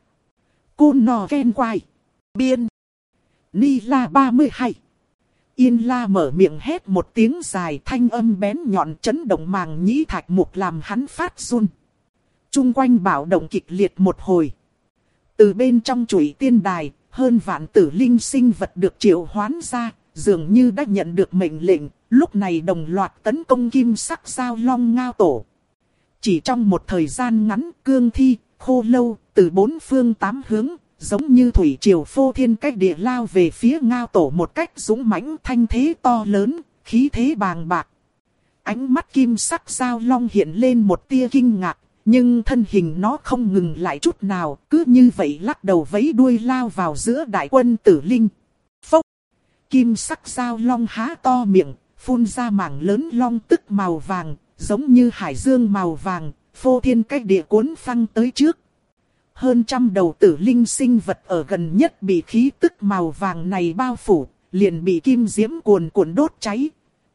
Côn nò ken quai. Biên. Ni la ba mươi hai. Yên La mở miệng hét một tiếng dài, thanh âm bén nhọn chấn động màng nhĩ Thạch Mục làm hắn phát run. Trung quanh bạo động kịch liệt một hồi. Từ bên trong Chủy Tiên Đài, hơn vạn tử linh sinh vật được triệu hoán ra, dường như đã nhận được mệnh lệnh, lúc này đồng loạt tấn công kim sắc giao long Ngao Tổ. Chỉ trong một thời gian ngắn, cương thi, khô lâu, từ bốn phương tám hướng, giống như thủy triều phô thiên cách địa lao về phía Ngao Tổ một cách dũng mãnh, thanh thế to lớn, khí thế bàng bạc. Ánh mắt kim sắc giao long hiện lên một tia kinh ngạc, nhưng thân hình nó không ngừng lại chút nào, cứ như vậy lắc đầu vẫy đuôi lao vào giữa đại quân tử linh. Phốc! Kim sắc dao long há to miệng, phun ra mảng lớn long tức màu vàng, giống như hải dương màu vàng, phô thiên cách địa cuốn phăng tới trước. Hơn trăm đầu tử linh sinh vật ở gần nhất bị khí tức màu vàng này bao phủ, liền bị kim diễm cuồn cuộn đốt cháy.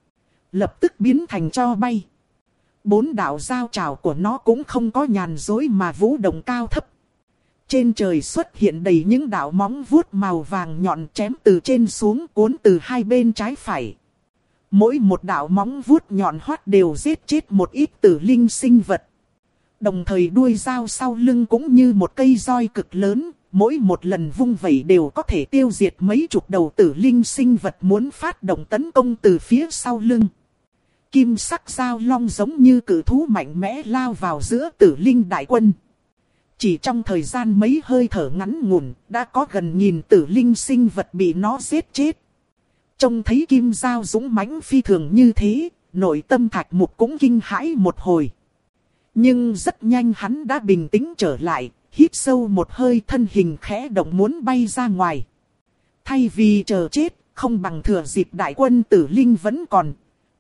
Lập tức biến thành tro bay. Bốn đạo giao trảo của nó cũng không có nhàn dối mà vũ động cao thấp. Trên trời xuất hiện đầy những đạo móng vuốt màu vàng nhọn chém từ trên xuống cuốn từ hai bên trái phải. Mỗi một đạo móng vuốt nhọn hoắt đều giết chết một ít tử linh sinh vật. Đồng thời đuôi dao sau lưng cũng như một cây roi cực lớn, mỗi một lần vung vẩy đều có thể tiêu diệt mấy chục đầu tử linh sinh vật muốn phát động tấn công từ phía sau lưng. Kim sắc dao long giống như cự thú mạnh mẽ lao vào giữa tử linh đại quân. Chỉ trong thời gian mấy hơi thở ngắn ngủn, đã có gần nghìn tử linh sinh vật bị nó giết chết. Trông thấy kim dao dũng mãnh phi thường như thế, nội tâm Thạch Mục cũng kinh hãi một hồi. Nhưng rất nhanh hắn đã bình tĩnh trở lại, hít sâu một hơi, thân hình khẽ động muốn bay ra ngoài. Thay vì chờ chết, không bằng thừa dịp đại quân tử linh vẫn còn.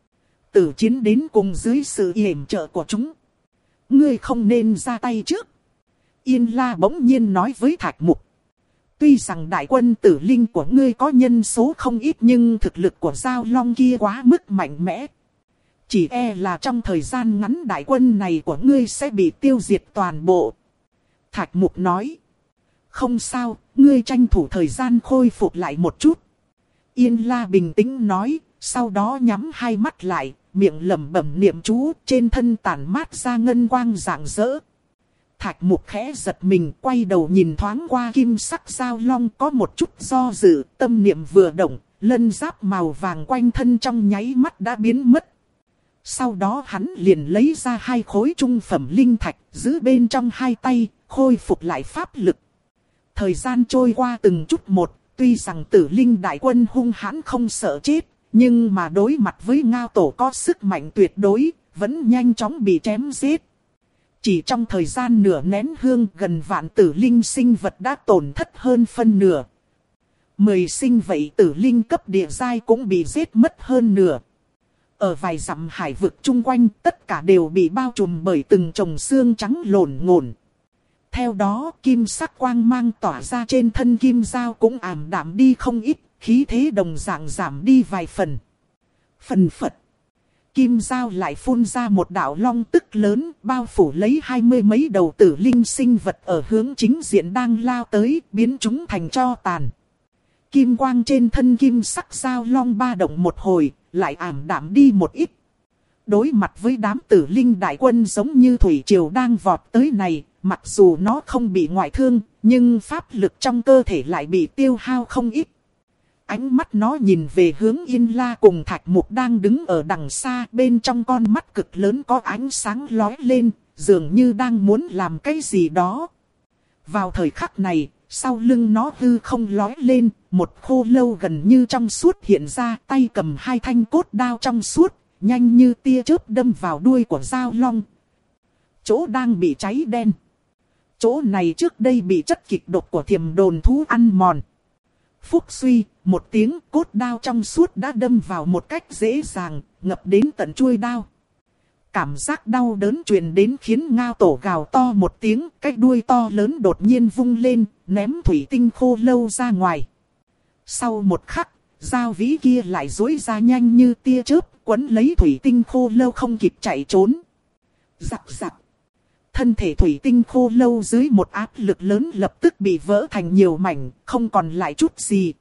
Tử chiến đến cùng dưới sự yểm trợ của chúng. Ngươi không nên ra tay trước. Yên La bỗng nhiên nói với Thạch Mục. Tuy rằng đại quân tử linh của ngươi có nhân số không ít nhưng thực lực của Giao Long kia quá mức mạnh mẽ. Chỉ e là trong thời gian ngắn đại quân này của ngươi sẽ bị tiêu diệt toàn bộ. Thạch Mục nói. Không sao, ngươi tranh thủ thời gian khôi phục lại một chút. Yên La bình tĩnh nói, sau đó nhắm hai mắt lại, miệng lẩm bẩm niệm chú, trên thân tản mát ra ngân quang rạng rỡ. Thạch Mục khẽ giật mình, quay đầu nhìn thoáng qua kim sắc Giao Long có một chút do dự, tâm niệm vừa động, lân giáp màu vàng quanh thân trong nháy mắt đã biến mất. Sau đó hắn liền lấy ra hai khối trung phẩm linh thạch, giữ bên trong hai tay, khôi phục lại pháp lực. Thời gian trôi qua từng chút một, tuy rằng tử linh đại quân hung hãn không sợ chết, nhưng mà đối mặt với Ngao Tổ có sức mạnh tuyệt đối, vẫn nhanh chóng bị chém giết. Chỉ trong thời gian nửa nén hương, gần vạn tử linh sinh vật đã tổn thất hơn phân nửa. Mười sinh vậy tử linh cấp địa giai cũng bị giết mất hơn nửa. Ở vài dặm hải vực chung quanh, tất cả đều bị bao trùm bởi từng chồng xương trắng lổn ngổn. Theo đó, kim sắc quang mang tỏa ra trên thân kim dao cũng ảm đạm đi không ít, khí thế đồng dạng giảm đi vài phần. Phần phật. Kim dao lại phun ra một đạo long tức lớn, bao phủ lấy hai mươi mấy đầu tử linh sinh vật ở hướng chính diện đang lao tới, biến chúng thành tro tàn. Kim quang trên thân kim sắc dao long ba động một hồi, lại ảm đạm đi một ít. Đối mặt với đám tử linh đại quân giống như thủy triều đang vọt tới này, mặc dù nó không bị ngoại thương, nhưng pháp lực trong cơ thể lại bị tiêu hao không ít. Ánh mắt nó nhìn về hướng Yên La cùng Thạch Mục đang đứng ở đằng xa, bên trong con mắt cực lớn có ánh sáng lóe lên, dường như đang muốn làm cái gì đó. Vào thời khắc này, sau lưng nó hư không lóe lên, một khô lâu gần như trong suốt hiện ra, tay cầm hai thanh cốt đao trong suốt, nhanh như tia chớp đâm vào đuôi của Giao Long. Chỗ đang bị cháy đen. Chỗ này trước đây bị chất kịch độc của thiềm đồn thú ăn mòn. Phúc suy, một tiếng cốt đao trong suốt đã đâm vào một cách dễ dàng, ngập đến tận chuôi đao. Cảm giác đau đớn truyền đến khiến Ngao Tổ gào to một tiếng, cái đuôi to lớn đột nhiên vung lên, ném thủy tinh khô lâu ra ngoài. Sau một khắc, dao vĩ kia lại duỗi ra nhanh như tia chớp, quấn lấy thủy tinh khô lâu không kịp chạy trốn. Giặc giặc. Thân thể thủy tinh khô lâu dưới một áp lực lớn lập tức bị vỡ thành nhiều mảnh, không còn lại chút gì.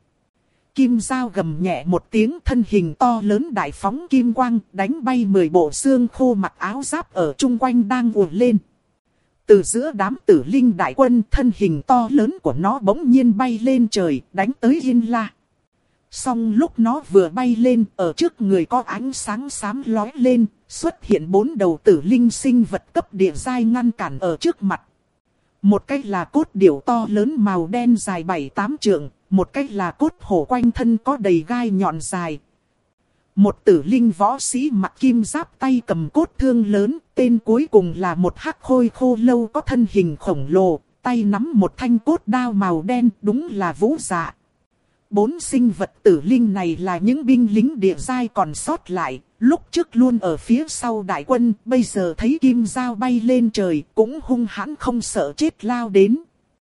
Kim dao gầm nhẹ một tiếng, thân hình to lớn đại phóng kim quang, đánh bay mười bộ xương khô mặc áo giáp ở chung quanh đang ùa lên. Từ giữa đám tử linh đại quân, thân hình to lớn của nó bỗng nhiên bay lên trời, đánh tới Yên La. Song lúc nó vừa bay lên, ở trước người có ánh sáng xám lóe lên, xuất hiện bốn đầu tử linh sinh vật cấp địa giai ngăn cản ở trước mặt. Một cách là cốt điểu to lớn màu đen dài bảy tám trượng, một cách là cốt hổ quanh thân có đầy gai nhọn dài. Một tử linh võ sĩ mặc kim giáp tay cầm cốt thương lớn, tên cuối cùng là một hắc khôi khô lâu có thân hình khổng lồ, tay nắm một thanh cốt đao màu đen, đúng là Vũ Dạ. Bốn sinh vật tử linh này là những binh lính địa giai còn sót lại, lúc trước luôn ở phía sau đại quân, bây giờ thấy kim dao bay lên trời, cũng hung hãn không sợ chết lao đến.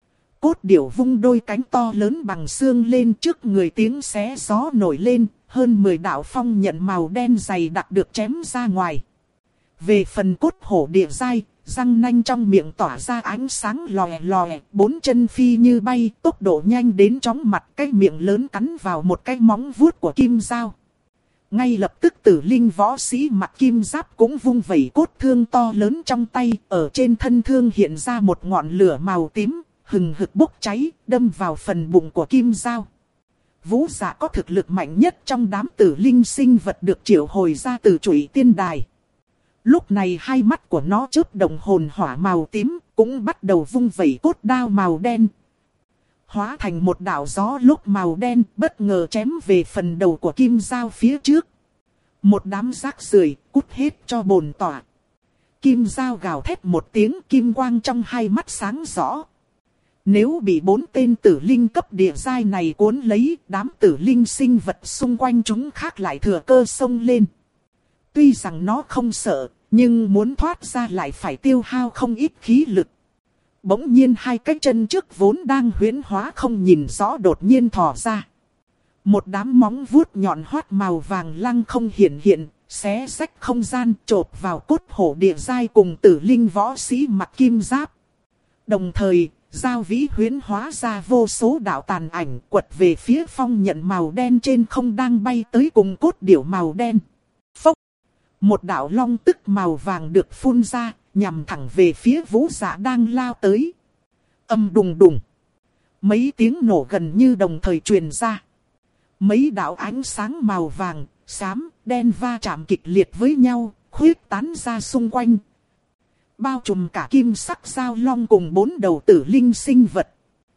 Cốt điểu vung đôi cánh to lớn bằng xương lên, trước người tiếng xé gió nổi lên, hơn mười đạo phong nhận màu đen dày đặc được chém ra ngoài. Về phần cốt hổ địa giai, răng nanh trong miệng tỏa ra ánh sáng lòe lòe, bốn chân phi như bay, tốc độ nhanh đến chóng mặt, cái miệng lớn cắn vào một cái móng vuốt của kim dao. Ngay lập tức tử linh võ sĩ mặc kim giáp cũng vung vẩy cốt thương to lớn trong tay, ở trên thân thương hiện ra một ngọn lửa màu tím, hừng hực bốc cháy, đâm vào phần bụng của kim dao. Vũ Dạ có thực lực mạnh nhất trong đám tử linh sinh vật được triệu hồi ra từ Trụy Tiên Đài. Lúc này hai mắt của nó chớp động hồn hỏa màu tím, cũng bắt đầu vung vẩy cốt đao màu đen. Hóa thành một đạo gió lốc màu đen, bất ngờ chém về phần đầu của kim dao phía trước. Một đám rác rưởi, cút hết cho bổn tỏa. Kim dao gào thét một tiếng, kim quang trong hai mắt sáng rõ. Nếu bị bốn tên tử linh cấp địa giai này cuốn lấy, đám tử linh sinh vật xung quanh chúng khác lại thừa cơ xông lên. Tuy rằng nó không sợ, nhưng muốn thoát ra lại phải tiêu hao không ít khí lực. Bỗng nhiên hai cái chân trước vốn đang huyễn hóa không nhìn rõ đột nhiên thò ra. Một đám móng vuốt nhọn hoắt màu vàng lăng không hiện hiện, xé rách không gian chộp vào cốt hổ địa giai cùng tử linh võ sĩ mặc kim giáp. Đồng thời, Giao Vĩ huyễn hóa ra vô số đạo tàn ảnh quật về phía phong nhận màu đen trên không đang bay tới cùng cốt điểu màu đen. Phốc! Một đạo long tức màu vàng được phun ra, nhằm thẳng về phía Vũ Dạ đang lao tới. Âm đùng đùng. Mấy tiếng nổ gần như đồng thời truyền ra. Mấy đạo ánh sáng màu vàng, xám, đen va chạm kịch liệt với nhau, khuyết tán ra xung quanh. Bao trùm cả kim sắc giao long cùng bốn đầu tử linh sinh vật.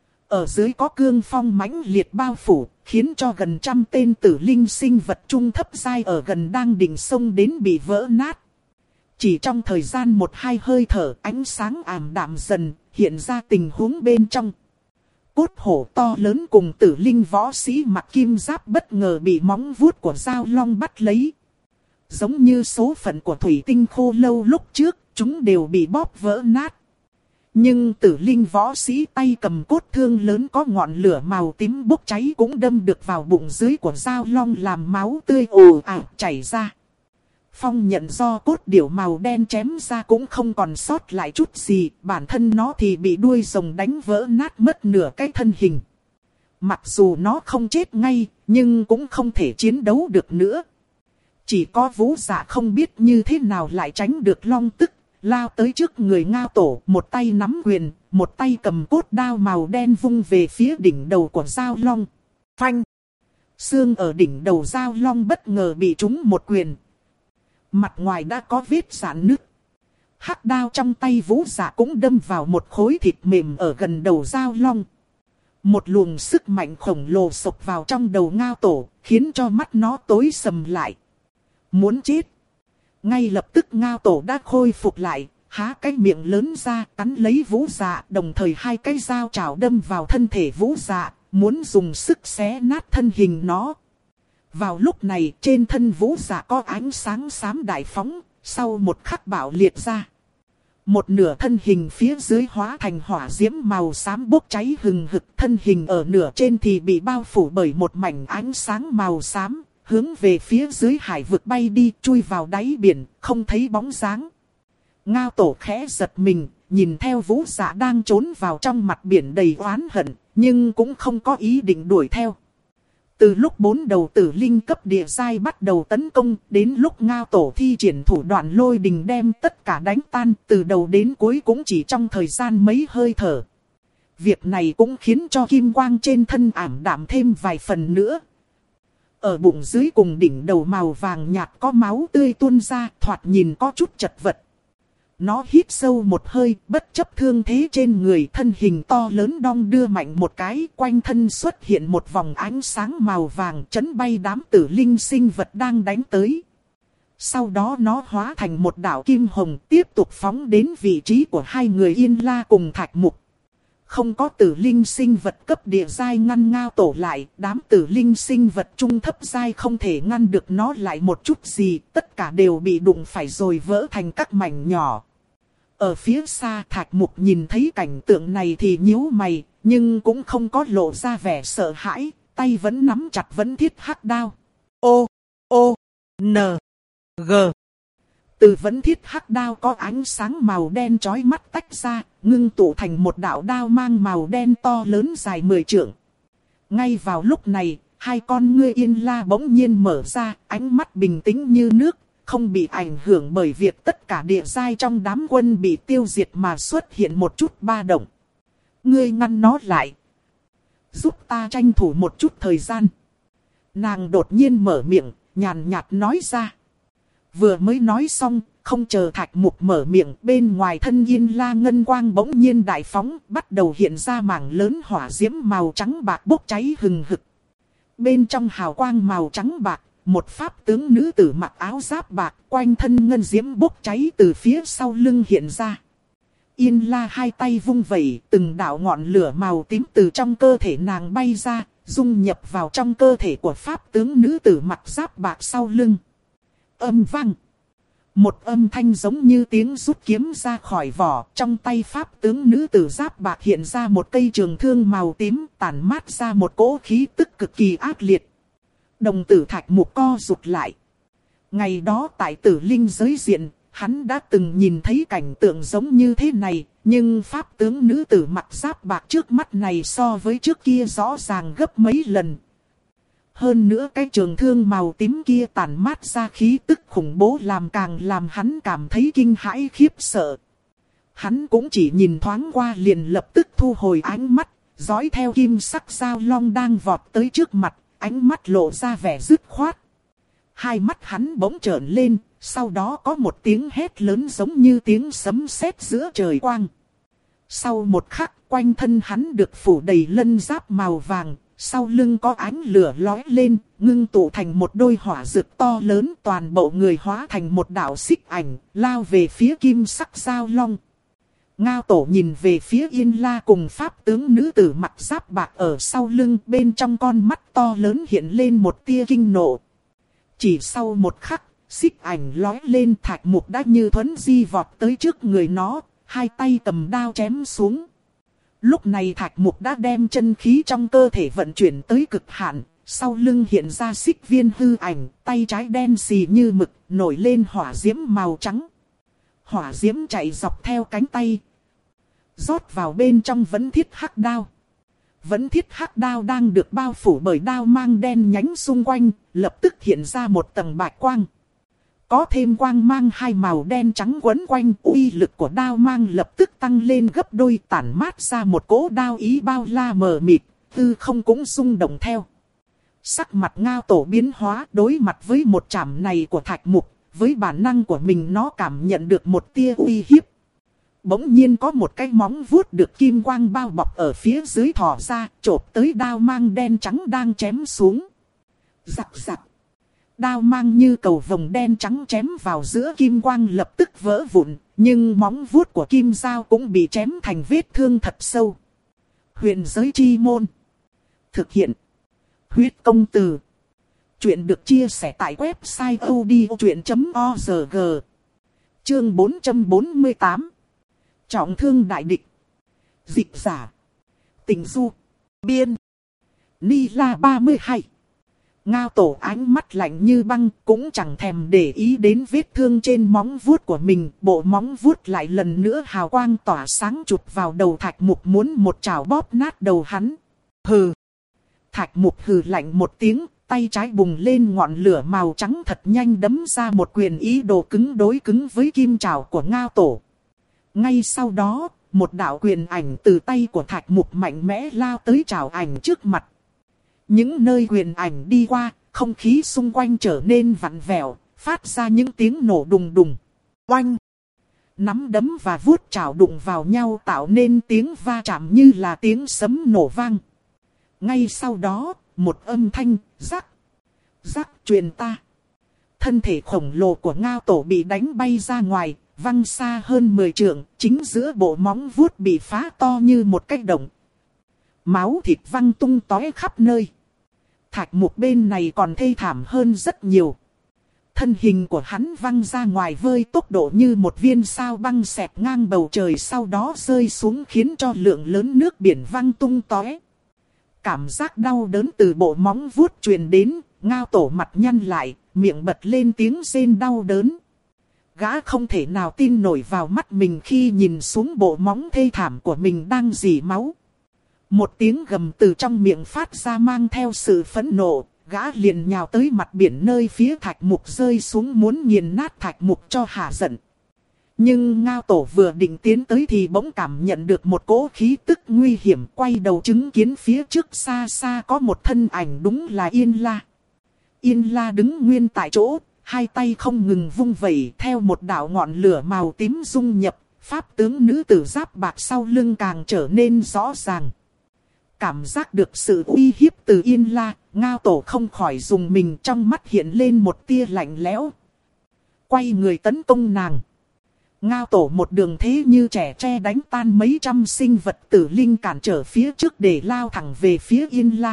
Ở dưới có cương phong mãnh liệt bao phủ, khiến cho gần trăm tên tử linh sinh vật trung thấp giai ở gần đang đỉnh sông đến bị vỡ nát. Chỉ trong thời gian một hai hơi thở, ánh sáng ảm đạm dần, hiện ra tình huống bên trong. Cốt hổ to lớn cùng tử linh võ sĩ mặc kim giáp bất ngờ bị móng vuốt của giao long bắt lấy. Giống như số phận của thủy tinh khô lâu lúc trước, chúng đều bị bóp vỡ nát. Nhưng tử linh võ sĩ tay cầm cốt thương lớn có ngọn lửa màu tím bốc cháy cũng đâm được vào bụng dưới của giao long làm máu tươi ồ ạt chảy ra. Phong nhận do cốt điểu màu đen chém ra cũng không còn sót lại chút gì, bản thân nó thì bị đuôi rồng đánh vỡ nát mất nửa cái thân hình. Mặc dù nó không chết ngay, nhưng cũng không thể chiến đấu được nữa. Chỉ có Vũ Dạ không biết như thế nào lại tránh được long tức, lao tới trước người Ngao Tổ, một tay nắm quyền, một tay cầm cốt đao màu đen vung về phía đỉnh đầu của Giao Long. Phanh! Xương ở đỉnh đầu Giao Long bất ngờ bị trúng một quyền. Mặt ngoài đã có vết rạn nứt. Hắc đao trong tay Vũ Dạ cũng đâm vào một khối thịt mềm ở gần đầu Giao Long. Một luồng sức mạnh khổng lồ sộc vào trong đầu Ngao Tổ, khiến cho mắt nó tối sầm lại. Muốn chết. Ngay lập tức Ngao Tổ đã khôi phục lại, há cái miệng lớn ra, cắn lấy Vũ Dạ, đồng thời hai cái dao chảo đâm vào thân thể Vũ Dạ, muốn dùng sức xé nát thân hình nó. Vào lúc này, trên thân Vũ Dạ có ánh sáng xám đại phóng, sau một khắc bạo liệt ra. Một nửa thân hình phía dưới hóa thành hỏa diễm màu xám bốc cháy hừng hực, thân hình ở nửa trên thì bị bao phủ bởi một mảnh ánh sáng màu xám. Hướng về phía dưới hải vực bay đi, chui vào đáy biển, không thấy bóng dáng. Ngao Tổ khẽ giật mình, nhìn theo Vũ Dạ đang trốn vào trong mặt biển đầy oán hận, nhưng cũng không có ý định đuổi theo. Từ lúc bốn đầu tử linh cấp địa giai bắt đầu tấn công, đến lúc Ngao Tổ thi triển thủ đoạn lôi đình đem tất cả đánh tan, từ đầu đến cuối cũng chỉ trong thời gian mấy hơi thở. Việc này cũng khiến cho kim quang trên thân ảm đạm thêm vài phần nữa. Ở bụng dưới cùng đỉnh đầu màu vàng nhạt có máu tươi tuôn ra, thoạt nhìn có chút chật vật. Nó hít sâu một hơi, bất chấp thương thế trên người, thân hình to lớn đong đưa mạnh một cái, quanh thân xuất hiện một vòng ánh sáng màu vàng chấn bay đám tử linh sinh vật đang đánh tới. Sau đó nó hóa thành một đạo kim hồng tiếp tục phóng đến vị trí của hai người Yên La cùng Thạch Mục. không có tử linh sinh vật cấp địa giai ngăn Ngao Tổ lại, đám tử linh sinh vật trung thấp giai không thể ngăn được nó lại một chút gì, tất cả đều bị đụng phải rồi vỡ thành các mảnh nhỏ. Ở phía xa Thạch Mục nhìn thấy cảnh tượng này thì nhíu mày, nhưng cũng không có lộ ra vẻ sợ hãi, tay vẫn nắm chặt vẫn thiết hắc đao. O, O, N, G. Từ vẫn thiết hắc đao có ánh sáng màu đen chói mắt tách ra, ngưng tụ thành một đạo đao mang màu đen to lớn dài mười trượng. Ngay vào lúc này, hai con ngươi Yên La bỗng nhiên mở ra, ánh mắt bình tĩnh như nước, không bị ảnh hưởng bởi việc tất cả địa giai trong đám quân bị tiêu diệt mà xuất hiện một chút ba động. Ngươi ngăn nó lại. Giúp ta tranh thủ một chút thời gian. Nàng đột nhiên mở miệng, nhàn nhạt nói ra. Vừa mới nói xong, không chờ Thạch Mục mở miệng, bên ngoài thân Yên La ngân quang bỗng nhiên đại phóng, bắt đầu hiện ra mảng lớn hỏa diễm màu trắng bạc bốc cháy hừng hực. Bên trong hào quang màu trắng bạc, một pháp tướng nữ tử mặc áo giáp bạc, quanh thân ngân diễm bốc cháy từ phía sau lưng hiện ra. Yên La hai tay vung vẩy, từng đạo ngọn lửa màu tím từ trong cơ thể nàng bay ra, dung nhập vào trong cơ thể của pháp tướng nữ tử mặc giáp bạc sau lưng. Âm vang. Một âm thanh giống như tiếng rút kiếm ra khỏi vỏ, trong tay pháp tướng nữ tử giáp bạc hiện ra một cây trường thương màu tím, tản mát ra một cỗ khí tức cực kỳ ác liệt. Đồng tử Thạch Mục co rụt lại. Ngày đó tại Tử Linh giới diện, hắn đã từng nhìn thấy cảnh tượng giống như thế này, nhưng pháp tướng nữ tử mặc giáp bạc trước mắt này so với trước kia rõ ràng gấp mấy lần. Hơn nữa cái trường thương màu tím kia tản mát ra khí tức khủng bố làm càng làm hắn cảm thấy kinh hãi khiếp sợ. Hắn cũng chỉ nhìn thoáng qua liền lập tức thu hồi ánh mắt, dõi theo kim sắc dao long đang vọt tới trước mặt, ánh mắt lộ ra vẻ dứt khoát. Hai mắt hắn bỗng trợn lên, sau đó có một tiếng hét lớn giống như tiếng sấm sét giữa trời quang. Sau một khắc, quanh thân hắn được phủ đầy lân giáp màu vàng, sau lưng có ánh lửa lói lên, ngưng tụ thành một đôi hỏa dược to lớn, toàn bộ người hóa thành một đạo xích ảnh, lao về phía kim sắc dao long. Ngao Tổ nhìn về phía Yên La cùng pháp tướng nữ tử mặc giáp bạc ở sau lưng, bên trong con mắt to lớn hiện lên một tia kinh nộ. Chỉ sau một khắc, xích ảnh lói lên, Thạch Mục đã như thuấn di vọt tới trước người nó, hai tay cầm đao chém xuống. Lúc này Thạch Mục đã đem chân khí trong cơ thể vận chuyển tới cực hạn, sau lưng hiện ra xích viên hư ảnh, tay trái đen xì như mực, nổi lên hỏa diễm màu trắng. Hỏa diễm chạy dọc theo cánh tay, rót vào bên trong vẫn thiết hắc đao. Vẫn thiết hắc đao đang được bao phủ bởi đao mang đen nhánh xung quanh, lập tức hiện ra một tầng bạch quang. Có thêm quang mang hai màu đen trắng quấn quanh, uy lực của đao mang lập tức tăng lên gấp đôi, tản mát ra một cỗ đao ý bao la mờ mịt, tư không cũng rung động theo. Sắc mặt Ngao Tổ biến hóa, đối mặt với một chảm này của Thạch Mục, với bản năng của mình nó cảm nhận được một tia uy hiếp. Bỗng nhiên có một cái móng vuốt được kim quang bao bọc ở phía dưới thò ra, chộp tới đao mang đen trắng đang chém xuống. Rắc rắc. Đao mang như cầu vồng đen trắng chém vào giữa kim quang lập tức vỡ vụn, nhưng móng vuốt của kim dao cũng bị chém thành vết thương thật sâu. Huyền giới chi môn. Thực hiện. Huyết công từ. Chuyện được chia sẻ tại website a u d i o chuyện chấm org. Chương bốn trăm bốn mươi tám. Trọng thương đại địch. Dịch giả. Tình du. Biên. Ni La ba mươi hai. Ngao Tổ ánh mắt lạnh như băng, cũng chẳng thèm để ý đến vết thương trên móng vuốt của mình. Bộ móng vuốt lại lần nữa hào quang tỏa sáng chụp vào đầu Thạch Mục, muốn một chảo bóp nát đầu hắn. Hừ. Thạch Mục hừ lạnh một tiếng, tay trái bùng lên ngọn lửa màu trắng thật nhanh đấm ra một quyền ý đồ cứng đối cứng với kim chảo của Ngao Tổ. Ngay sau đó, một đạo quyền ảnh từ tay của Thạch Mục mạnh mẽ lao tới chảo ảnh trước mặt. Những nơi quyền ảnh đi qua, không khí xung quanh trở nên vặn vẹo, phát ra những tiếng nổ đùng đùng. Oanh! Nắm đấm và vuốt chảo đụng vào nhau tạo nên tiếng va chạm như là tiếng sấm nổ vang. Ngay sau đó, một âm thanh rắc, rắc truyền ta. Thân thể khổng lồ của Ngao Tổ bị đánh bay ra ngoài, văng xa hơn mười trượng, chính giữa bộ móng vuốt bị phá to như một cái động. Máu thịt văng tung tóe khắp nơi. Thạch mục bên này còn thê thảm hơn rất nhiều. Thân hình của hắn văng ra ngoài với tốc độ như một viên sao băng xẹt ngang bầu trời, sau đó rơi xuống khiến cho lượng lớn nước biển văng tung tóe. Cảm giác đau đớn từ bộ móng vuốt truyền đến, Ngao Tổ mặt nhăn lại, miệng bật lên tiếng rên đau đớn. Gã không thể nào tin nổi vào mắt mình khi nhìn xuống bộ móng thê thảm của mình đang rỉ máu. Một tiếng gầm từ trong miệng phát ra mang theo sự phẫn nộ, gã liền nhào tới mặt biển nơi phía thạch mục rơi xuống muốn nghiền nát thạch mục cho hả giận. Nhưng Ngao Tổ vừa định tiến tới thì bỗng cảm nhận được một cỗ khí tức nguy hiểm, quay đầu chứng kiến phía trước xa xa có một thân ảnh, đúng là Yên La. Yên La đứng nguyên tại chỗ, hai tay không ngừng vung vẩy theo một đạo ngọn lửa màu tím dung nhập, pháp tướng nữ tử giáp bạc sau lưng càng trở nên rõ ràng. Cảm giác được sự uy hiếp từ Yên La, Ngao Tổ không khỏi dùng mình, trong mắt hiện lên một tia lạnh lẽo. Quay người tấn công nàng. Ngao Tổ một đường thế như trẻ tre đánh tan mấy trăm sinh vật tử linh cản trở phía trước để lao thẳng về phía Yên La.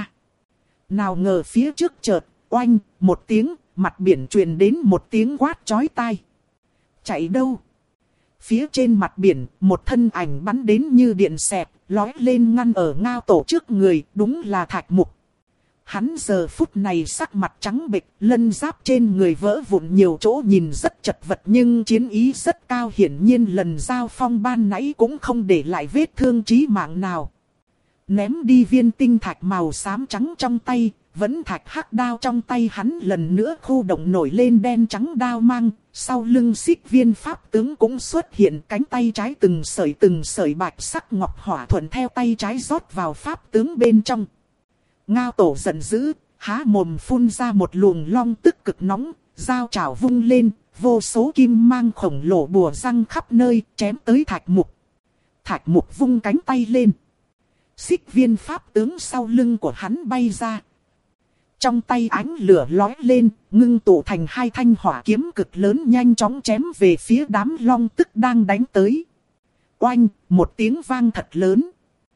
Nào ngờ phía trước chợt, oanh, một tiếng, mặt biển truyền đến một tiếng quát chói tai. Chạy đâu? Phía trên mặt biển, một thân ảnh bắn đến như điện xẹt, lói lên ngăn ở Ngao Tổ trước người, đúng là Thạch Mục. Hắn giờ phút này sắc mặt trắng bệch, lân giáp trên người vỡ vụn nhiều chỗ, nhìn rất chật vật nhưng chiến ý rất cao, hiển nhiên lần giao phong ban nãy cũng không để lại vết thương chí mạng nào. Ném đi viên tinh thạch màu xám trắng trong tay, vẫn thạch hắc đao trong tay hắn lần nữa khu động nổi lên đen trắng đao mang, sau lưng xích viên pháp tướng cũng xuất hiện, cánh tay trái từng sợi từng sợi bạch sắc ngọc hỏa thuận theo tay trái rót vào pháp tướng bên trong. Ngao Tổ giận dữ, há mồm phun ra một luồng long tức cực nóng, dao chảo vung lên, vô số kim mang khổng lồ bùa răng khắp nơi, chém tới Thạch Mục. Thạch Mục vung cánh tay lên. Xích viên pháp tướng sau lưng của hắn bay ra. Trong tay ánh lửa lói lên, ngưng tụ thành hai thanh hỏa kiếm cực lớn nhanh chóng chém về phía đám long tức đang đánh tới. Oanh, một tiếng vang thật lớn.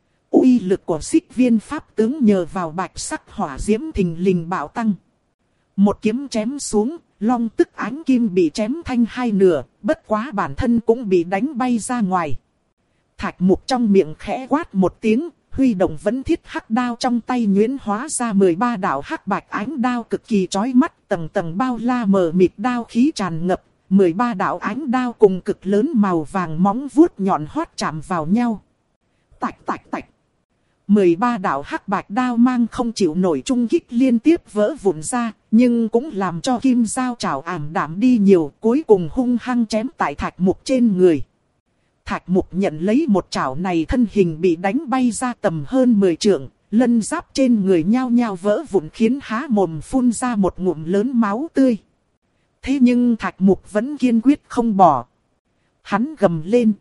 Uy lực của xích viên pháp tướng nhờ vào bạch sắc hỏa diễm thình lình bạo tăng. Một kiếm chém xuống, long tức ánh kim bị chém thành hai nửa, bất quá bản thân cũng bị đánh bay ra ngoài. Thạch Mục trong miệng khẽ quát một tiếng, huy động vấn thiết hắc đao trong tay nhuyễn hóa ra mười ba đạo hắc bạch ánh đao cực kỳ chói mắt, tầng tầng bao la mờ mịt đao khí tràn ngập, mười ba đạo ánh đao cùng cực lớn màu vàng móng vuốt nhọn hoắt chạm vào nhau. Tạch tạch tạch. mười ba đạo hắc bạch đao mang không chịu nổi trung kích liên tiếp vỡ vụn ra, nhưng cũng làm cho kim dao chảo ảm đạm đi nhiều, cuối cùng hung hăng chém tại Thạch Mục trên người. Thạch Mục nhận lấy một chảo này, thân hình bị đánh bay ra tầm hơn mười trượng, lân giáp trên người nhao nhao vỡ vụn khiến há mồm phun ra một ngụm lớn máu tươi. Thế nhưng Thạch Mục vẫn kiên quyết không bỏ. Hắn gầm lên.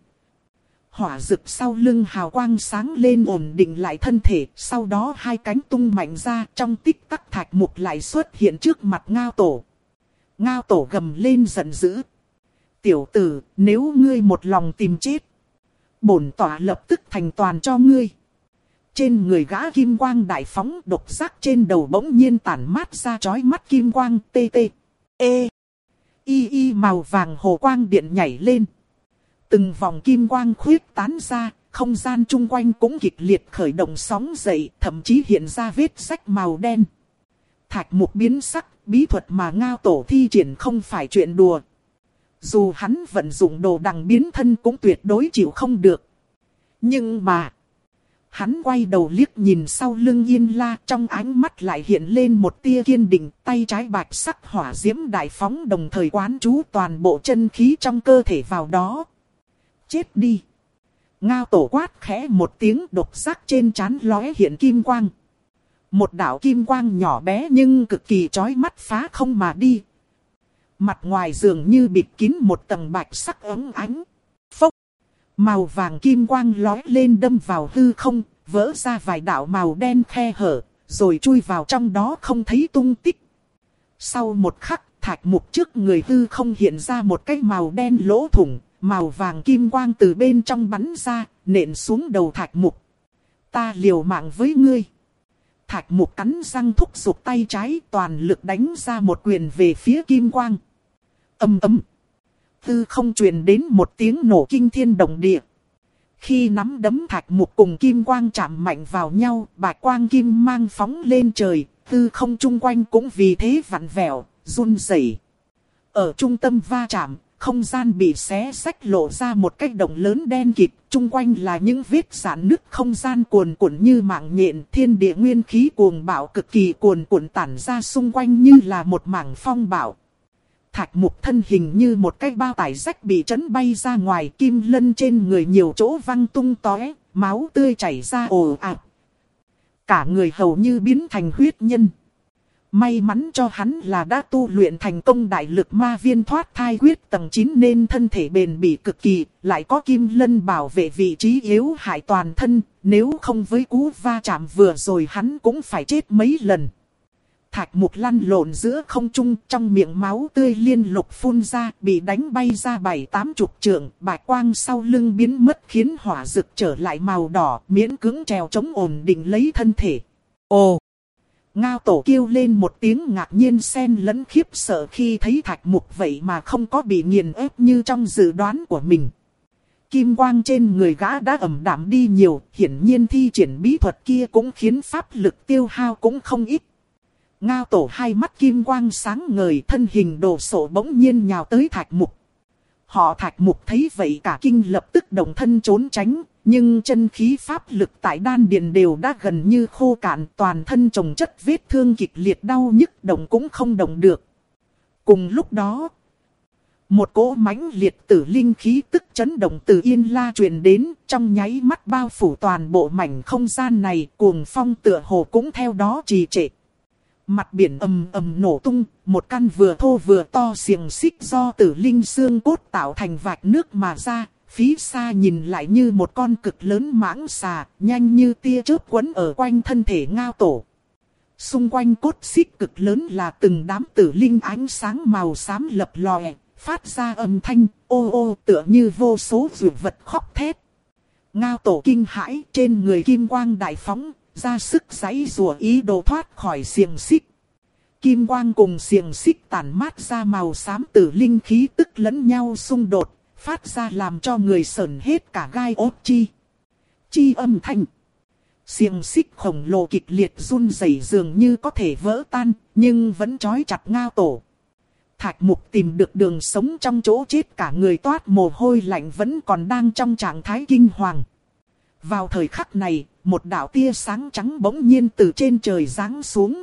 Hỏa rực sau lưng hào quang sáng lên ổn định lại thân thể, sau đó hai cánh tung mạnh ra, trong tích tắc Thạch Mục lại xuất hiện trước mặt Ngao Tổ. Ngao Tổ gầm lên giận dữ. Tiểu tử, nếu ngươi một lòng tìm chết, bổn tỏa lập tức thành toàn cho ngươi. Trên người gã kim quang đại phóng, độc giác trên đầu bỗng nhiên tản mát ra chói mắt kim quang, tê tê, e, y y màu vàng hồ quang điện nhảy lên. Từng vòng kim quang khuyết tán ra, không gian chung quanh cũng kịch liệt khởi động sóng dậy, thậm chí hiện ra vết rách màu đen. Thạch Mục biến sắc, bí thuật mà Ngao Tổ thi triển không phải chuyện đùa. Dù hắn vận dụng đồ đằng biến thân cũng tuyệt đối chịu không được. Nhưng mà, hắn quay đầu liếc nhìn sau lưng Yên La, trong ánh mắt lại hiện lên một tia kiên định, tay trái bạch sắc hỏa diễm đại phóng đồng thời quán trú toàn bộ chân khí trong cơ thể vào đó. Chết đi! Ngao Tổ quát khẽ một tiếng, độc giác trên trán lóe hiện kim quang. Một đạo kim quang nhỏ bé nhưng cực kỳ chói mắt phá không mà đi. Mặt ngoài dường như bịt kín một tầng bạch sắc óng ánh. Phốc! Màu vàng kim quang lói lên đâm vào hư không, vỡ ra vài đạo màu đen khe hở, rồi chui vào trong đó không thấy tung tích. Sau một khắc, Thạch Mục trước người hư không hiện ra một cái màu đen lỗ thủng, màu vàng kim quang từ bên trong bắn ra, nện xuống đầu Thạch Mục. Ta liều mạng với ngươi. Thạch Mục cắn răng thúc giục tay trái, toàn lực đánh ra một quyền về phía kim quang. Ầm ầm. Tư không truyền đến một tiếng nổ kinh thiên động địa. Khi nắm đấm Thạch Mục cùng kim quang chạm mạnh vào nhau, bạch quang kim mang phóng lên trời, tư không chung quanh cũng vì thế vặn vẹo, run rẩy. Ở trung tâm va chạm, không gian bị xé xách lộ ra một cái động lớn đen kịt, chung quanh là những vết rạn nứt không gian cuồn cuộn như mạng nhện, thiên địa nguyên khí cuồng bạo cực kỳ cuồn cuộn tản ra xung quanh như là một mảng phong bạo. Thạch Mục thân hình như một cái bao tải rách bị chấn bay ra ngoài, kim lân trên người nhiều chỗ văng tung tóe, máu tươi chảy ra ồ ạt. Cả người hầu như biến thành huyết nhân. May mắn cho hắn là đã tu luyện thành công đại lực ma viên thoát thai quyết tầng chín nên thân thể bền bỉ cực kỳ, lại có kim lân bảo vệ vị trí yếu hại toàn thân, nếu không với cú va chạm vừa rồi hắn cũng phải chết mấy lần. Thạch Mục lăn lộn giữa không trung, trong miệng máu tươi liên lục phun ra, bị đánh bay ra bảy tám chục trượng, bạch quang sau lưng biến mất khiến hỏa rực trở lại màu đỏ, miễn cưỡng trèo chống ổn định lấy thân thể. Ồ! Ngao Tổ kêu lên một tiếng ngạc nhiên xen lẫn khiếp sợ khi thấy Thạch Mục vậy mà không có bị nghiền ép như trong dự đoán của mình. Kim quang trên người gã đã ẩm đạm đi nhiều, hiển nhiên thi triển bí thuật kia cũng khiến pháp lực tiêu hao cũng không ít. Ngao Tổ hai mắt kim quang sáng ngời, thân hình đồ sộ bỗng nhiên nhào tới Thạch Mục. Họ Thạch Mục thấy vậy cả kinh lập tức động thân trốn tránh, nhưng chân khí pháp lực tại đan điền đều đã gần như khô cạn, toàn thân chồng chất vết thương kịch liệt đau nhức, động cũng không động được. Cùng lúc đó, một cỗ mãnh liệt tử linh khí tức chấn động từ Yên La truyền đến, trong nháy mắt bao phủ toàn bộ mảnh không gian này, cuồng phong tựa hồ cũng theo đó trì trệ. Mặt biển ầm ầm nổ tung, một căn vừa thô vừa to xiềng xích do tử linh xương cốt tạo thành vạch nước mà ra, phía xa nhìn lại như một con cực lớn mãng xà, nhanh như tia chớp quấn ở quanh thân thể Ngao Tổ. Xung quanh cốt xích cực lớn là từng đám tử linh ánh sáng màu xám lập lòe, phát ra âm thanh ô ô tựa như vô số dược vật khóc thét. Ngao Tổ kinh hãi, trên người kim quang đại phóng, ra sức giãy giụa ý đồ thoát khỏi xiềng xích. Kim quang cùng xiềng xích tản mát ra màu xám tử linh khí tức lẫn nhau xung đột, phát ra làm cho người sởn hết cả gai ốt chi. Chi âm thanh. Xiềng xích khổng lồ kịch liệt run rẩy dường như có thể vỡ tan, nhưng vẫn trói chặt Ngao Tổ. Thạch Mục tìm được đường sống trong chỗ chết, cả người toát mồ hôi lạnh, vẫn còn đang trong trạng thái kinh hoàng. Vào thời khắc này, một đạo tia sáng trắng bỗng nhiên từ trên trời giáng xuống,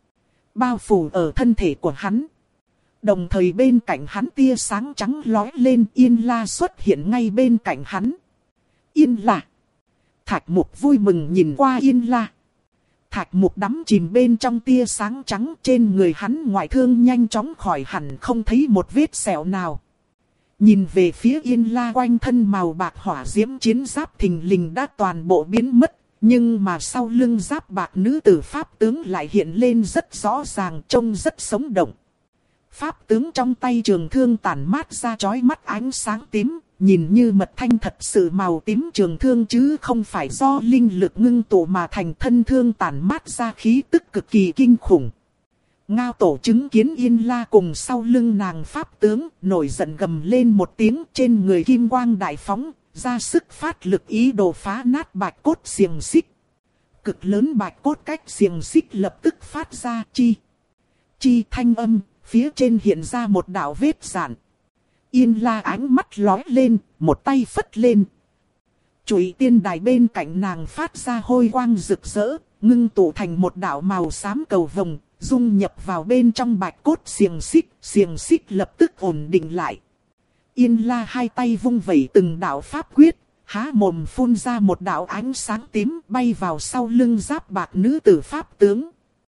bao phủ ở thân thể của hắn. Đồng thời bên cạnh hắn tia sáng trắng lóe lên, Yên La xuất hiện ngay bên cạnh hắn. Yên La. Thạch Mục vui mừng nhìn qua Yên La. Thạch Mục đắm chìm bên trong tia sáng trắng, trên người hắn ngoại thương nhanh chóng khỏi hẳn, không thấy một vết sẹo nào. Nhìn về phía Yên La, quanh thân màu bạc hỏa diễm chiến giáp thình lình đã toàn bộ biến mất, nhưng mà sau lưng giáp bạc nữ tử pháp tướng lại hiện lên rất rõ ràng, trông rất sống động. Pháp tướng trong tay trường thương tản mát ra chói mắt ánh sáng tím, nhìn như mật thanh thật sự màu tím trường thương chứ không phải do linh lực ngưng tụ mà thành, thân thương tản mát ra khí tức cực kỳ kinh khủng. Ngao Tổ chứng kiến Yên La cùng sau lưng nàng pháp tướng, nổi giận gầm lên một tiếng, trên người kim quang đại phóng, ra sức phát lực ý đồ phá nát bạch cốt xiềng xích. Cực lớn bạch cốt cách xiềng xích lập tức phát ra chi. Chi thanh âm, phía trên hiện ra một đạo vết rạn. Yên La ánh mắt lóe lên, một tay phất lên. Chùy tiên đài bên cạnh nàng phát ra hôi quang rực rỡ, ngưng tụ thành một đạo màu xám cầu vồng, dung nhập vào bên trong bạch cốt xiềng xích, xiềng xích lập tức ổn định lại. Yên La hai tay vung vẩy từng đạo pháp quyết, há mồm phun ra một đạo ánh sáng tím bay vào sau lưng giáp bạc nữ tử pháp tướng.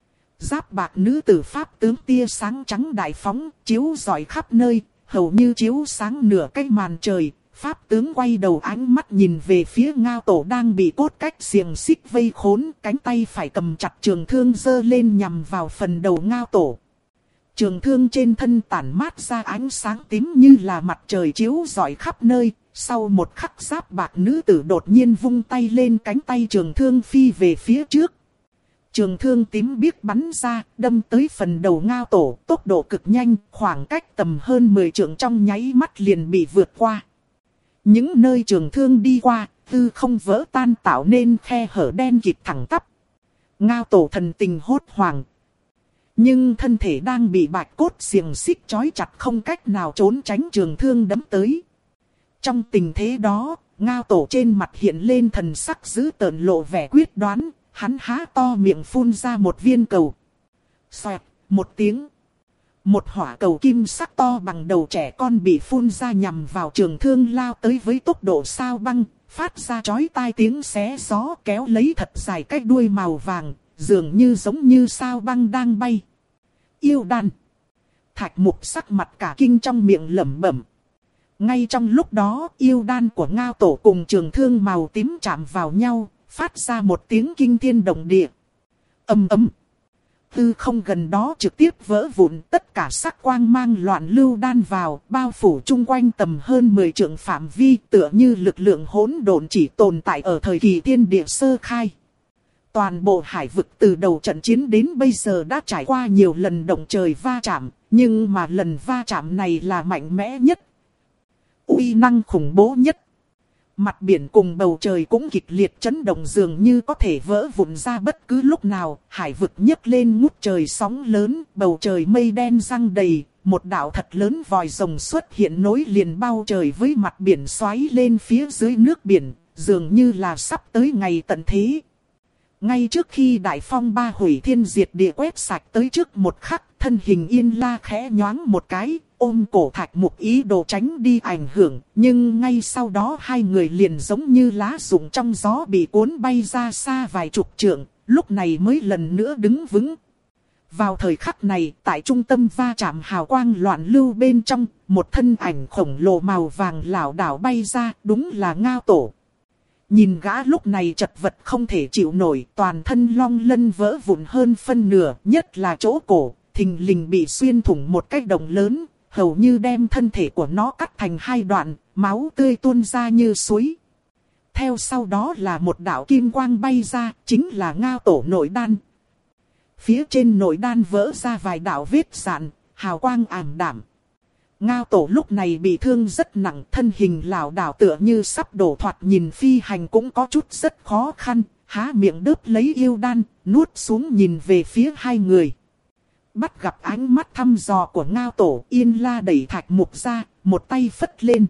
Giáp bạc nữ tử pháp tướng tia sáng trắng đại phóng, chiếu rọi khắp nơi, hầu như chiếu sáng nửa cái màn trời. Pháp tướng quay đầu ánh mắt nhìn về phía Ngao Tổ đang bị cốt cách xiềng xích vây khốn, cánh tay phải cầm chặt trường thương giơ lên nhằm vào phần đầu Ngao Tổ. Trường thương trên thân tản mát ra ánh sáng tím như là mặt trời chiếu rọi khắp nơi. Sau một khắc giáp bạc nữ tử đột nhiên vung tay lên, cánh tay trường thương phi về phía trước. Trường thương tím biếc bắn ra, đâm tới phần đầu Ngao Tổ, tốc độ cực nhanh, khoảng cách tầm hơn mười trượng trong nháy mắt liền bị vượt qua. Những nơi trường thương đi qua, tư không vỡ tan tạo nên khe hở đen kịt thẳng tắp. Ngao Tổ thần tình hốt hoảng. Nhưng thân thể đang bị bạch cốt xiềng xích trói chặt, không cách nào trốn tránh trường thương đấm tới. Trong tình thế đó, Ngao Tổ trên mặt hiện lên thần sắc dữ tợn, lộ vẻ quyết đoán, hắn há to miệng phun ra một viên cầu. Xoẹt, một tiếng. Một hỏa cầu kim sắc to bằng đầu trẻ con bị phun ra nhằm vào trường thương lao tới với tốc độ sao băng, phát ra chói tai tiếng xé gió, kéo lấy thật dài cái đuôi màu vàng, dường như giống như sao băng đang bay. Yêu đan. Thạch Mục sắc mặt cả kinh, trong miệng lẩm bẩm. Ngay trong lúc đó, yêu đan của Ngao Tổ cùng trường thương màu tím chạm vào nhau, phát ra một tiếng kinh thiên động địa. Ầm ầm. Tư không gần đó trực tiếp vỡ vụn, tất cả sắc quang mang loạn lưu đan vào, bao phủ chung quanh tầm hơn mười trượng phạm vi, tựa như lực lượng hỗn độn chỉ tồn tại ở thời kỳ thiên địa sơ khai. Toàn bộ hải vực từ đầu trận chiến đến bây giờ đã trải qua nhiều lần động trời va chạm, nhưng mà lần va chạm này là mạnh mẽ nhất, uy năng khủng bố nhất. Mặt biển cùng bầu trời cũng kịch liệt chấn động, dường như có thể vỡ vụn ra bất cứ lúc nào. Hải vực nhấc lên ngút trời sóng lớn, bầu trời mây đen giăng đầy, một đạo thật lớn vòi rồng xuất hiện nối liền bao trời với mặt biển xoáy lên phía dưới nước biển, dường như là sắp tới ngày tận thế. Ngay trước khi đại phong ba hủy thiên diệt địa quét sạch tới trước một khắc, thân hình Yên La khẽ nhoáng một cái, ôm cổ Thạch Mục ý đồ tránh đi ảnh hưởng, nhưng ngay sau đó hai người liền giống như lá rụng trong gió bị cuốn bay ra xa vài chục trượng, lúc này mới lần nữa đứng vững. Vào thời khắc này, tại trung tâm va chạm hào quang loạn lưu bên trong, một thân ảnh khổng lồ màu vàng lảo đảo bay ra, đúng là Ngao Tổ. Nhìn gã lúc này chật vật không thể chịu nổi, toàn thân long lân vỡ vụn hơn phân nửa, nhất là chỗ cổ, thình lình bị xuyên thủng một cái động lớn, hầu như đem thân thể của nó cắt thành hai đoạn, máu tươi tuôn ra như suối. Theo sau đó là một đạo kim quang bay ra, chính là Ngao Tổ nội đan. Phía trên nội đan vỡ ra vài đạo vết rạn, hào quang ảm đạm. Ngao Tổ lúc này bị thương rất nặng, thân hình lảo đảo tựa như sắp đổ, thoạt nhìn phi hành cũng có chút rất khó khăn, há miệng đớp lấy yêu đan, nuốt xuống nhìn về phía hai người. Bắt gặp ánh mắt thăm dò của Ngao Tổ, Yên La đẩy Thạch Mục ra, một tay phất lên.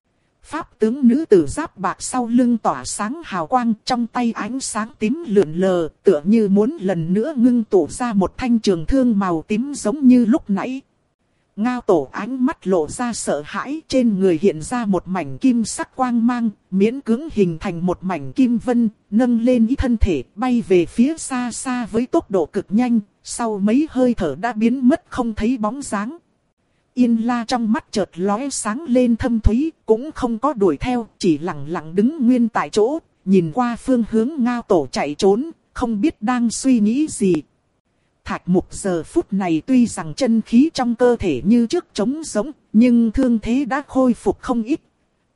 Pháp tướng nữ tử giáp bạc sau lưng tỏa sáng hào quang, trong tay ánh sáng tím lượn lờ, tựa như muốn lần nữa ngưng tụ ra một thanh trường thương màu tím giống như lúc nãy. Ngao Tổ ánh mắt lộ ra sợ hãi, trên người hiện ra một mảnh kim sắc quang mang, miễn cưỡng hình thành một mảnh kim vân, nâng lên ý thân thể, bay về phía xa xa với tốc độ cực nhanh, sau mấy hơi thở đã biến mất không thấy bóng dáng. Yên La trong mắt chợt lóe sáng lên thâm thúy, cũng không có đuổi theo, chỉ lặng lặng đứng nguyên tại chỗ, nhìn qua phương hướng Ngao Tổ chạy trốn, không biết đang suy nghĩ gì. Thạch Mục giờ phút này tuy rằng chân khí trong cơ thể như trước trống giống, nhưng thương thế đã khôi phục không ít.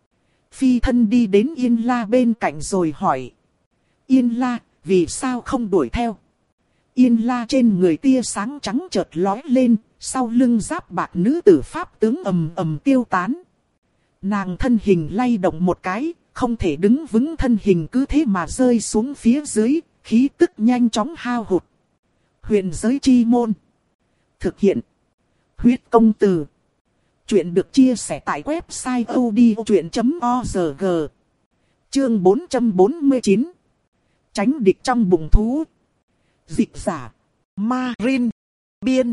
Phi thân đi đến Yên La bên cạnh rồi hỏi. Yên La, vì sao không đuổi theo? Yên La trên người tia sáng trắng chợt lóe lên, sau lưng giáp bạc nữ tử pháp tướng ầm ầm tiêu tán. Nàng thân hình lay động một cái, không thể đứng vững, thân hình cứ thế mà rơi xuống phía dưới, khí tức nhanh chóng hao hụt. Huyền giới chi môn. Thực hiện. Huyết công từ. Chuyện được chia sẻ tại website o d o chuyện chấm org. Chương bốn trăm bốn mươi chín. Tránh địch trong bụng thú. Dịch giả. Ma Rin. Biên.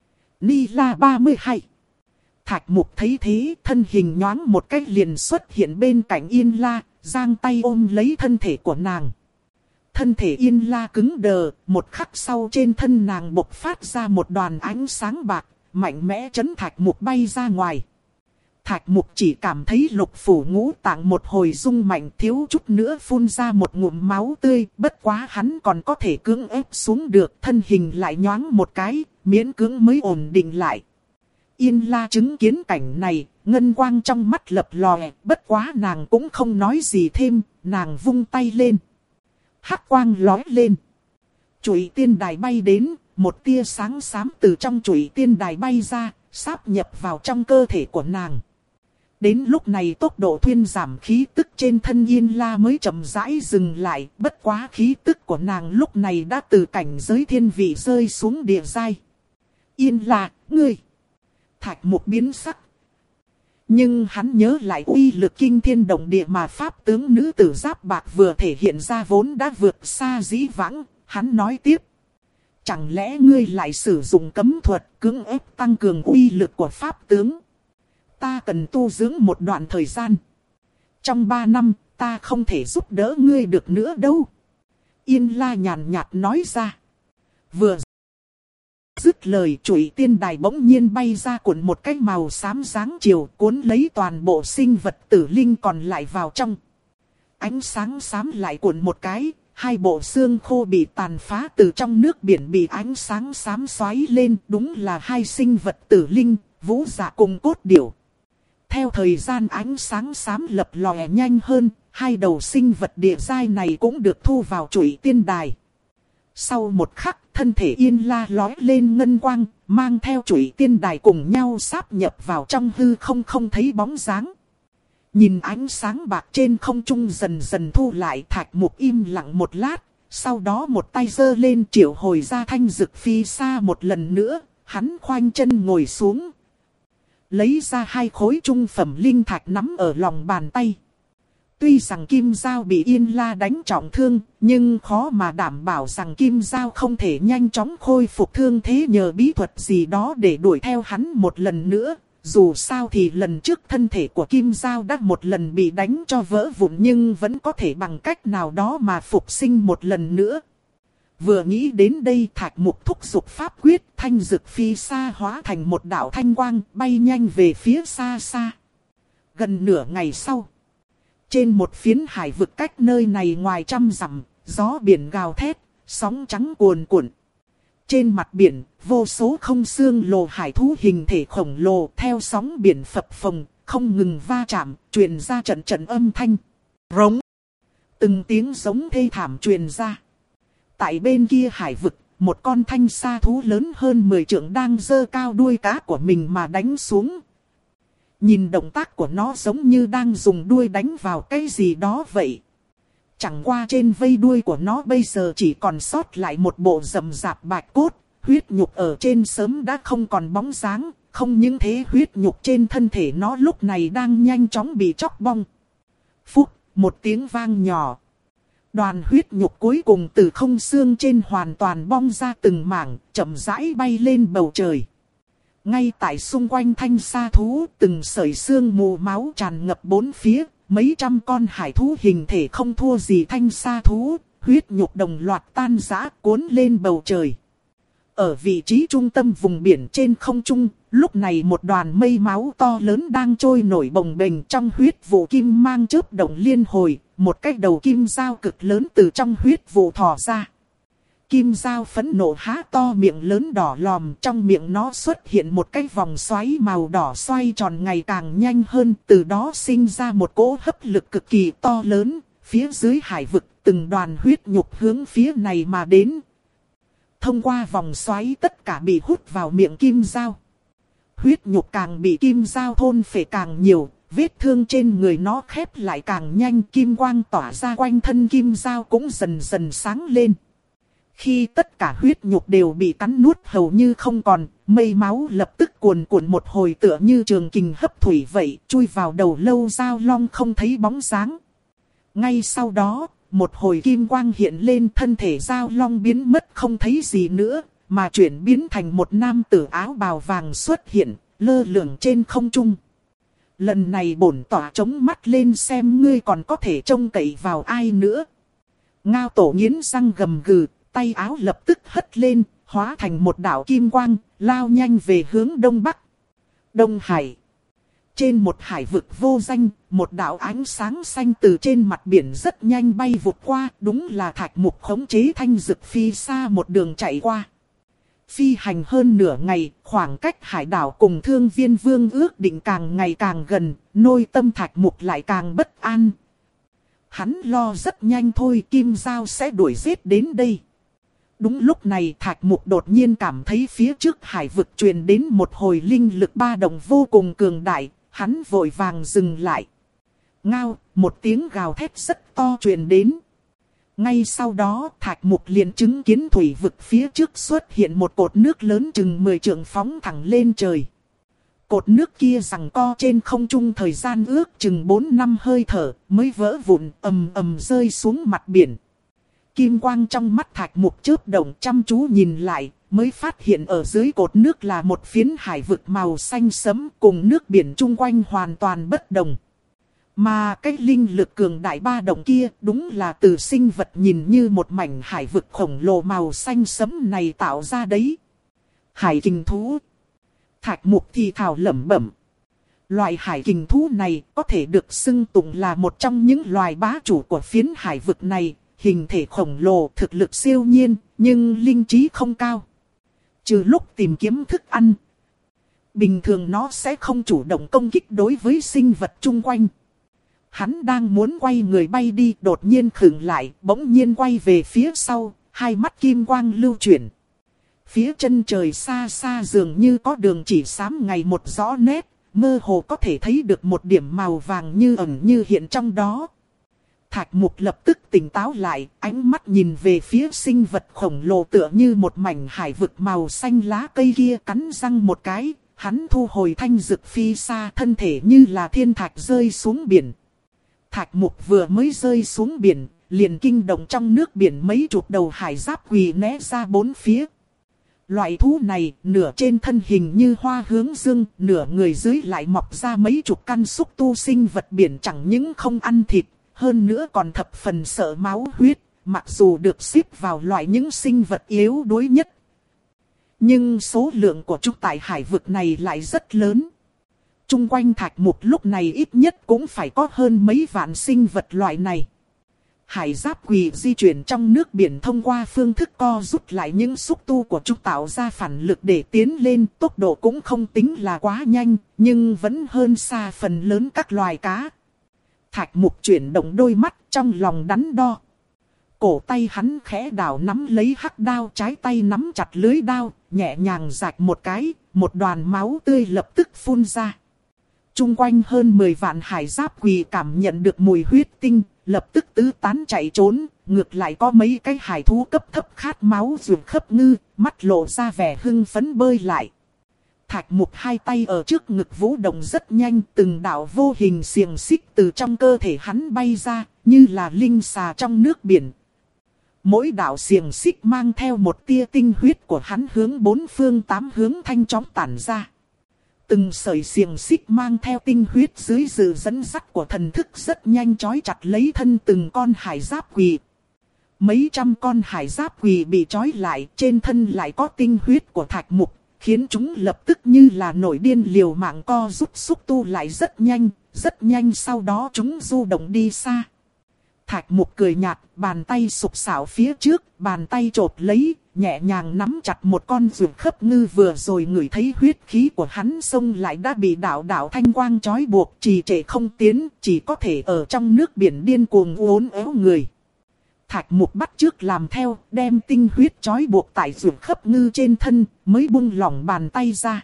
Ni La ba mươi hai. Thạch Mục thấy thế, thân hình nhoáng một cách liền xuất hiện bên cạnh Yên La, giang tay ôm lấy thân thể của nàng. Thân thể Yên La cứng đờ, một khắc sau trên thân nàng bộc phát ra một đoàn ánh sáng bạc, mạnh mẽ chấn Thạch Mục bay ra ngoài. Thạch Mục chỉ cảm thấy lục phủ ngũ tạng một hồi rung mạnh, thiếu chút nữa phun ra một ngụm máu tươi. Bất quá hắn còn có thể cưỡng ép xuống được, thân hình lại nhoáng một cái, miễn cưỡng mới ổn định lại. Yên La chứng kiến cảnh này, ngân quang trong mắt lập lòe, bất quá nàng cũng không nói gì thêm, nàng vung tay lên. Hắc quang lói lên. Chùy tiên đài bay đến, một tia sáng xám từ trong chùy tiên đài bay ra, sáp nhập vào trong cơ thể của nàng. Đến lúc này tốc độ thuyên giảm, khí tức trên thân Yên La mới chậm rãi dừng lại, bất quá khí tức của nàng lúc này đã từ cảnh giới thiên vị rơi xuống địa giai. Yên La, ngươi! Thạch Mục biến sắc. Nhưng hắn nhớ lại uy lực kinh thiên động địa mà pháp tướng nữ tử giáp bạc vừa thể hiện ra vốn đã vượt xa dĩ vãng, hắn nói tiếp. Chẳng lẽ ngươi lại sử dụng cấm thuật cưỡng ép tăng cường uy lực của pháp tướng? Ta cần tu dưỡng một đoạn thời gian. Trong ba năm, ta không thể giúp đỡ ngươi được nữa đâu. Yên La nhàn nhạt nói ra. Vừa dứt lời, chùy tiên đài bỗng nhiên bay ra cuộn một cái màu xám dáng chiều, cuốn lấy toàn bộ sinh vật tử linh còn lại vào trong. Ánh sáng xám lại cuộn một cái, hai bộ xương khô bị tàn phá từ trong nước biển bị ánh sáng xám xoáy lên, đúng là hai sinh vật tử linh, Vũ Dạ cùng Cốt Điểu. Theo thời gian ánh sáng xám lập lòe nhanh hơn, hai đầu sinh vật địa giai này cũng được thu vào chùy tiên đài. Sau một khắc, thân thể Yên La lói lên ngân quang, mang theo chùy tiên đài cùng nhau sáp nhập vào trong hư không không thấy bóng dáng. Nhìn ánh sáng bạc trên không trung dần dần thu lại, Thạch Mục im lặng một lát, sau đó một tay giơ lên triệu hồi ra Thanh Dực Phi Sa một lần nữa, hắn khoanh chân ngồi xuống. Lấy ra hai khối trung phẩm linh thạch nắm ở lòng bàn tay. Tuy rằng Kim Giao bị Yên La đánh trọng thương, nhưng khó mà đảm bảo rằng Kim Giao không thể nhanh chóng khôi phục thương thế nhờ bí thuật gì đó để đuổi theo hắn một lần nữa. Dù sao thì lần trước thân thể của Kim Giao đã một lần bị đánh cho vỡ vụn nhưng vẫn có thể bằng cách nào đó mà phục sinh một lần nữa. Vừa nghĩ đến đây, Thạch Mục thúc giục pháp quyết, Thanh Dực Phi Sa hóa thành một đạo thanh quang bay nhanh về phía xa xa. Gần nửa ngày sau, trên một phiến hải vực cách nơi này ngoài trăm dặm, gió biển gào thét, sóng trắng cuồn cuộn. Trên mặt biển, vô số không xương lồ hải thú hình thể khổng lồ theo sóng biển phập phồng, không ngừng va chạm, truyền ra trận trận âm thanh. Rống! Từng tiếng giống thê thảm truyền ra. Tại bên kia hải vực, một con thanh sa thú lớn hơn mười trượng đang giơ cao đuôi cá của mình mà đánh xuống. Nhìn động tác của nó giống như đang dùng đuôi đánh vào cái gì đó vậy. Chẳng qua trên vây đuôi của nó bây giờ chỉ còn sót lại một bộ rậm rạp bạch cốt, huyết nhục ở trên sớm đã không còn bóng dáng, không những thế huyết nhục trên thân thể nó lúc này đang nhanh chóng bị chóc bong. Phúc, một tiếng vang nhỏ. Đoàn huyết nhục cuối cùng từ không xương trên hoàn toàn bong ra từng mảng, chậm rãi bay lên bầu trời. Ngay tại xung quanh thanh sa thú, từng sợi xương mù máu tràn ngập bốn phía, mấy trăm con hải thú hình thể không thua gì thanh sa thú, huyết nhục đồng loạt tan rã cuốn lên bầu trời. Ở vị trí trung tâm vùng biển trên không trung, lúc này một đoàn mây máu to lớn đang trôi nổi bồng bềnh trong huyết vụ kim mang chớp động liên hồi, một cái đầu kim dao cực lớn từ trong huyết vụ thò ra. Kim dao phẫn nộ há to miệng lớn đỏ lòm, trong miệng nó xuất hiện một cái vòng xoáy màu đỏ xoay tròn ngày càng nhanh hơn, từ đó sinh ra một cỗ hấp lực cực kỳ to lớn, phía dưới hải vực từng đoàn huyết nhục hướng phía này mà đến. Thông qua vòng xoáy tất cả bị hút vào miệng kim dao. Huyết nhục càng bị kim dao thôn phệ càng nhiều, vết thương trên người nó khép lại càng nhanh, kim quang tỏa ra quanh thân kim dao cũng dần dần sáng lên. Khi tất cả huyết nhục đều bị cắn nuốt hầu như không còn, mây máu lập tức cuồn cuộn một hồi tựa như trường kình hấp thủy vậy, chui vào đầu lâu dao long không thấy bóng dáng. Ngay sau đó, một hồi kim quang hiện lên, thân thể dao long biến mất không thấy gì nữa, mà chuyển biến thành một nam tử áo bào vàng xuất hiện, lơ lửng trên không trung. Lần này bổn tỏa chống mắt lên xem ngươi còn có thể trông cậy vào ai nữa. Ngao tổ nghiến răng gầm gừ, tay áo lập tức hất lên, hóa thành một đạo kim quang, lao nhanh về hướng đông bắc. Đông Hải. Trên một hải vực vô danh, một đạo ánh sáng xanh từ trên mặt biển rất nhanh bay vụt qua, đúng là Thạch Mục khống chế thanh dực phi xa một đường chạy qua. Phi hành hơn nửa ngày, khoảng cách hải đảo cùng Thương Viên Vương ước định càng ngày càng gần, nội tâm Thạch Mục lại càng bất an. Hắn lo rất nhanh thôi Kim Giao sẽ đuổi giết đến đây. Đúng lúc này Thạch Mục đột nhiên cảm thấy phía trước hải vực truyền đến một hồi linh lực ba động vô cùng cường đại, hắn vội vàng dừng lại. Ngao, một tiếng gào thét rất to truyền đến. Ngay sau đó Thạch Mục liền chứng kiến thủy vực phía trước xuất hiện một cột nước lớn chừng mười trượng phóng thẳng lên trời. Cột nước kia giằng co trên không trung thời gian ước chừng bốn năm hơi thở mới vỡ vụn ầm ầm rơi xuống mặt biển. Kim quang trong mắt Thạch Mục chớp động chăm chú nhìn lại, mới phát hiện ở dưới cột nước là một phiến hải vực màu xanh sẫm cùng nước biển chung quanh hoàn toàn bất đồng. Mà cái linh lực cường đại ba động kia đúng là từ sinh vật nhìn như một mảnh hải vực khổng lồ màu xanh sẫm này tạo ra đấy. Hải kình thú. Thạch Mục thì thào lẩm bẩm. Loại hải kình thú này có thể được xưng tụng là một trong những loài bá chủ của phiến hải vực này. Hình thể khổng lồ, thực lực siêu nhiên, nhưng linh trí không cao. Trừ lúc tìm kiếm thức ăn, bình thường nó sẽ không chủ động công kích đối với sinh vật chung quanh. Hắn đang muốn quay người bay đi, đột nhiên khựng lại, bỗng nhiên quay về phía sau, hai mắt kim quang lưu chuyển. Phía chân trời xa xa dường như có đường chỉ xám ngày một rõ nét, mơ hồ có thể thấy được một điểm màu vàng như ẩn như hiện trong đó. Thạch Mục lập tức tỉnh táo lại, ánh mắt nhìn về phía sinh vật khổng lồ tựa như một mảnh hải vực màu xanh lá cây kia, cắn răng một cái, hắn thu hồi thanh dực phi xa, thân thể như là thiên thạch rơi xuống biển. Thạch Mục vừa mới rơi xuống biển, liền kinh động trong nước biển mấy chục đầu hải giáp quỳ né ra bốn phía. Loại thú này, nửa trên thân hình như hoa hướng dương, nửa người dưới lại mọc ra mấy chục căn xúc tu sinh vật biển chẳng những không ăn thịt, hơn nữa còn thập phần sợ máu huyết, mặc dù được xếp vào loại những sinh vật yếu đuối nhất. Nhưng số lượng của chúng tại hải vực này lại rất lớn. Trung quanh Thạch Mục lúc này ít nhất cũng phải có hơn mấy vạn sinh vật loại này. Hải giáp quỳ di chuyển trong nước biển thông qua phương thức co rút lại những xúc tu của chúng tạo ra phản lực để tiến lên, tốc độ cũng không tính là quá nhanh, nhưng vẫn hơn xa phần lớn các loài cá. Thạch Mục chuyển động đôi mắt trong lòng đắn đo. Cổ tay hắn khẽ đảo nắm lấy hắc đao, trái tay nắm chặt lưới đao, nhẹ nhàng rạch một cái, một đoàn máu tươi lập tức phun ra. Trung quanh hơn mười vạn hải giáp quỳ cảm nhận được mùi huyết tinh, lập tức tứ tán chạy trốn, ngược lại có mấy cái hải thú cấp thấp khát máu ruột khấp ngư, mắt lộ ra vẻ hưng phấn bơi lại. Thạch Mục hai tay ở trước ngực vũ động rất nhanh, từng đạo vô hình xiềng xích từ trong cơ thể hắn bay ra, như là linh xà trong nước biển. Mỗi đạo xiềng xích mang theo một tia tinh huyết của hắn hướng bốn phương tám hướng thanh chóng tản ra. Từng sợi xiềng xích mang theo tinh huyết dưới sự dẫn dắt của thần thức rất nhanh trói chặt lấy thân từng con hải giáp quỳ. Mấy trăm con hải giáp quỳ bị trói lại, trên thân lại có tinh huyết của Thạch Mục, khiến chúng lập tức như là nổi điên liều mạng co rút xúc tu lại rất nhanh, rất nhanh sau đó chúng du động đi xa. Thạch Mục cười nhạt, bàn tay sục sạo phía trước, bàn tay chộp lấy, nhẹ nhàng nắm chặt một con ruột khấp ngư vừa rồi ngửi thấy huyết khí của hắn xông lại đã bị đạo đạo thanh quang trói buộc, trì trệ không tiến, chỉ có thể ở trong nước biển điên cuồng uốn éo người. Thạch Mục bắt chước làm theo, đem tinh huyết trói buộc tại ruột khấp ngư trên thân, mới buông lỏng bàn tay ra.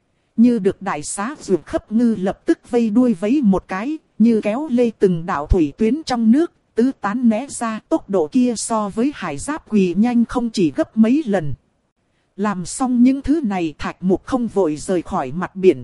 Như được đại xá, ruột khấp ngư lập tức vây đuôi vấy một cái, như kéo lê từng đạo thủy tuyến trong nước, tứ tán né ra, tốc độ kia so với hải giáp quỳ nhanh không chỉ gấp mấy lần. Làm xong những thứ này, Thạch Mục không vội rời khỏi mặt biển,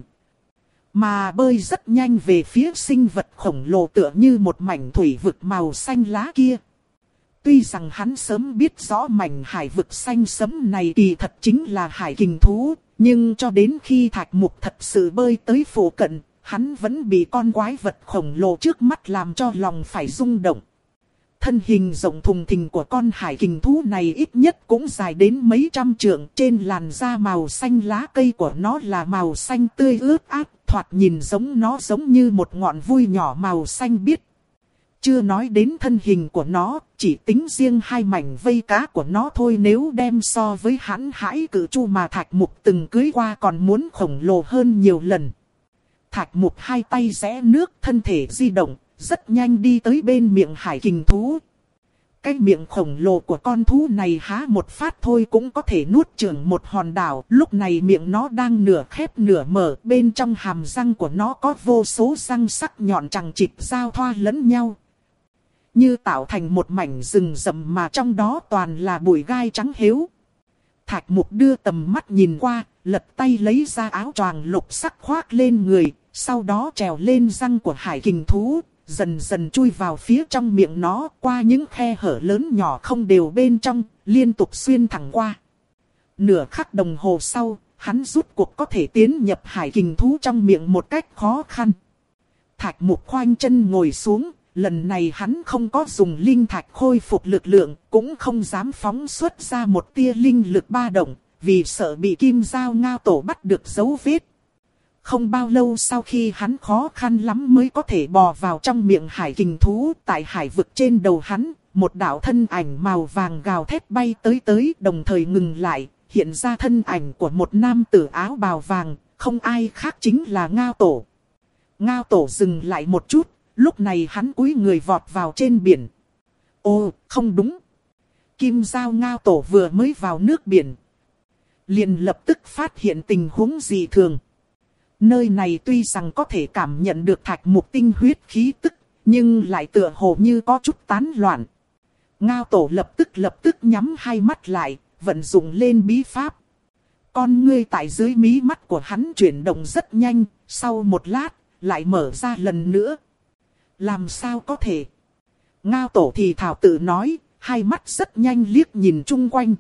mà bơi rất nhanh về phía sinh vật khổng lồ tựa như một mảnh thủy vực màu xanh lá kia. Tuy rằng hắn sớm biết rõ mảnh hải vực xanh sẫm này kỳ thật chính là hải kình thú, nhưng cho đến khi Thạch Mục thật sự bơi tới phụ cận, hắn vẫn bị con quái vật khổng lồ trước mắt làm cho lòng phải rung động. Thân hình rộng thùng thình của con hải kình thú này ít nhất cũng dài đến mấy trăm trượng, trên làn da màu xanh lá cây của nó là màu xanh tươi ướt át, thoạt nhìn giống nó giống như một ngọn vui nhỏ màu xanh biếc. Chưa nói đến thân hình của nó, chỉ tính riêng hai mảnh vây cá của nó thôi, nếu đem so với hãn hãi cự chu mà Thạch Mục từng cưới qua còn muốn khổng lồ hơn nhiều lần. Thạch Mục hai tay rẽ nước, thân thể di động, rất nhanh đi tới bên miệng hải kình thú. Cái miệng khổng lồ của con thú này há một phát thôi cũng có thể nuốt chửng một hòn đảo. Lúc này miệng nó đang nửa khép nửa mở, bên trong hàm răng của nó có vô số răng sắc nhọn chằng chịt giao thoa lẫn nhau, như tạo thành một mảnh rừng rậm mà trong đó toàn là bụi gai trắng héo. Thạch Mục đưa tầm mắt nhìn qua, lật tay lấy ra áo choàng lục sắc khoác lên người, sau đó trèo lên răng của hải kình thú, dần dần chui vào phía trong miệng nó, qua những khe hở lớn nhỏ không đều bên trong, liên tục xuyên thẳng qua. Nửa khắc đồng hồ sau, hắn rút cuộc có thể tiến nhập hải kình thú trong miệng một cách khó khăn. Thạch Mục khoanh chân ngồi xuống, lần này hắn không có dùng linh thạch khôi phục lực lượng, cũng không dám phóng xuất ra một tia linh lực ba động, vì sợ bị Kim Dao Ngao Tổ bắt được dấu vết. Không bao lâu sau khi hắn khó khăn lắm mới có thể bò vào trong miệng hải kình thú, tại hải vực trên đầu hắn, một đạo thân ảnh màu vàng gào thét bay tới tới, đồng thời ngừng lại, hiện ra thân ảnh của một nam tử áo bào vàng, không ai khác chính là Ngao Tổ. Ngao Tổ dừng lại một chút, lúc này hắn cúi người vọt vào trên biển. Ô, không đúng. Kim Dao Ngao Tổ vừa mới vào nước biển, liền lập tức phát hiện tình huống dị thường. Nơi này tuy rằng có thể cảm nhận được Thạch Mục tinh huyết khí tức, nhưng lại tựa hồ như có chút tán loạn. Ngao Tổ lập tức lập tức nhắm hai mắt lại, vận dụng lên bí pháp. Con ngươi tại dưới mí mắt của hắn chuyển động rất nhanh, sau một lát, lại mở ra lần nữa. Làm sao có thể? Ngao Tổ thì thảo tự nói, hai mắt rất nhanh liếc nhìn chung quanh.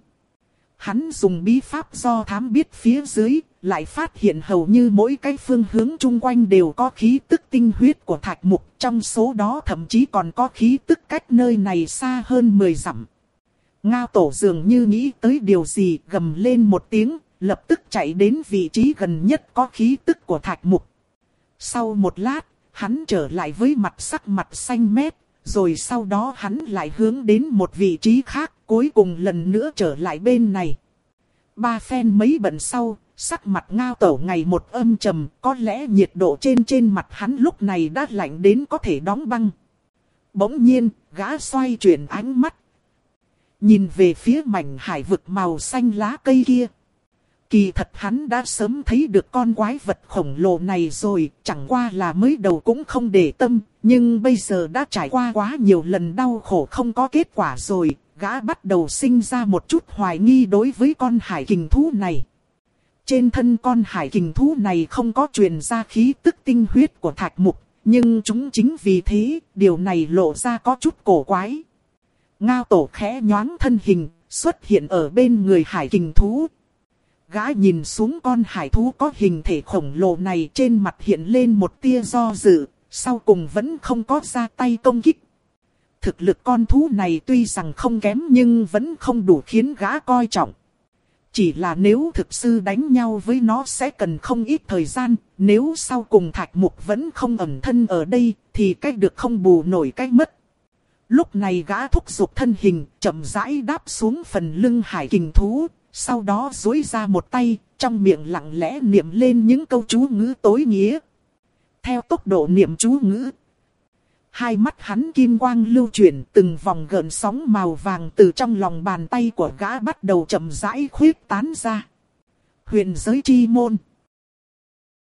Hắn dùng bí pháp do thám biết phía dưới, lại phát hiện hầu như mỗi cái phương hướng chung quanh đều có khí tức tinh huyết của Thạch Mục, trong số đó thậm chí còn có khí tức cách nơi này xa hơn mười dặm. Ngao Tổ dường như nghĩ tới điều gì, gầm lên một tiếng, lập tức chạy đến vị trí gần nhất có khí tức của Thạch Mục. Sau một lát, hắn trở lại với mặt sắc mặt xanh mét, rồi sau đó hắn lại hướng đến một vị trí khác, cuối cùng lần nữa trở lại bên này. Ba phen mấy bận sau, sắc mặt Ngao Tổ ngày một âm trầm, có lẽ nhiệt độ trên trên mặt hắn lúc này đã lạnh đến có thể đóng băng. Bỗng nhiên, gã xoay chuyển ánh mắt, nhìn về phía mảnh hải vực màu xanh lá cây kia. Kỳ thật hắn đã sớm thấy được con quái vật khổng lồ này rồi, chẳng qua là mới đầu cũng không để tâm, nhưng bây giờ đã trải qua quá nhiều lần đau khổ không có kết quả rồi, gã bắt đầu sinh ra một chút hoài nghi đối với con hải kình thú này. Trên thân con hải kình thú này không có truyền ra khí tức tinh huyết của Thạch Mục, nhưng chúng chính vì thế, điều này lộ ra có chút cổ quái. Ngao Tổ khẽ nhoáng thân hình, xuất hiện ở bên người hải kình thú. Gã nhìn xuống con hải thú có hình thể khổng lồ này, trên mặt hiện lên một tia do dự, sau cùng vẫn không có ra tay công kích. Thực lực con thú này tuy rằng không kém nhưng vẫn không đủ khiến gã coi trọng. Chỉ là nếu thực sự đánh nhau với nó sẽ cần không ít thời gian, nếu sau cùng Thạch Mục vẫn không ẩn thân ở đây thì cách được không bù nổi cách mất. Lúc này gã thúc giục thân hình, chậm rãi đáp xuống phần lưng hải kình thú, sau đó duỗi ra một tay, trong miệng lặng lẽ niệm lên những câu chú ngữ tối nghĩa. Theo tốc độ niệm chú ngữ, hai mắt hắn kim quang lưu chuyển, từng vòng gợn sóng màu vàng từ trong lòng bàn tay của gã bắt đầu chậm rãi khuyết tán ra. Huyền giới chi môn.